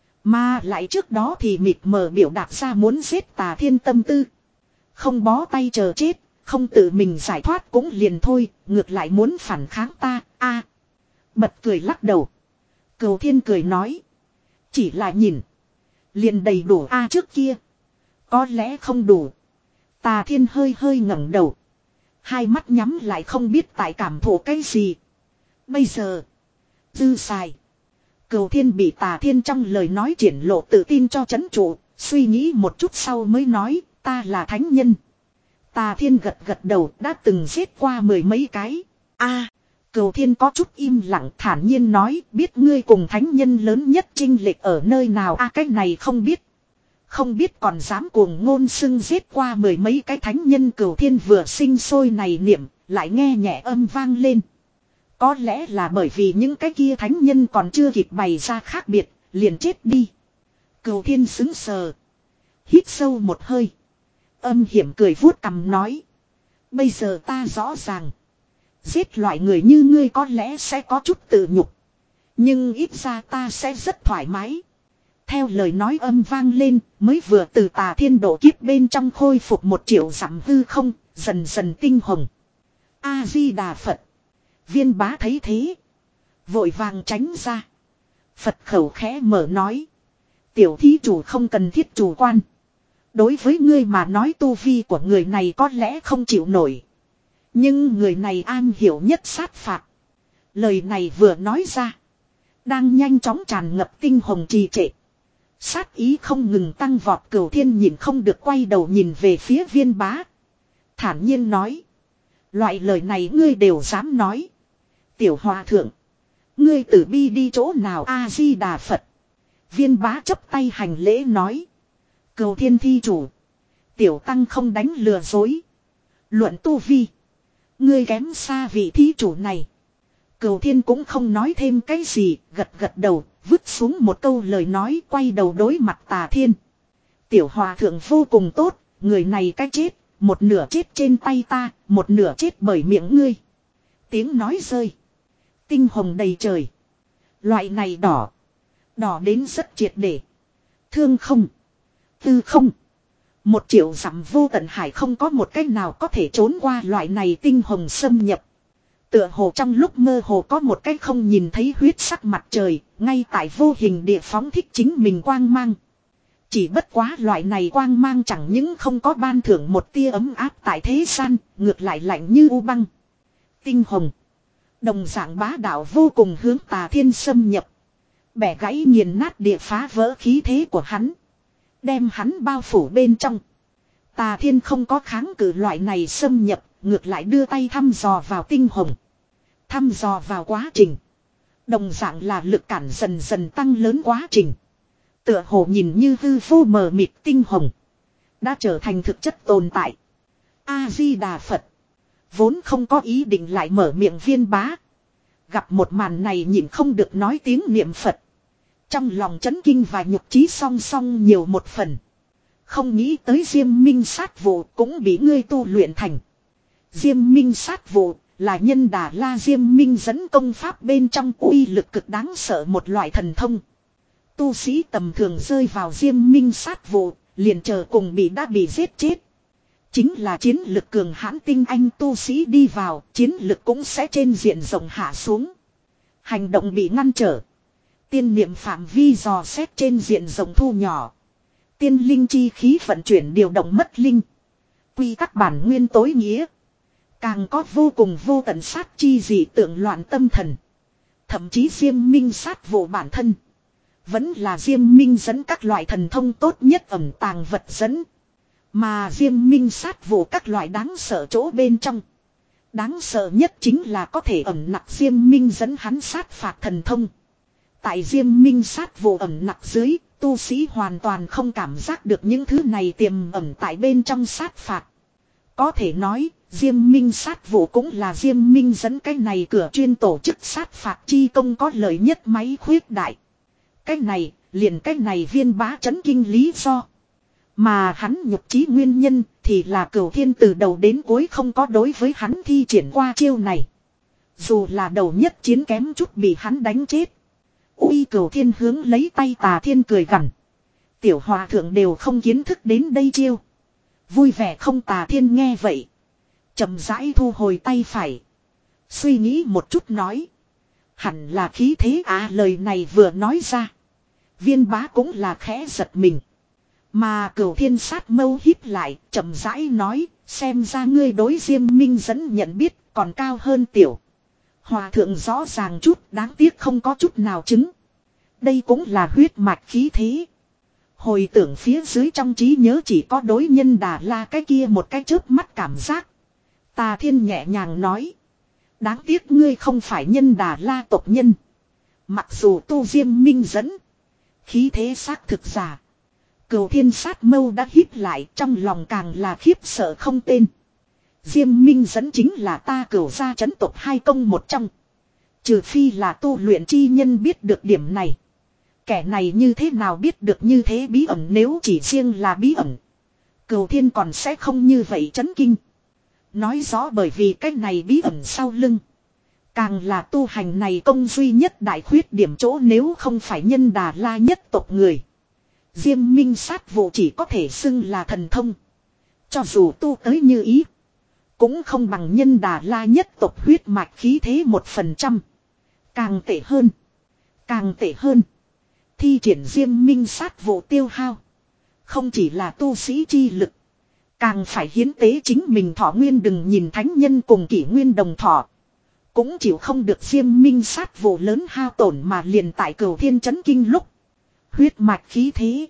[SPEAKER 1] Mà lại trước đó thì mịt mờ biểu đạt ra muốn giết Tà Thiên tâm tư. Không bó tay chờ chết, không tự mình giải thoát cũng liền thôi, ngược lại muốn phản kháng ta, a Bật cười lắc đầu. Cửu Thiên cười nói. Chỉ là nhìn. Liền đầy đủ a trước kia. Có lẽ không đủ. Tà Thiên hơi hơi ngẩng đầu. Hai mắt nhắm lại không biết tại cảm thụ cái gì. Bây giờ. Dư xài. Cửu Thiên bị Tà Thiên trong lời nói triển lộ tự tin cho chấn trụ. Suy nghĩ một chút sau mới nói. Ta là thánh nhân. Tà Thiên gật gật đầu, đã từng giết qua mười mấy cái. A, Cửu Thiên có chút im lặng thản nhiên nói, biết ngươi cùng thánh nhân lớn nhất chênh lệch ở nơi nào a à, cái này không biết. Không biết còn dám cuồng ngôn xưng giết qua mười mấy cái thánh nhân. Cửu Thiên vừa sinh sôi này niệm, lại nghe nhẹ âm vang lên. Có lẽ là bởi vì những cái kia thánh nhân còn chưa kịp bày ra khác biệt, liền chết đi. Cửu Thiên sững sờ. Hít sâu một hơi. Âm hiểm cười vuốt cằm nói. Bây giờ ta rõ ràng. Giết loại người như ngươi có lẽ sẽ có chút tự nhục. Nhưng ít ra ta sẽ rất thoải mái. Theo lời nói âm vang lên, mới vừa từ Tà Thiên độ kiếp bên trong khôi phục một triệu dặm hư không, dần dần tinh hồng. A-di-đà Phật. Viên Bá thấy thế. Vội vàng tránh ra. Phật khẩu khẽ mở nói. Tiểu thí chủ không cần thiết chủ quan. Đối với ngươi mà nói tu vi của người này có lẽ không chịu nổi. Nhưng người này an hiểu nhất sát phạt. Lời này vừa nói ra. Đang nhanh chóng tràn ngập tinh hồng trì trệ. Sát ý không ngừng tăng vọt. Cửu Thiên nhìn không được quay đầu nhìn về phía Viên Bá. Thản nhiên nói. Loại lời này ngươi đều dám nói. Tiểu hòa thượng. Ngươi tử bi đi chỗ nào A-di-đà Phật. Viên Bá chấp tay hành lễ nói. Cửu Thiên thi chủ. Tiểu tăng không đánh lừa dối. Luận tu vi. Ngươi kém xa vị thí chủ này. Cửu Thiên cũng không nói thêm cái gì. Gật gật đầu. Vứt xuống một câu lời nói. Quay đầu đối mặt Tà Thiên. Tiểu hòa thượng vô cùng tốt. Người này cái chết. Một nửa chết trên tay ta. Một nửa chết bởi miệng ngươi. Tiếng nói rơi. Tinh hồng đầy trời. Loại này đỏ. Đỏ đến rất triệt để. Thương không. Tư không. Một triệu dặm vô tận hải không có một cách nào có thể trốn qua loại này tinh hồng xâm nhập. Tựa hồ trong lúc mơ hồ có một cách không nhìn thấy huyết sắc mặt trời, ngay tại vô hình địa phóng thích chính mình quang mang. Chỉ bất quá loại này quang mang chẳng những không có ban thưởng một tia ấm áp tại thế gian, ngược lại lạnh như u băng. Tinh hồng. Đồng dạng bá đạo vô cùng hướng Tà Thiên xâm nhập. Bẻ gãy nghiền nát địa phá vỡ khí thế của hắn. Đem hắn bao phủ bên trong. Tà Thiên không có kháng cự loại này xâm nhập, ngược lại đưa tay thăm dò vào tinh hồng. Thăm dò vào quá trình. Đồng dạng là lực cản dần dần tăng lớn quá trình. Tựa hồ nhìn như hư vô mờ mịt tinh hồng. Đã trở thành thực chất tồn tại. A-di-đà Phật. Vốn không có ý định lại mở miệng Viên Bá. Gặp một màn này nhịn không được nói tiếng niệm Phật. Trong lòng chấn kinh và nhục trí song song nhiều một phần. Không nghĩ tới Diêm Minh sát vụ cũng bị ngươi tu luyện thành. Diêm Minh sát vụ là nhân Đà La Diêm Minh dẫn công pháp bên trong uy lực cực đáng sợ một loại thần thông. Tu sĩ tầm thường rơi vào Diêm Minh sát vụ, liền chờ cùng bị đã bị giết chết. Chính là chiến lực cường hãn tinh anh tu sĩ đi vào, chiến lực cũng sẽ trên diện rộng hạ xuống. Hành động bị ngăn trở. Tiên niệm phạm vi dò xét trên diện rộng thu nhỏ. Tiên linh chi khí vận chuyển điều động mất linh. Quy tắc bản nguyên tối nghĩa. Càng có vô cùng vô tận sát chi dị tượng loạn tâm thần. Thậm chí Diêm Minh sát vụ bản thân. Vẫn là Diêm Minh dẫn các loại thần thông tốt nhất ẩn tàng vật dẫn. Mà Diêm Minh sát vụ các loại đáng sợ chỗ bên trong. Đáng sợ nhất chính là có thể ẩn nặc Diêm Minh dẫn hắn sát phạt thần thông. Tại Diêm Minh sát vụ ẩn nặc dưới, tu sĩ hoàn toàn không cảm giác được những thứ này tiềm ẩn tại bên trong sát phạt. Có thể nói, Diêm Minh sát vụ cũng là Diêm Minh dẫn cái này cửa chuyên tổ chức sát phạt chi công có lợi nhất máy khuyết đại. Cái này, liền cái này Viên Bá chấn kinh lý do. Mà hắn nhục chí nguyên nhân thì là Cửu Thiên từ đầu đến cuối không có đối với hắn thi triển qua chiêu này. Dù là đầu nhất chiến kém chút bị hắn đánh chết. Uy Cửu Thiên hướng lấy tay Tà Thiên cười gằn. Tiểu hòa thượng đều không kiến thức đến đây chiêu. Vui vẻ không? Tà Thiên nghe vậy, chậm rãi thu hồi tay phải. Suy nghĩ một chút nói. Hẳn là khí thế à, lời này vừa nói ra. Viên Bá cũng là khẽ giật mình. Mà Cửu Thiên sát mâu híp lại, chậm rãi nói, xem ra ngươi đối Diêm Minh dẫn nhận biết còn cao hơn tiểu hòa thượng rõ ràng chút, đáng tiếc không có chút nào chứng. Đây cũng là huyết mạch khí thế. Hồi tưởng phía dưới trong trí nhớ chỉ có đối Nhân Đà La cái kia một cái chớp mắt cảm giác. Tà Thiên nhẹ nhàng nói. Đáng tiếc ngươi không phải Nhân Đà La tộc nhân. Mặc dù tu Diêm Minh dẫn, khí thế xác thực giả. Cửu Thiên sát mâu đã híp lại, trong lòng càng là khiếp sợ không tên. Diêm Minh dẫn chính là ta Cửu gia chấn tộc hai công một trong. Trừ phi là tu luyện chi nhân biết được điểm này. Kẻ này như thế nào biết được như thế bí ẩn? Nếu chỉ riêng là bí ẩn, Cửu Thiên còn sẽ không như vậy chấn kinh. Nói rõ bởi vì cái này bí ẩn sau lưng, càng là tu hành này công duy nhất đại khuyết điểm chỗ. Nếu không phải Nhân Đà La nhất tộc người, Diêm Minh sát vụ chỉ có thể xưng là thần thông. Cho dù tu tới như ý, cũng không bằng Nhân Đà La nhất tộc huyết mạch khí thế một phần trăm. Càng tệ hơn, càng tệ hơn, thi triển Diêm Minh sát vụ tiêu hao không chỉ là tu sĩ chi lực, càng phải hiến tế chính mình thọ nguyên. Đừng nhìn thánh nhân cùng kỷ nguyên đồng thọ, cũng chịu không được Diêm Minh sát vụ lớn hao tổn. Mà liền tại Cửu Thiên chấn kinh lúc, huyết mạch khí thế.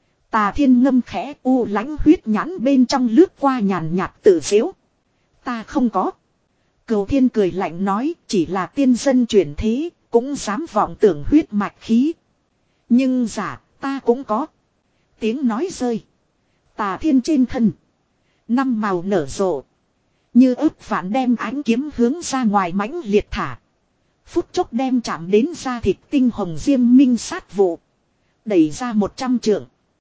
[SPEAKER 1] Tà Thiên ngâm khẽ, u lãnh huyết nhãn bên trong lướt qua nhàn nhạt tự giễu. Ta không có. Cửu Thiên cười lạnh nói, chỉ là tiên dân chuyển thế, cũng dám vọng tưởng huyết mạch khí. Nhưng giả, ta cũng có. Tiếng nói rơi, Tà Thiên trên thân năm màu nở rộ, như ức vạn đem ánh kiếm hướng ra ngoài mãnh liệt thả. Phút chốc đem chạm đến da thịt tinh hồng Diêm Minh sát vụ đẩy ra một trăm trượng.